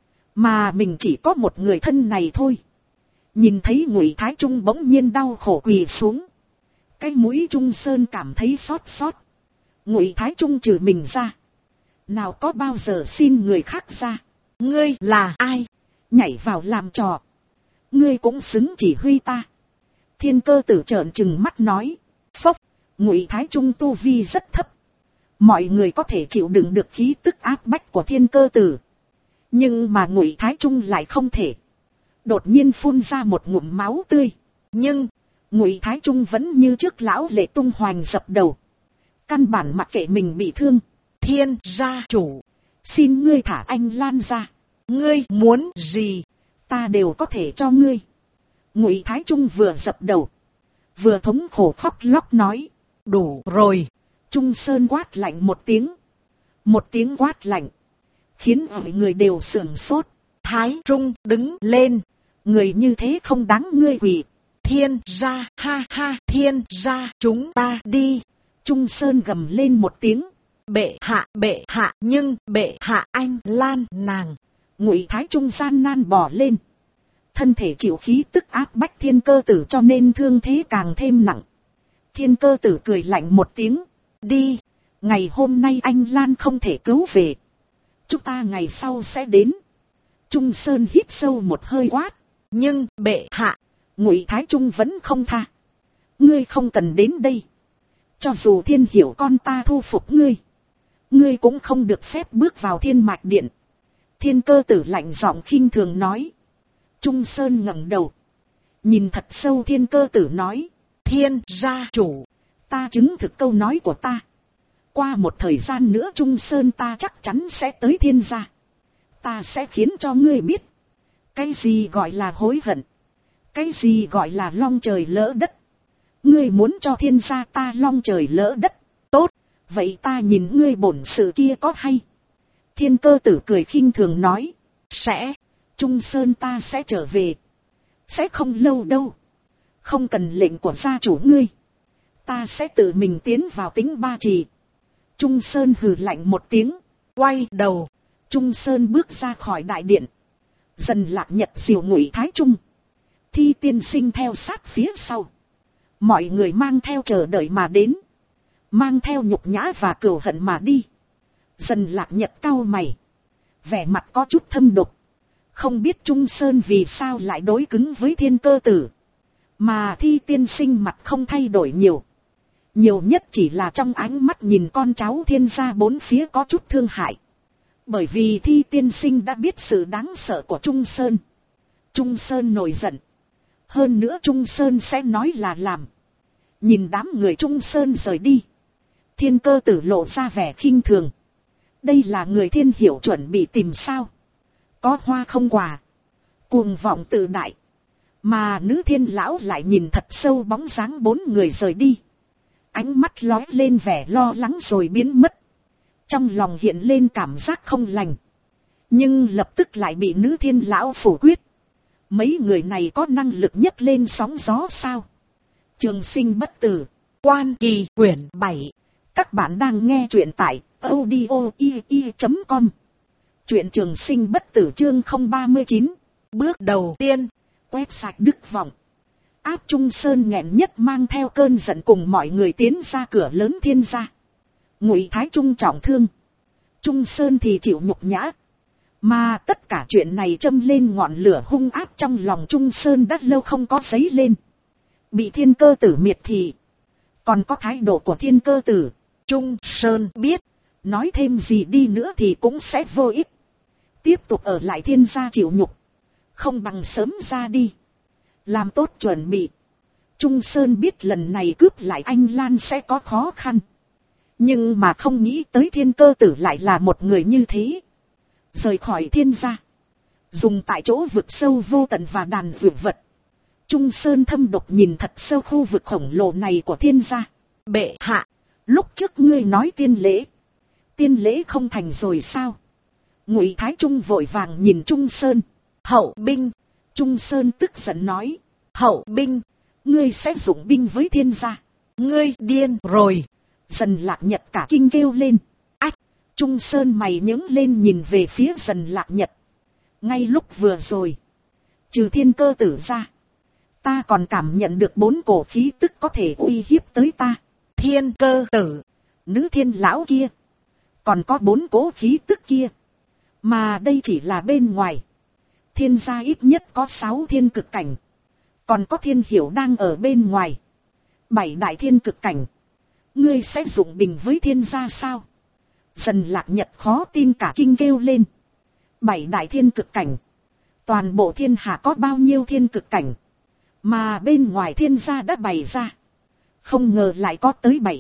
Mà mình chỉ có một người thân này thôi. Nhìn thấy Ngụy Thái Trung bỗng nhiên đau khổ quỳ xuống, cái mũi Trung Sơn cảm thấy xót xót. Ngụy Thái Trung trừ mình ra, nào có bao giờ xin người khác ra. Ngươi là ai? Nhảy vào làm trò. Ngươi cũng xứng chỉ huy ta. Thiên cơ tử trợn trừng mắt nói. Phốc. Ngụy Thái Trung tu vi rất thấp. Mọi người có thể chịu đựng được khí tức áp bách của thiên cơ tử. Nhưng mà Ngụy Thái Trung lại không thể. Đột nhiên phun ra một ngụm máu tươi. Nhưng Ngụy Thái Trung vẫn như trước lão lệ tung hoành dập đầu. Căn bản mặc kệ mình bị thương. Thiên gia chủ, xin ngươi thả anh Lan ra. Ngươi muốn gì, ta đều có thể cho ngươi. Ngụy Thái Trung vừa dập đầu, vừa thống khổ khóc lóc nói. Đủ rồi. Trung Sơn quát lạnh một tiếng. Một tiếng quát lạnh khiến mọi người đều sửng sốt. Thái Trung đứng lên. Người như thế không đáng ngươi quỳ. Thiên gia, ha ha, thiên gia, chúng ta đi. Trung Sơn gầm lên một tiếng. Bệ hạ, nhưng bệ hạ anh Lan nàng. Ngụy Thái Trung gian nan bò lên. Thân thể chịu khí tức áp bách thiên cơ tử cho nên thương thế càng thêm nặng. Thiên cơ tử cười lạnh một tiếng. Đi, ngày hôm nay anh Lan không thể cứu về. Chúng ta ngày sau sẽ đến. Trung Sơn hít sâu một hơi quát. Nhưng bệ hạ, Ngụy Thái Trung vẫn không tha. Ngươi không cần đến đây. Cho dù thiên hiểu con ta thu phục ngươi, ngươi cũng không được phép bước vào thiên mạch điện. Thiên cơ tử lạnh giọng khinh thường nói. Trung Sơn ngẩng đầu, nhìn thật sâu thiên cơ tử nói. Thiên gia chủ, ta chứng thực câu nói của ta. Qua một thời gian nữa Trung Sơn ta chắc chắn sẽ tới thiên gia. Ta sẽ khiến cho ngươi biết cái gì gọi là hối hận, cái gì gọi là long trời lỡ đất. Ngươi muốn cho thiên gia ta long trời lỡ đất. Tốt, Vậy ta nhìn ngươi bổn sự kia có hay? Thiên Cơ Tử cười khinh thường nói. Sẽ, Trung Sơn ta sẽ trở về. Sẽ không lâu đâu. Không cần lệnh của gia chủ ngươi. Ta sẽ tự mình tiến vào Tính Ba Trì. Trung Sơn hừ lạnh một tiếng. Quay đầu. Trung Sơn bước ra khỏi đại điện. Dần Lạc Nhật diều Ngụy Thái Trung. Thi Tiên Sinh theo sát phía sau. Mọi người mang theo chờ đợi mà đến. Mang theo nhục nhã và cừu hận mà đi. Dần Lạc Nhật cau mày. Vẻ mặt có chút thâm độc. Không biết Trung Sơn vì sao lại đối cứng với Thiên Cơ Tử. Mà Thi Tiên Sinh mặt không thay đổi nhiều. Nhiều nhất chỉ là trong ánh mắt nhìn con cháu Thiên gia bốn phía có chút thương hại. Bởi vì Thi Tiên Sinh đã biết sự đáng sợ của Trung Sơn. Trung Sơn nổi giận. Hơn nữa Trung Sơn sẽ nói là làm. Nhìn đám người Trung Sơn rời đi. Thiên Cơ Tử lộ ra vẻ khinh thường. Đây là người Thiên Hiểu chuẩn bị tìm sao? Có hoa không quả. Cuồng vọng tự đại. Mà nữ Thiên Lão lại nhìn thật sâu bóng dáng bốn người rời đi. Ánh mắt lóe lên vẻ lo lắng rồi biến mất. Trong lòng hiện lên cảm giác không lành. Nhưng lập tức lại bị nữ Thiên Lão phủ quyết. Mấy người này có năng lực nhấc lên sóng gió sao? Trường Sinh Bất Tử. Quan Kỳ quyển 7. Các bạn đang nghe truyện tại audio.com. Truyện Trường Sinh Bất Tử chương 039. Bước đầu tiên. Quét sạch đức vọng. Áp Trung Sơn nghẹn nhất mang theo cơn giận cùng mọi người tiến ra cửa lớn Thiên gia. Ngụy Thái Trung trọng thương. Trung Sơn thì chịu nhục nhã. Mà tất cả chuyện này châm lên ngọn lửa hung ác trong lòng Trung Sơn đã lâu không có dấy lên. Bị Thiên Cơ Tử miệt thị. Còn có thái độ của Thiên Cơ Tử. Trung Sơn biết. Nói thêm gì đi nữa thì cũng sẽ vô ích. Tiếp tục ở lại Thiên gia chịu nhục. Không bằng sớm ra đi. Làm tốt chuẩn bị. Trung Sơn biết lần này cướp lại anh Lan sẽ có khó khăn. Nhưng mà không nghĩ tới Thiên Cơ Tử lại là một người như thế. Rời khỏi Thiên gia. Dùng tại chỗ vực sâu vô tận và đàn dược vật. Trung Sơn thâm độc nhìn thật sâu khu vực khổng lồ này của Thiên gia. Bệ hạ. Lúc trước ngươi nói tiên lễ. Tiên lễ không thành rồi sao? Ngụy Thái Trung vội vàng nhìn Trung Sơn. Hậu binh. Trung Sơn tức giận nói. Hậu binh. Ngươi sẽ dụng binh với Thiên gia. Ngươi điên rồi. Dần Lạc Nhật cả kinh kêu lên. Ách. Trung Sơn mày nhướng lên nhìn về phía Dần Lạc Nhật. Ngay lúc vừa rồi. Trừ Thiên Cơ Tử ra. Ta còn cảm nhận được 4 cổ khí tức có thể uy hiếp tới ta. Thiên Cơ Tử. Nữ Thiên Lão kia. Còn có 4 cỗ khí tức kia. Mà đây chỉ là bên ngoài. Thiên gia ít nhất có 6 thiên cực cảnh. Còn có Thiên Hiểu đang ở bên ngoài. 7 đại thiên cực cảnh. Ngươi sẽ dụng binh với Thiên gia sao? Dần Lạc Nhật khó tin cả kinh kêu lên. 7 đại thiên cực cảnh. Toàn bộ thiên hạ có bao nhiêu thiên cực cảnh. Mà bên ngoài Thiên gia đã bày ra. Không ngờ lại có tới 7.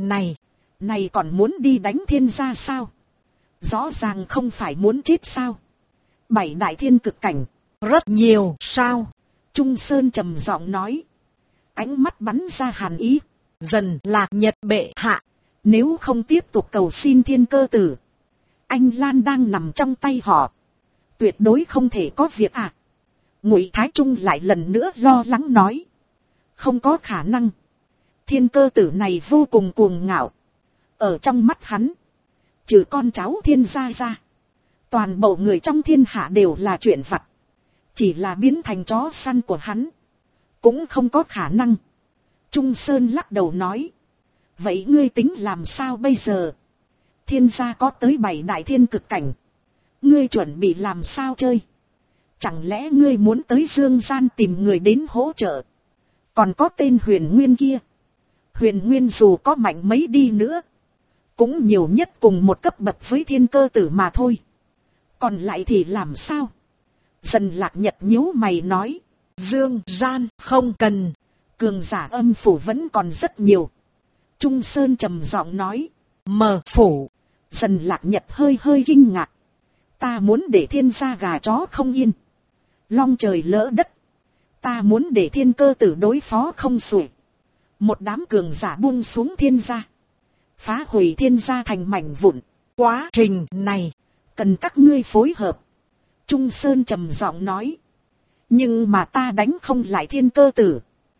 Này còn muốn đi đánh Thiên gia sao? Rõ ràng không phải muốn chết sao? 7 đại thiên cực cảnh. Rất nhiều sao? Trung Sơn trầm giọng nói. Ánh mắt bắn ra hàn ý. Dần Lạc Nhật bệ hạ. Nếu không tiếp tục cầu xin Thiên Cơ Tử. Anh Lan đang nằm trong tay họ. Tuyệt đối không thể có việc à. Ngụy Thái Trung lại lần nữa lo lắng nói. Không có khả năng. Thiên Cơ Tử này vô cùng cuồng ngạo. Ở trong mắt hắn. Trừ con cháu Thiên gia ra. Toàn bộ người trong thiên hạ đều là chuyện vặt. Chỉ là biến thành chó săn của hắn. Cũng không có khả năng. Trung Sơn lắc đầu nói. Vậy ngươi tính làm sao bây giờ? Thiên gia có tới 7 đại thiên cực cảnh. Ngươi chuẩn bị làm sao chơi? Chẳng lẽ ngươi muốn tới Dương gian tìm người đến hỗ trợ? Còn có tên Huyền Nguyên kia. Huyền Nguyên dù có mạnh mấy đi nữa. Cũng nhiều nhất cùng một cấp bậc với Thiên Cơ Tử mà thôi. Còn lại thì làm sao? Dần Lạc Nhật nhíu mày nói. Dương gian không cần. Cường giả âm phủ vẫn còn rất nhiều. Trung Sơn trầm giọng nói. Mờ phủ. Dần Lạc Nhật hơi kinh ngạc. Ta muốn để Thiên gia gà chó không yên. Long trời lỡ đất. Ta muốn để Thiên Cơ Tử đối phó không xuể. Một đám cường giả buông xuống Thiên gia. phá hủy thiên gia thành mảnh vụn. Quá trình này, cần các ngươi phối hợp. Trung Sơn trầm giọng nói. Nhưng mà ta đánh không lại thiên cơ tử.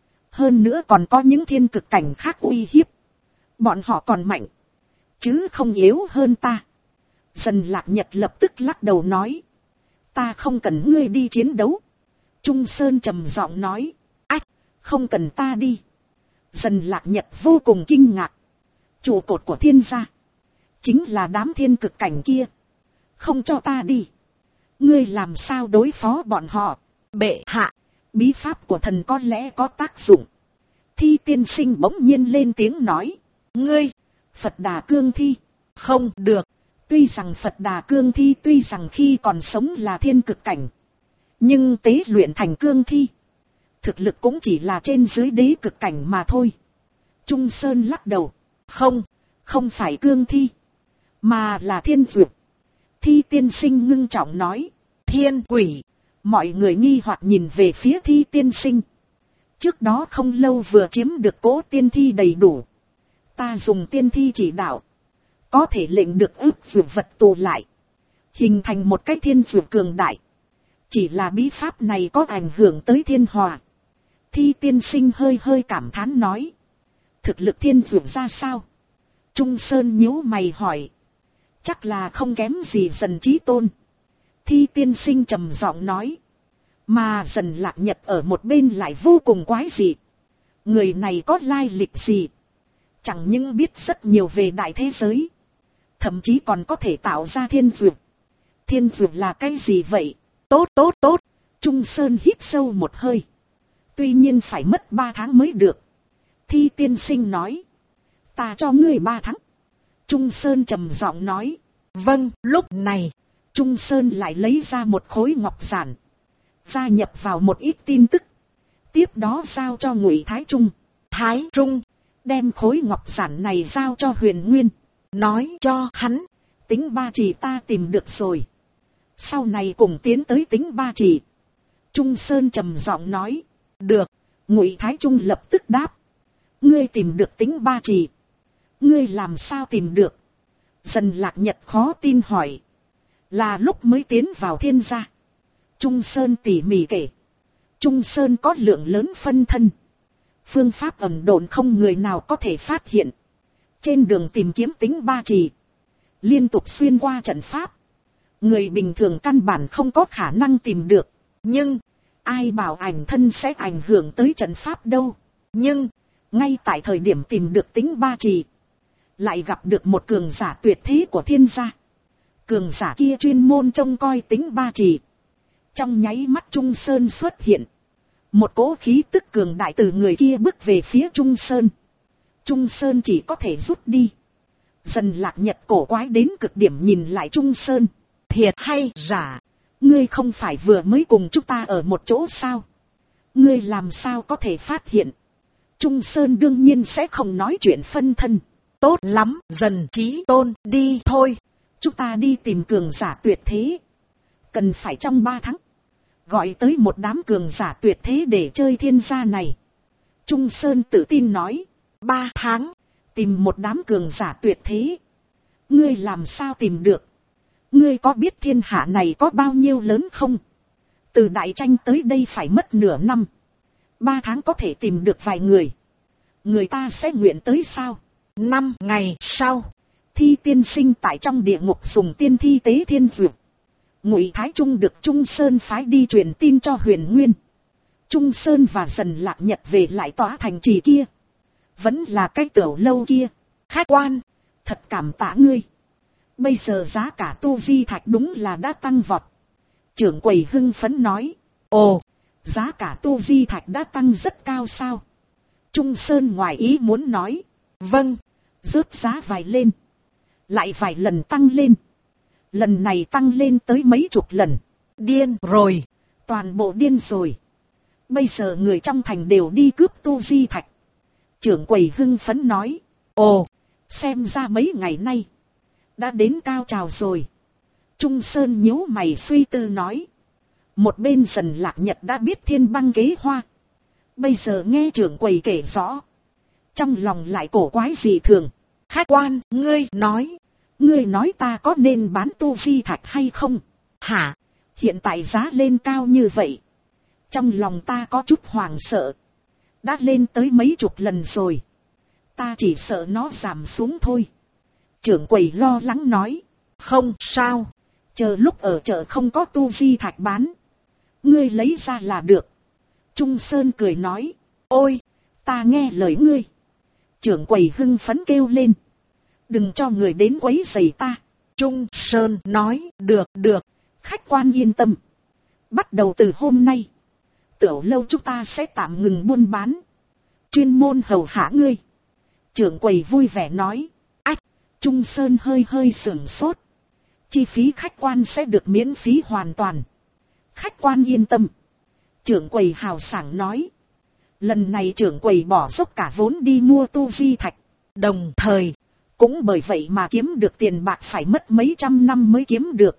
Hơn nữa còn có những thiên cực cảnh khác uy hiếp. Bọn họ còn mạnh, chứ không yếu hơn ta. Dần Lạc Nhật lập tức lắc đầu nói. Ta không cần ngươi đi chiến đấu. Trung Sơn trầm giọng nói. Ách, không cần ta đi. Dần Lạc Nhật vô cùng kinh ngạc. Trụ cột của thiên gia chính là đám thiên cực cảnh kia. Không cho ta đi, ngươi làm sao đối phó bọn họ? Bệ hạ, bí pháp của thần có lẽ có tác dụng. Thi tiên sinh bỗng nhiên lên tiếng nói. Ngươi, Phật Đà Cương Thi, không được. Tuy rằng Phật Đà Cương Thi tuy rằng khi còn sống là thiên cực cảnh, nhưng tế luyện thành cương thi, thực lực cũng chỉ là trên dưới đế cực cảnh mà thôi. Trung Sơn lắc đầu. Không phải cương thi, mà là thiên dược. Thi tiên sinh ngưng trọng nói. Thiên quỷ. Mọi người nghi hoặc nhìn về phía Thi tiên sinh. Trước đó không lâu vừa chiếm được cỗ tiên thi đầy đủ. Ta dùng tiên thi chỉ đạo, có thể lệnh được ức dược vật tụ lại, hình thành một cái thiên dược cường đại. Chỉ là bí pháp này có ảnh hưởng tới thiên hòa. Thi tiên sinh hơi cảm thán nói. Thực lực thiên dược ra sao? Trung Sơn nhíu mày hỏi. Chắc là không kém gì Dần Chí Tôn. Thi tiên sinh trầm giọng nói. Mà Dần Lạc Nhật ở một bên lại vô cùng quái dị. Người này có lai lịch gì? Chẳng những biết rất nhiều về đại thế giới, thậm chí còn có thể tạo ra thiên dược. Thiên dược là cái gì vậy? Tốt. Trung Sơn hít sâu một hơi. Tuy nhiên phải mất 3 tháng mới được. Thi tiên sinh nói. Ta cho ngươi 3 tháng. Trung Sơn trầm giọng nói. Vâng. Lúc này, Trung Sơn lại lấy ra một khối ngọc giản, gia nhập vào một ít tin tức. Tiếp đó giao cho Ngụy Thái Trung. Thái Trung đem khối ngọc giản này giao cho Huyền Nguyên, nói cho hắn, Tính Ba Trì ta tìm được rồi, sau này cùng tiến tới Tính Ba Trì. Trung Sơn trầm giọng nói. Được. Ngụy Thái Trung lập tức đáp. Ngươi tìm được Tính Ba Trì? Ngươi làm sao tìm được? Dần Lạc Nhật khó tin hỏi. Là lúc mới tiến vào thiên gia. Trung Sơn tỉ mỉ kể. Trung Sơn có lượng lớn phân thân, phương pháp ẩn độn không người nào có thể phát hiện. Trên đường tìm kiếm Tính Ba Trì, liên tục xuyên qua trận pháp, người bình thường căn bản không có khả năng tìm được. Nhưng ai bảo ảnh thân sẽ ảnh hưởng tới trận pháp đâu. Nhưng ngay tại thời điểm tìm được Tính Ba Trì, lại gặp được một cường giả tuyệt thế của thiên gia. Cường giả kia chuyên môn trông coi Tính Ba Trì. Trong nháy mắt Trung Sơn xuất hiện, một cỗ khí tức cường đại từ người kia bước về phía Trung Sơn. Trung Sơn chỉ có thể rút đi. Dần Lạc Nhật cổ quái đến cực điểm nhìn lại Trung Sơn. Thiệt hay giả? Ngươi không phải vừa mới cùng chúng ta ở một chỗ sao? Ngươi làm sao có thể phát hiện? Trung Sơn đương nhiên sẽ không nói chuyện phân thân. Tốt lắm, Dần Chí Tôn, đi thôi. Chúng ta đi tìm cường giả tuyệt thế. Cần phải trong 3 tháng. Gọi tới một đám cường giả tuyệt thế để chơi thiên gia này. Trung Sơn tự tin nói. 3 tháng, tìm một đám cường giả tuyệt thế. Ngươi làm sao tìm được? Ngươi có biết thiên hạ này có bao nhiêu lớn không? Từ đại tranh tới đây phải mất nửa năm. 3 tháng có thể tìm được vài người. Người ta sẽ nguyện tới sao? 5 ngày sau, Thi tiên sinh tại trong địa ngục dùng tiên thi tế thiên dược. Ngụy Thái Trung được Trung Sơn phái đi truyền tin cho Huyền Nguyên. Trung Sơn và Dần Lạc Nhật về lại tòa thành trì kia. Vẫn là cái tiểu lâu kia. Khách quan, thật cảm tạ ngươi. Bây giờ giá cả tu vi thạch đúng là đã tăng vọt. Trưởng quầy hưng phấn nói. Ồ, giá cả tu vi thạch đã tăng rất cao sao? Trung Sơn ngoài ý muốn nói. Vâng, rớt giá vài lên, lại vài lần tăng lên. Lần này tăng lên tới mấy chục lần. Điên rồi, toàn bộ điên rồi. Bây giờ người trong thành đều đi cướp tu vi thạch. Trưởng quầy hưng phấn nói. Ồ, xem ra mấy ngày nay đã đến cao trào rồi. Trung Sơn nhíu mày suy tư nói. Một bên Dần Lạc Nhật đã biết thiên băng kế hoa. Bây giờ nghe trưởng quầy kể rõ, trong lòng lại cổ quái dị thường. Khách quan, ngươi nói ta có nên bán tu vi thạch hay không? Hả? Hiện tại giá lên cao như vậy. Trong lòng ta có chút hoảng sợ. Đã lên tới mấy chục lần rồi. Ta chỉ sợ nó giảm xuống thôi. Trưởng quầy lo lắng nói. Không sao. Chờ lúc ở chợ không có tu vi thạch bán. Ngươi lấy ra là được. Trung Sơn cười nói. Ôi, ta nghe lời ngươi. Trưởng quầy hưng phấn kêu lên. Đừng cho người đến quấy rầy ta. Trung Sơn nói. Được. Khách quan yên tâm. Bắt đầu từ hôm nay. Tiểu lâu chúng ta sẽ tạm ngừng buôn bán. Chuyên môn hầu hạ ngươi. Trưởng quầy vui vẻ nói. Ách, Trung Sơn hơi sửng sốt. Chi phí khách quan sẽ được miễn phí hoàn toàn. Khách quan yên tâm. Trưởng quầy hào sảng nói. Lần này trưởng quầy bỏ dốc cả vốn đi mua tu vi thạch. Đồng thời, cũng bởi vậy mà kiếm được tiền bạc phải mất mấy trăm năm mới kiếm được.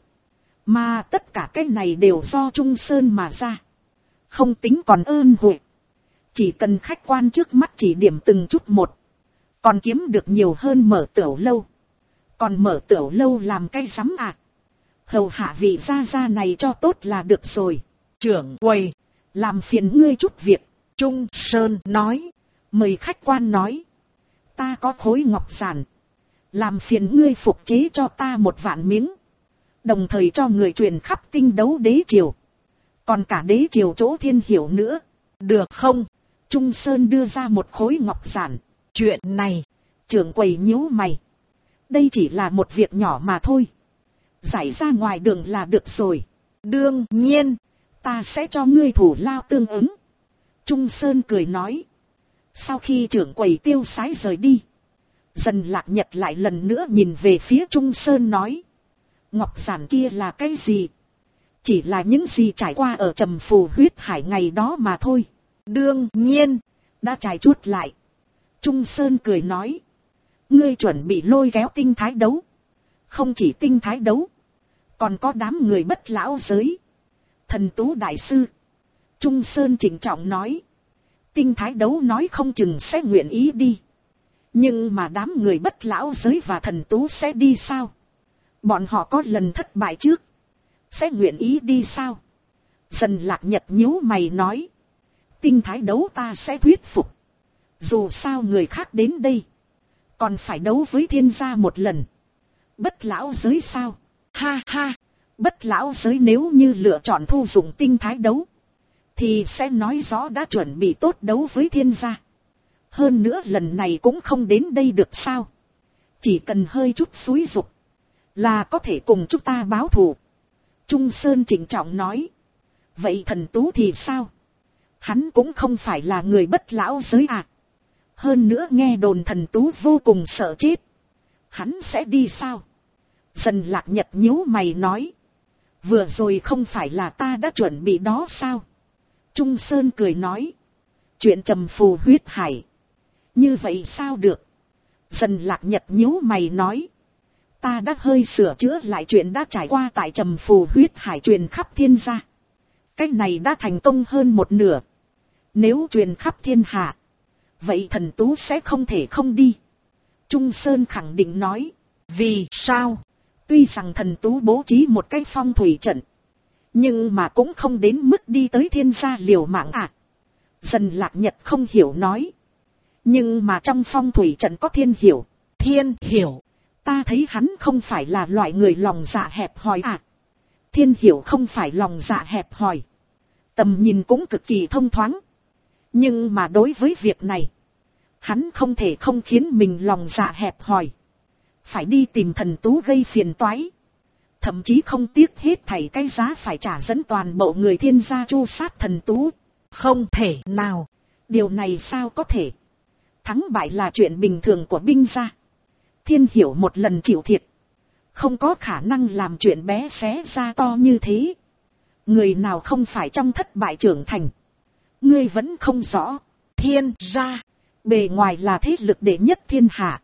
Mà tất cả cái này đều do Trung Sơn mà ra. Không tính còn ơn huệ. Chỉ cần khách quan trước mắt chỉ điểm từng chút một. Còn kiếm được nhiều hơn mở tiểu lâu. Còn mở tiểu lâu làm cái rắm à. Hầu hạ vị gia gia này cho tốt là được rồi. Trưởng quầy, làm phiền ngươi chút việc. Trung Sơn nói. Mời khách quan nói. Ta có khối ngọc giản. Làm phiền ngươi phục chế cho ta 1.000 miếng. Đồng thời cho người truyền khắp tinh đấu đế triều. Còn cả đế triều chỗ Thiên Hiểu nữa. Được không? Trung Sơn đưa ra một khối ngọc giản. Chuyện này, trưởng quầy nhíu mày. Đây chỉ là một việc nhỏ mà thôi. Giải ra ngoài đường là được rồi. Đương nhiên, ta sẽ cho ngươi thủ lao tương ứng. Trung Sơn cười nói. Sau khi trưởng quầy tiêu sái rời đi, Dần Lạc Nhật lại lần nữa nhìn về phía Trung Sơn nói. Ngọc giản kia là cái gì? Chỉ là những gì trải qua ở Trầm Phù Huyết Hải ngày đó mà thôi. Đương nhiên, đã trải chuốt lại. Trung Sơn cười nói. Ngươi chuẩn bị lôi kéo tinh thái đấu. Không chỉ tinh thái đấu, còn có đám người bất lão giới. Thần Tú Đại Sư. Trung Sơn trịnh trọng nói. Tinh thái đấu nói không chừng sẽ nguyện ý đi. Nhưng mà đám người bất lão giới và thần Tú sẽ đi sao? Bọn họ có lần thất bại trước. Sẽ nguyện ý đi sao? Dần Lạc Nhật nhíu mày nói. Tinh thái đấu ta sẽ thuyết phục. Dù sao người khác đến đây, còn phải đấu với thiên gia một lần. Bất lão giới sao? Ha ha. Bất lão giới nếu như lựa chọn thu dụng tinh thái đấu, thì sẽ nói rõ đã chuẩn bị tốt đấu với thiên gia. Hơn nữa lần này cũng không đến đây được sao? Chỉ cần hơi chút xúi giục là có thể cùng chúng ta báo thù. Trung Sơn trịnh trọng nói. Vậy thần Tú thì sao? Hắn cũng không phải là người bất lão giới à? Hơn nữa nghe đồn thần Tú vô cùng sợ chết. Hắn sẽ đi sao? Dần Lạc Nhật nhíu mày nói. Vừa rồi không phải là ta đã chuẩn bị đó sao? Trung Sơn cười nói. Chuyện Trầm Phù Huyết Hải. Như vậy sao được? Dần Lạc Nhật nhíu mày nói. Ta đã hơi sửa chữa lại chuyện đã trải qua tại Trầm Phù Huyết Hải truyền khắp thiên gia. Cái này đã thành công hơn một nửa. Nếu truyền khắp thiên hạ, vậy thần Tú sẽ không thể không đi. Trung Sơn khẳng định nói. Vì sao? Tuy rằng thần Tú bố trí một cái phong thủy trận, nhưng mà cũng không đến mức đi tới thiên gia liều mạng à. Dần Lạc Nhật không hiểu nói. Nhưng mà trong phong thủy trận có Thiên Hiểu. Thiên Hiểu, ta thấy hắn không phải là loại người lòng dạ hẹp hòi à. Thiên Hiểu không phải lòng dạ hẹp hòi, tầm nhìn cũng cực kỳ thông thoáng. Nhưng mà đối với việc này, hắn không thể không khiến mình lòng dạ hẹp hòi. Phải đi tìm thần Tú gây phiền toái. Thậm chí không tiếc hết thảy cái giá phải trả dẫn toàn bộ người thiên gia chu sát thần Tú. Không thể nào. Điều này sao có thể? Thắng bại là chuyện bình thường của binh gia. Thiên Hiểu một lần chịu thiệt, không có khả năng làm chuyện bé xé ra to như thế. Người nào không phải trong thất bại trưởng thành? Ngươi vẫn không rõ. Thiên gia, bề ngoài là thế lực đệ nhất thiên hạ.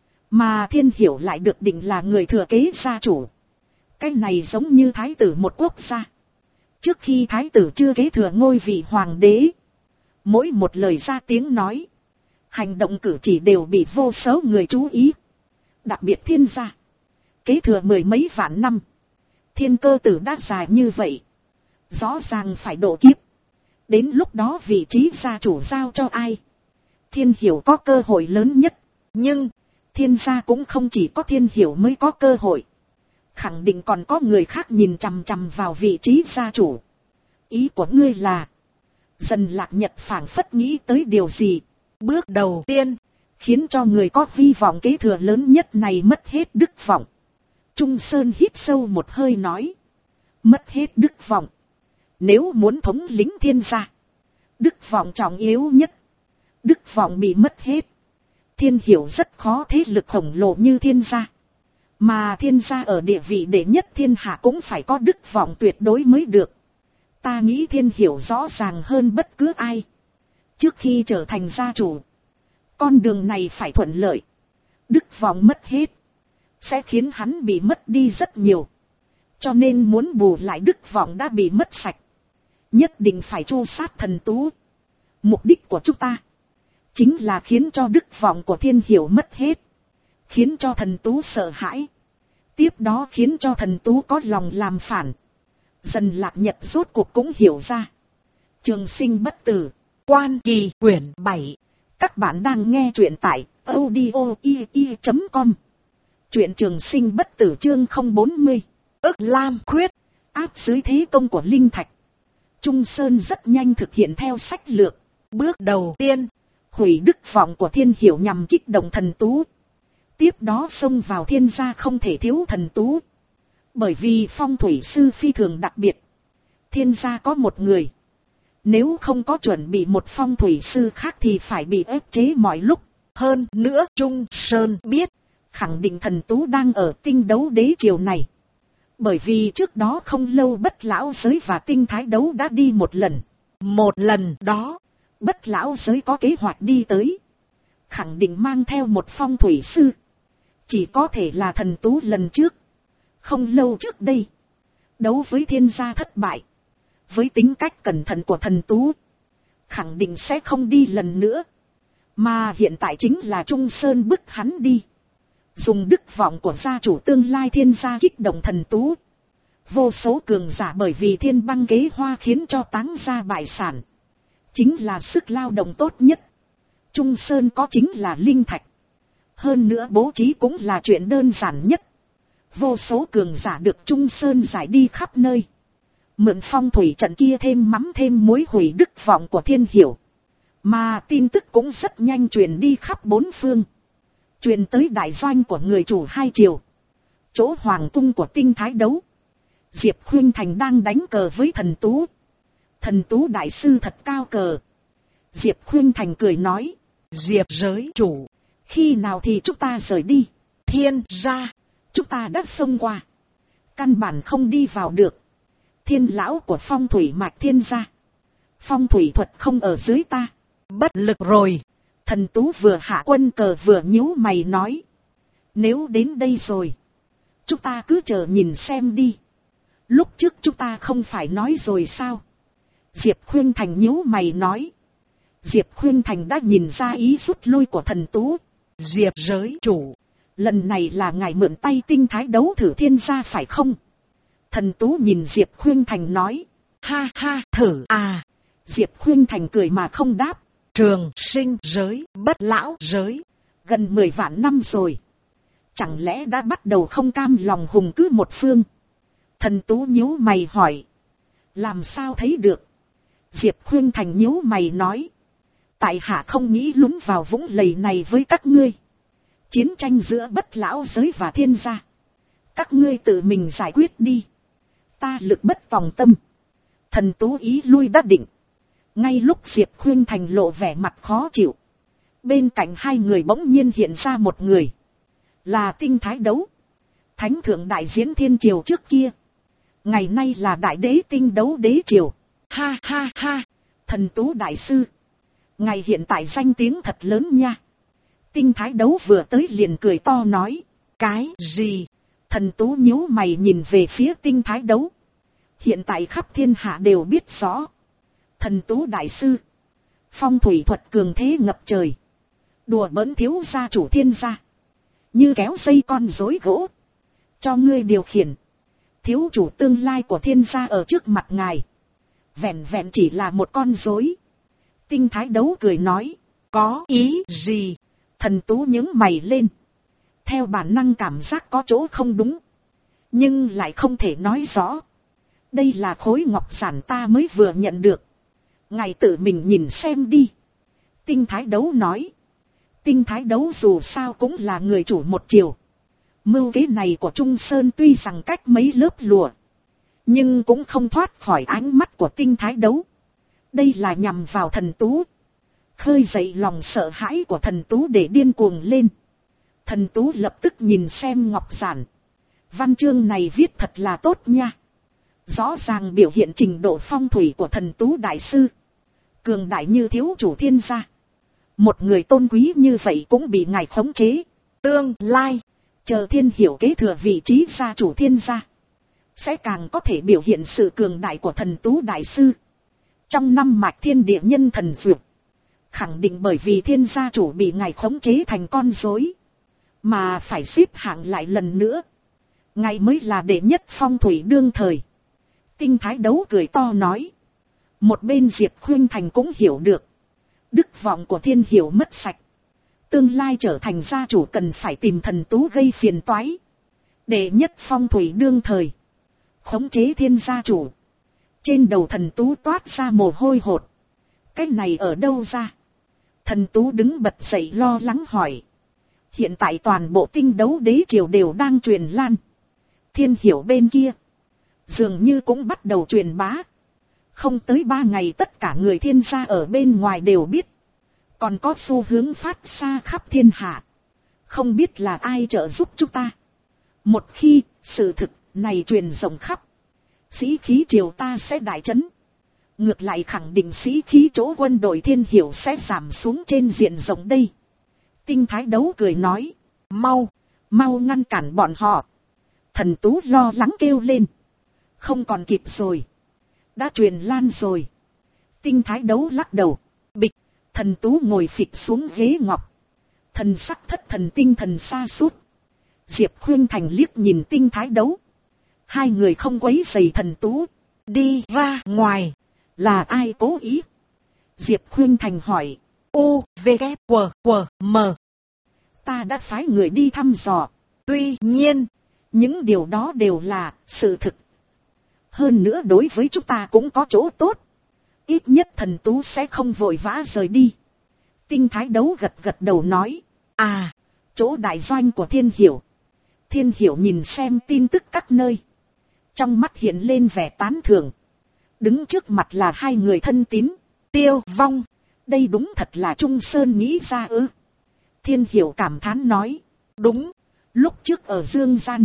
Mà Thiên Hiểu lại được định là người thừa kế gia chủ. Cái này giống như thái tử một quốc gia. Trước khi thái tử chưa kế thừa ngôi vị hoàng đế, mỗi một lời ra tiếng nói, hành động cử chỉ đều bị vô số người chú ý. Đặc biệt thiên gia, kế thừa mười mấy vạn năm, thiên cơ tử đã dài như vậy, rõ ràng phải độ kiếp. Đến lúc đó vị trí gia chủ giao cho ai, Thiên Hiểu có cơ hội lớn nhất. Nhưng thiên gia cũng không chỉ có Thiên Hiểu mới có cơ hội, khẳng định còn có người khác nhìn chằm chằm vào vị trí gia chủ. Ý của ngươi là? Dần Lạc Nhật phảng phất nghĩ tới điều gì. Bước đầu tiên khiến cho người có hy vọng kế thừa lớn nhất này mất hết đức vọng. Trung Sơn hít sâu một hơi nói, mất hết đức vọng. Nếu muốn thống lĩnh thiên gia, đức vọng trọng yếu nhất. Đức vọng bị mất hết, Thiên Hiểu rất khó thế lực khổng lồ như thiên gia. Mà thiên gia ở địa vị đệ nhất thiên hạ cũng phải có đức vọng tuyệt đối mới được. Ta nghĩ Thiên Hiểu rõ ràng hơn bất cứ ai. Trước khi trở thành gia chủ, con đường này phải thuận lợi. Đức vọng mất hết, sẽ khiến hắn bị mất đi rất nhiều. Cho nên muốn bù lại đức vọng đã bị mất sạch, nhất định phải tru sát Thần Tú. Mục đích của chúng ta chính là khiến cho đức vọng của Thiên Hiểu mất hết, khiến cho Thần Tú sợ hãi, tiếp đó khiến cho Thần Tú có lòng làm phản. Dần Lạc Nhật rốt cuộc cũng hiểu ra. Trường Sinh Bất Tử, Quan Kỳ quyển 7. Các bạn đang nghe truyện tại audio.com. Truyện Trường Sinh Bất Tử chương 040. Ức Lam Khuyết. Áp dưới thế công của Linh Thạch, Trung Sơn rất nhanh thực hiện theo sách lược. Bước đầu tiên, hủy đức vọng của Thiên Hiểu nhằm kích động Thần Tú. Tiếp đó xông vào thiên gia không thể thiếu Thần Tú. Bởi vì phong thủy sư phi thường đặc biệt, thiên gia có một người, nếu không có chuẩn bị một phong thủy sư khác thì phải bị ép chế mọi lúc. Hơn nữa Trung Sơn biết, khẳng định Thần Tú đang ở Tinh Đấu Đế triều này. Bởi vì trước đó không lâu Bất Lão Giới và Tinh Thái Đấu đã đi một lần. Một lần đó, Bất Lão Giới có kế hoạch đi tới, khẳng định mang theo một phong thủy sư. Chỉ có thể là Thần Tú lần trước, không lâu trước đây, đấu với thiên gia thất bại. Với tính cách cẩn thận của Thần Tú, khẳng định sẽ không đi lần nữa. Mà hiện tại chính là Trung Sơn bức hắn đi, dùng đức vọng của gia chủ tương lai thiên gia kích động Thần Tú. Vô số cường giả bởi vì Thiên Băng kế hoa khiến cho táng gia bại sản, chính là sức lao động tốt nhất. Trung Sơn có chính là linh thạch, hơn nữa bố trí cũng là chuyện đơn giản nhất. Vô số cường giả được Trung Sơn giải đi khắp nơi, mượn phong thủy trận kia thêm mắm thêm muối hủy đức vọng của Thiên Hiểu. Mà tin tức cũng rất nhanh truyền đi khắp bốn phương, truyền tới đại doanh của người chủ hai triều, chỗ hoàng cung của Tinh Thái Đấu. Diệp Khuynh Thành đang đánh cờ với Thần Tú. Thần Tú đại sư thật cao cờ. Diệp Khuynh Thành cười nói, Diệp giới chủ, khi nào thì chúng ta rời đi? Thiên gia, chúng ta đã xông qua, căn bản không đi vào được. Thiên lão của phong thủy mạch thiên gia, phong thủy thuật không ở dưới ta, bất lực rồi. Thần Tú vừa hạ quân cờ vừa nhíu mày nói, nếu đến đây rồi, chúng ta cứ chờ nhìn xem đi. Lúc trước chúng ta không phải nói rồi sao? Diệp Khuynh Thành nhíu mày nói. Diệp Khuynh Thành đã nhìn ra ý rút lui của Thần Tú. Diệp giới chủ, lần này là ngài mượn tay Tinh Thái Đấu thử thiên gia phải không? Thần Tú nhìn Diệp Khuynh Thành nói, ha ha, thử à. Diệp Khuynh Thành cười mà không đáp. Trường Sinh giới, Bất Lão giới, gần 10 vạn năm rồi, chẳng lẽ đã bắt đầu không cam lòng hùng cứ một phương? Thần Tú nhíu mày hỏi, làm sao thấy được? Diệp Khuynh Thành nhíu mày nói, tại hạ không nghĩ lún vào vũng lầy này với các ngươi. Chiến tranh giữa Bất Lão giới và thiên gia, các ngươi tự mình giải quyết đi, ta lực bất tòng tâm. Thần Tú ý lui đã định. Ngay lúc Diệp Khuynh Thành lộ vẻ mặt khó chịu, bên cạnh hai người bỗng nhiên hiện ra một người, là Tinh Thái Đấu, thánh thượng đại diễn thiên triều trước kia, ngày nay là đại đế Tinh Đấu Đế triều. Ha ha ha, Thần Tú đại sư, ngài hiện tại danh tiếng thật lớn nha. Tinh Thái Đấu vừa tới liền cười to nói, cái gì? Thần Tú nhíu mày nhìn về phía Tinh Thái Đấu. Hiện tại khắp thiên hạ đều biết rõ, Thần Tú đại sư, phong thủy thuật cường thế ngập trời, đùa bỡn thiếu gia chủ thiên gia, như kéo dây con rối gỗ, cho ngươi điều khiển. Thiếu chủ tương lai của thiên gia ở trước mặt ngài, vẹn vẹn chỉ là một con rối. Tinh Thái Đấu cười nói, có ý gì? Thần Tú nhướng mày lên, theo bản năng cảm giác có chỗ không đúng, nhưng lại không thể nói rõ. Đây là khối ngọc giản ta mới vừa nhận được, ngài tự mình nhìn xem đi. Tinh Thái Đấu nói. Tinh Thái Đấu dù sao cũng là người chủ một chiều. Mưu kế này của Trung Sơn tuy rằng cách mấy lớp lụa, nhưng cũng không thoát khỏi ánh mắt của Tinh Thái Đấu. Đây là nhằm vào thần Tú, khơi dậy lòng sợ hãi của thần Tú để điên cuồng lên. Thần Tú lập tức nhìn xem ngọc giản. Văn chương này viết thật là tốt nha. Rõ ràng biểu hiện trình độ phong thủy của thần Tú đại sư. Cường đại như thiếu chủ thiên gia. Một người tôn quý như vậy cũng bị ngài khống chế. Tương lai, chờ Thiên Hiểu kế thừa vị trí gia chủ thiên gia, sẽ càng có thể biểu hiện sự cường đại của thần Tú đại sư. Trong năm mạch thiên địa nhân thần dược, khẳng định bởi vì thiên gia chủ bị ngài khống chế thành con rối, mà phải xếp hạng lại lần nữa. Ngài mới là đệ nhất phong thủy đương thời. Tinh Thái Đấu cười to nói. Một bên Diệp Khuynh Thành cũng hiểu được. Đức vọng của Thiên Hiểu mất sạch. Tương lai trở thành gia chủ cần phải tìm thần Tú gây phiền toái. Đệ nhất phong thủy đương thời, khống chế thiên gia chủ. Trên đầu thần Tú toát ra mồ hôi hột. Cái này ở đâu ra? Thần Tú đứng bật dậy lo lắng hỏi. Hiện tại toàn bộ Tinh Đấu đế triều đều đang truyền lan. Thiên Hiểu bên kia dường như cũng bắt đầu truyền bá. Không tới 3 ngày tất cả người thiên gia ở bên ngoài đều biết. Còn có xu hướng phát xa khắp thiên hạ. Không biết là ai trợ giúp chúng ta. Một khi sự thực này truyền rộng khắp, sĩ khí triều ta sẽ đại chấn. Ngược lại khẳng định sĩ khí chỗ quân đội Thiên Hiểu sẽ giảm xuống trên diện rộng đây. Tinh Thái Đấu cười nói. Mau ngăn cản bọn họ. Thần Tú lo lắng kêu lên. Không còn kịp rồi. Đã truyền lan rồi. Tinh Thái Đấu lắc đầu. Bịch. Thần Tú ngồi phịch xuống ghế ngọc. Thần sắc thất thần tinh thần xa suốt. Diệp Khuynh Thành liếc nhìn Tinh Thái Đấu. Hai người không quấy rầy thần Tú. Đi ra ngoài. Là ai cố ý? Diệp Khuynh Thành hỏi. U, V, K, W, M. Ta đã phái người đi thăm dò. Tuy nhiên, những điều đó đều là sự thực. Hơn nữa đối với chúng ta cũng có chỗ tốt. Ít nhất thần Tú sẽ không vội vã rời đi. Tinh Thái Đấu gật gật đầu nói. À, chỗ đại doanh của Thiên Hiểu. Thiên Hiểu nhìn xem tin tức các nơi. Trong mắt hiện lên vẻ tán thưởng. Đứng trước mặt là hai người thân tín. Tiêu Vong. Đây đúng thật là Trung Sơn nghĩ ra ư? Thiên Hiểu cảm thán nói. Đúng, lúc trước ở Dương Gian,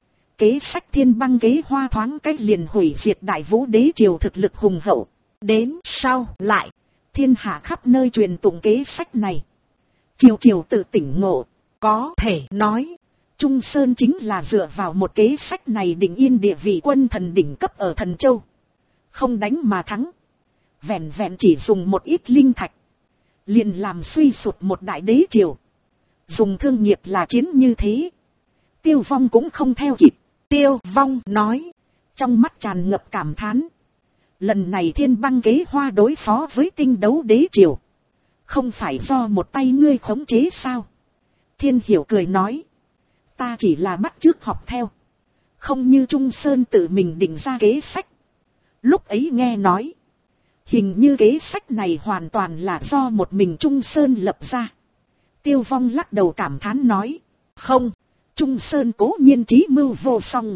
kế sách Thiên Băng kế hoa thoáng cách liền hủy diệt Đại Vũ đế triều thực lực hùng hậu. Đến sau lại, thiên hạ khắp nơi truyền tụng kế sách này. Triều tự tỉnh ngộ, có thể nói, Trung Sơn chính là dựa vào một kế sách này định yên địa vị quân thần đỉnh cấp ở Thần Châu. Không đánh mà thắng. Vẹn vẹn chỉ dùng một ít linh thạch, liền làm suy sụp một đại đế triều. Dùng thương nghiệp là chiến như thế. Tiêu Vong cũng không theo kịp. Tiêu Vong nói, trong mắt tràn ngập cảm thán. Lần này Thiên Băng kế hoa đối phó với Tinh Đấu đế triều, không phải do một tay ngươi khống chế sao? Thiên Hiểu cười nói, ta chỉ là bắt chước học theo, không như Trung Sơn tự mình định ra kế sách. Lúc ấy nghe nói, hình như kế sách này hoàn toàn là do một mình Trung Sơn lập ra. Tiêu Vong lắc đầu cảm thán nói, không, Trung Sơn cố nhiên trí mưu vô song,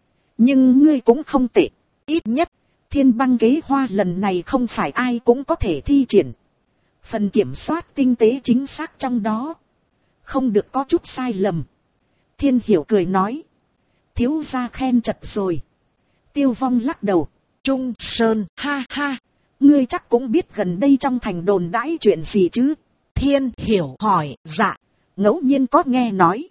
nhưng ngươi cũng không tệ. Ít nhất, Thiên Băng kế hoa lần này không phải ai cũng có thể thi triển. Phần kiểm soát tinh tế chính xác trong đó, không được có chút sai lầm. Thiên Hiểu cười nói, thiếu gia khen chật rồi. Tiêu Vong lắc đầu, Trung Sơn, ha ha, ngươi chắc cũng biết gần đây trong thành đồn đãi chuyện gì chứ? Thiên Hiểu hỏi, dạ, ngẫu nhiên có nghe nói.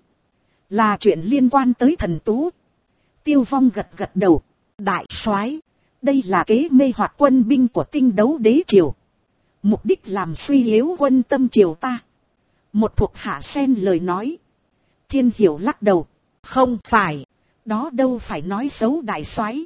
Là chuyện liên quan tới thần Tú. Tiêu Vong gật gật đầu, đại soái, đây là kế mê hoặc quân binh của Tinh Đấu đế triều. Mục đích làm suy yếu quân tâm triều ta. Một thuộc hạ xen lời nói. Thiên Hiểu lắc đầu. Không phải, đó đâu phải nói xấu đại soái,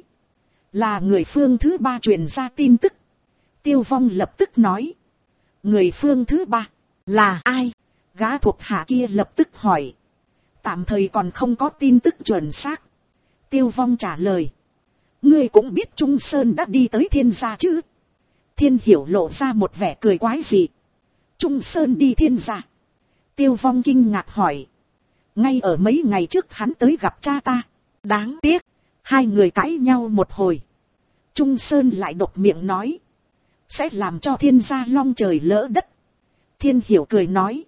là người phương thứ ba truyền ra tin tức. Tiêu Vong lập tức nói. Người phương thứ ba, là ai? Gã thuộc hạ kia lập tức hỏi. Tạm thời còn không có tin tức chuẩn xác. Tiêu Vong trả lời. Ngươi cũng biết Trung Sơn đã đi tới Thiên gia chứ? Thiên Hiểu lộ ra một vẻ cười quái dị. Trung Sơn đi Thiên gia? Tiêu Vong kinh ngạc hỏi. Ngay ở mấy ngày trước hắn tới gặp cha ta. Đáng tiếc, hai người cãi nhau một hồi. Trung Sơn lại đột miệng nói. Sẽ làm cho Thiên gia long trời lỡ đất. Thiên Hiểu cười nói.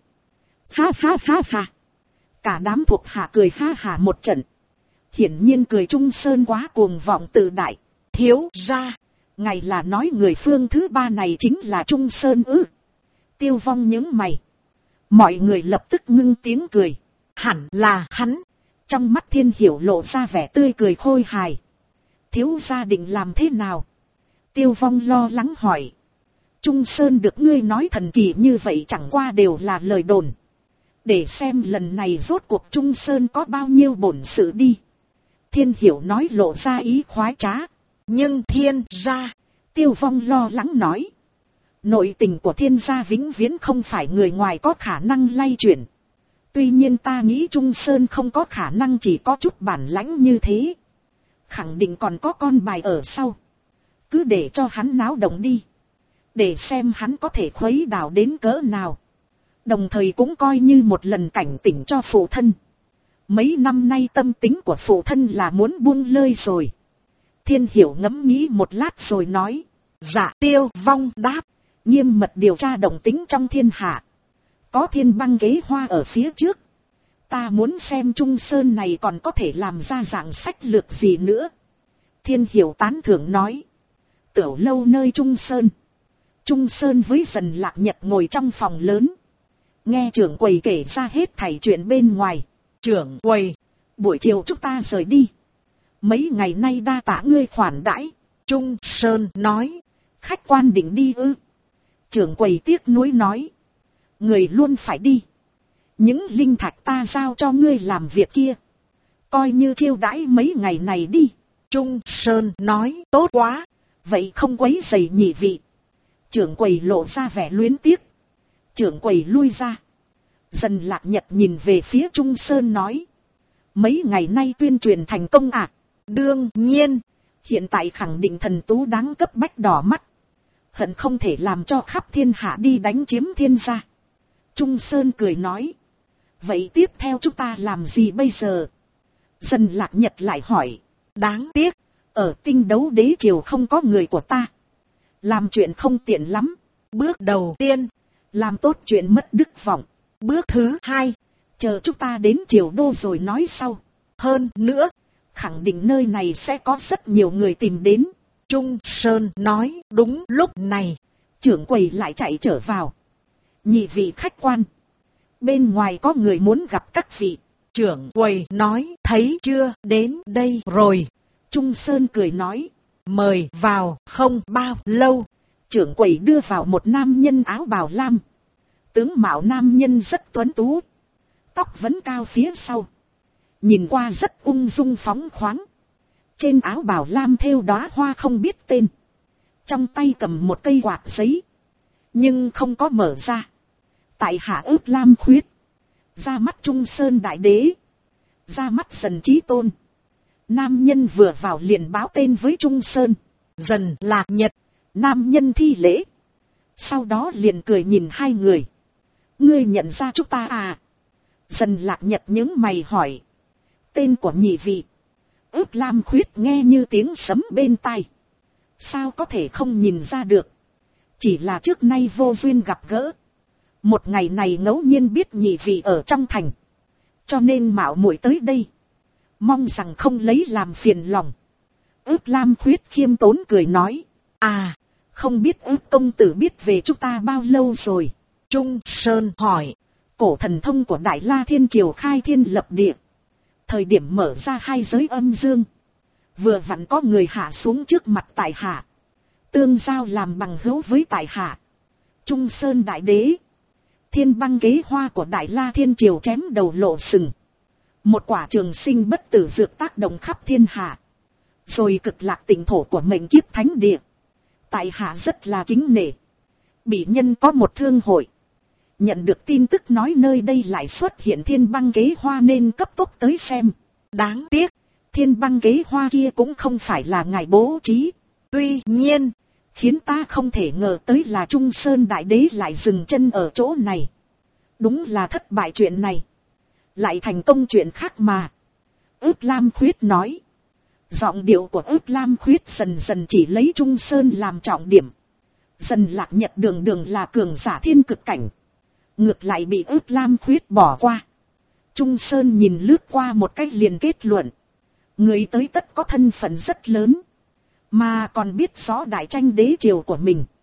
Ha ha ha ha. Cả đám thuộc hạ cười ha ha một trận. Hiển nhiên cười Trung Sơn quá cuồng vọng tự đại. Thiếu gia, ngài là nói người phương thứ ba này chính là Trung Sơn ư? Tiêu Vong nhướng mày. Mọi người lập tức ngưng tiếng cười. Hẳn là hắn. Trong mắt Thiên Hiểu lộ ra vẻ tươi cười khôi hài. Thiếu gia định làm thế nào? Tiêu Vong lo lắng hỏi. Trung Sơn được ngươi nói thần kỳ như vậy chẳng qua đều là lời đồn. Để xem lần này rốt cuộc Trung Sơn có bao nhiêu bổn sự đi. Thiên Hiểu nói lộ ra ý khoái trá. Nhưng Thiên gia, Tiêu Vong lo lắng nói. Nội tình của Thiên gia vĩnh viễn không phải người ngoài có khả năng lay chuyển. Tuy nhiên ta nghĩ Trung Sơn không có khả năng chỉ có chút bản lãnh như thế. Khẳng định còn có con bài ở sau. Cứ để cho hắn náo động đi. Để xem hắn có thể khuấy đảo đến cỡ nào. Đồng thời cũng coi như một lần cảnh tỉnh cho phụ thân. Mấy năm nay tâm tính của phụ thân là muốn buông lơi rồi. Thiên Hiểu ngẫm nghĩ một lát rồi nói. Dạ. Tiêu Vong đáp. Nghiêm mật điều tra động tính trong thiên hạ. Có Thiên Băng Kế Hoa ở phía trước. Ta muốn xem Trung Sơn này còn có thể làm ra dạng sách lược gì nữa. Thiên Hiểu tán thưởng nói. Tiểu lâu nơi Trung Sơn. Trung Sơn với Dần Lạc Nhật ngồi trong phòng lớn. Nghe trưởng quầy kể ra hết thảy chuyện bên ngoài. Trưởng quầy, buổi chiều chúng ta rời đi. Mấy ngày nay đa tạ ngươi khoản đãi. Trung Sơn nói. Khách quan định đi ư? Trưởng quầy tiếc nuối nói. Người luôn phải đi. Những linh thạch ta giao cho ngươi làm việc kia. Coi như chiêu đãi mấy ngày này đi. Trung Sơn nói. Tốt quá. Vậy không quấy rầy nhị vị. Trưởng quầy lộ ra vẻ luyến tiếc. Trưởng quầy lui ra. Dần Lạc Nhật nhìn về phía Trung Sơn nói. Mấy ngày nay tuyên truyền thành công à? Đương nhiên. Hiện tại khẳng định thần tú đáng cấp bách đỏ mắt. Hận không thể làm cho khắp thiên hạ đi đánh chiếm Thiên gia. Trung Sơn cười nói. Vậy tiếp theo chúng ta làm gì bây giờ? Dần Lạc Nhật lại hỏi. Đáng tiếc. Ở Tinh Đấu Đế triều không có người của ta. Làm chuyện không tiện lắm. Bước đầu tiên. Làm tốt chuyện mất đức vọng. Bước thứ hai. Chờ chúng ta đến triều đô rồi nói sau. Hơn nữa. Khẳng định nơi này sẽ có rất nhiều người tìm đến. Trung Sơn nói. Đúng lúc này. Trưởng quầy lại chạy trở vào. Nhị vị khách quan. Bên ngoài có người muốn gặp các vị. Trưởng quầy nói. Thấy chưa, đến đây rồi. Trung Sơn cười nói. Mời vào. Không bao lâu. Trưởng quầy đưa vào một nam nhân áo bào lam. Tướng mạo nam nhân rất tuấn tú. Tóc vẫn cao phía sau. Nhìn qua rất ung dung phóng khoáng. Trên áo bào lam thêu đóa hoa không biết tên. Trong tay cầm một cây quạt giấy. Nhưng không có mở ra. Tại hạ ước lam khuyết. Ra mắt Trung Sơn đại đế. Ra mắt Dần Chí Tôn. Nam nhân vừa vào liền báo tên với Trung Sơn. Dần Lạc Nhật. Nam nhân thi lễ. Sau đó liền cười nhìn hai người. Ngươi nhận ra chúng ta à? Dần Lạc Nhật nhướng mày hỏi. Tên của nhị vị. Ước lam khuyết nghe như tiếng sấm bên tai. Sao có thể không nhìn ra được? Chỉ là trước nay vô duyên gặp gỡ. Một ngày này ngẫu nhiên biết nhị vị ở trong thành. Cho nên mạo muội tới đây. Mong rằng không lấy làm phiền lòng. Ước lam khuyết khiêm tốn cười nói. À, không biết ước công tử biết về chúng ta bao lâu rồi? Trung Sơn hỏi. Cổ thần thông của Đại La Thiên Triều khai thiên lập địa. Thời điểm mở ra hai giới âm dương. Vừa vặn có người hạ xuống trước mặt tại hạ. Tương giao làm bằng hữu với tại hạ. Trung Sơn đại đế. Thiên Băng Kế Hoa của Đại La Thiên Triều chém đầu lộ sừng. Một quả trường sinh bất tử dược tác động khắp thiên hạ. Rồi cực lạc tỉnh thổ của mệnh kiếp thánh địa. Tại hạ rất là kính nể. Bỉ nhân có một thương hội. Nhận được tin tức nói nơi đây lại xuất hiện thiên băng ghế hoa nên cấp tốc tới xem. Đáng tiếc, thiên băng ghế hoa kia cũng không phải là ngài bố trí. Tuy nhiên, khiến ta không thể ngờ tới là Trung Sơn Đại Đế lại dừng chân ở chỗ này. Đúng là thất bại chuyện này. Lại thành công chuyện khác mà. Ước Lam Khuyết nói. Giọng điệu của Ước Lam Khuyết dần dần chỉ lấy Trung Sơn làm trọng điểm. Dần Lạc Nhật đường đường là cường giả thiên cực cảnh. Ngược lại bị Ước Lam Khuyết bỏ qua. Trung Sơn nhìn lướt qua một cách liền kết luận. Người tới tất có thân phận rất lớn. Mà còn biết rõ đại tranh đế triều của mình.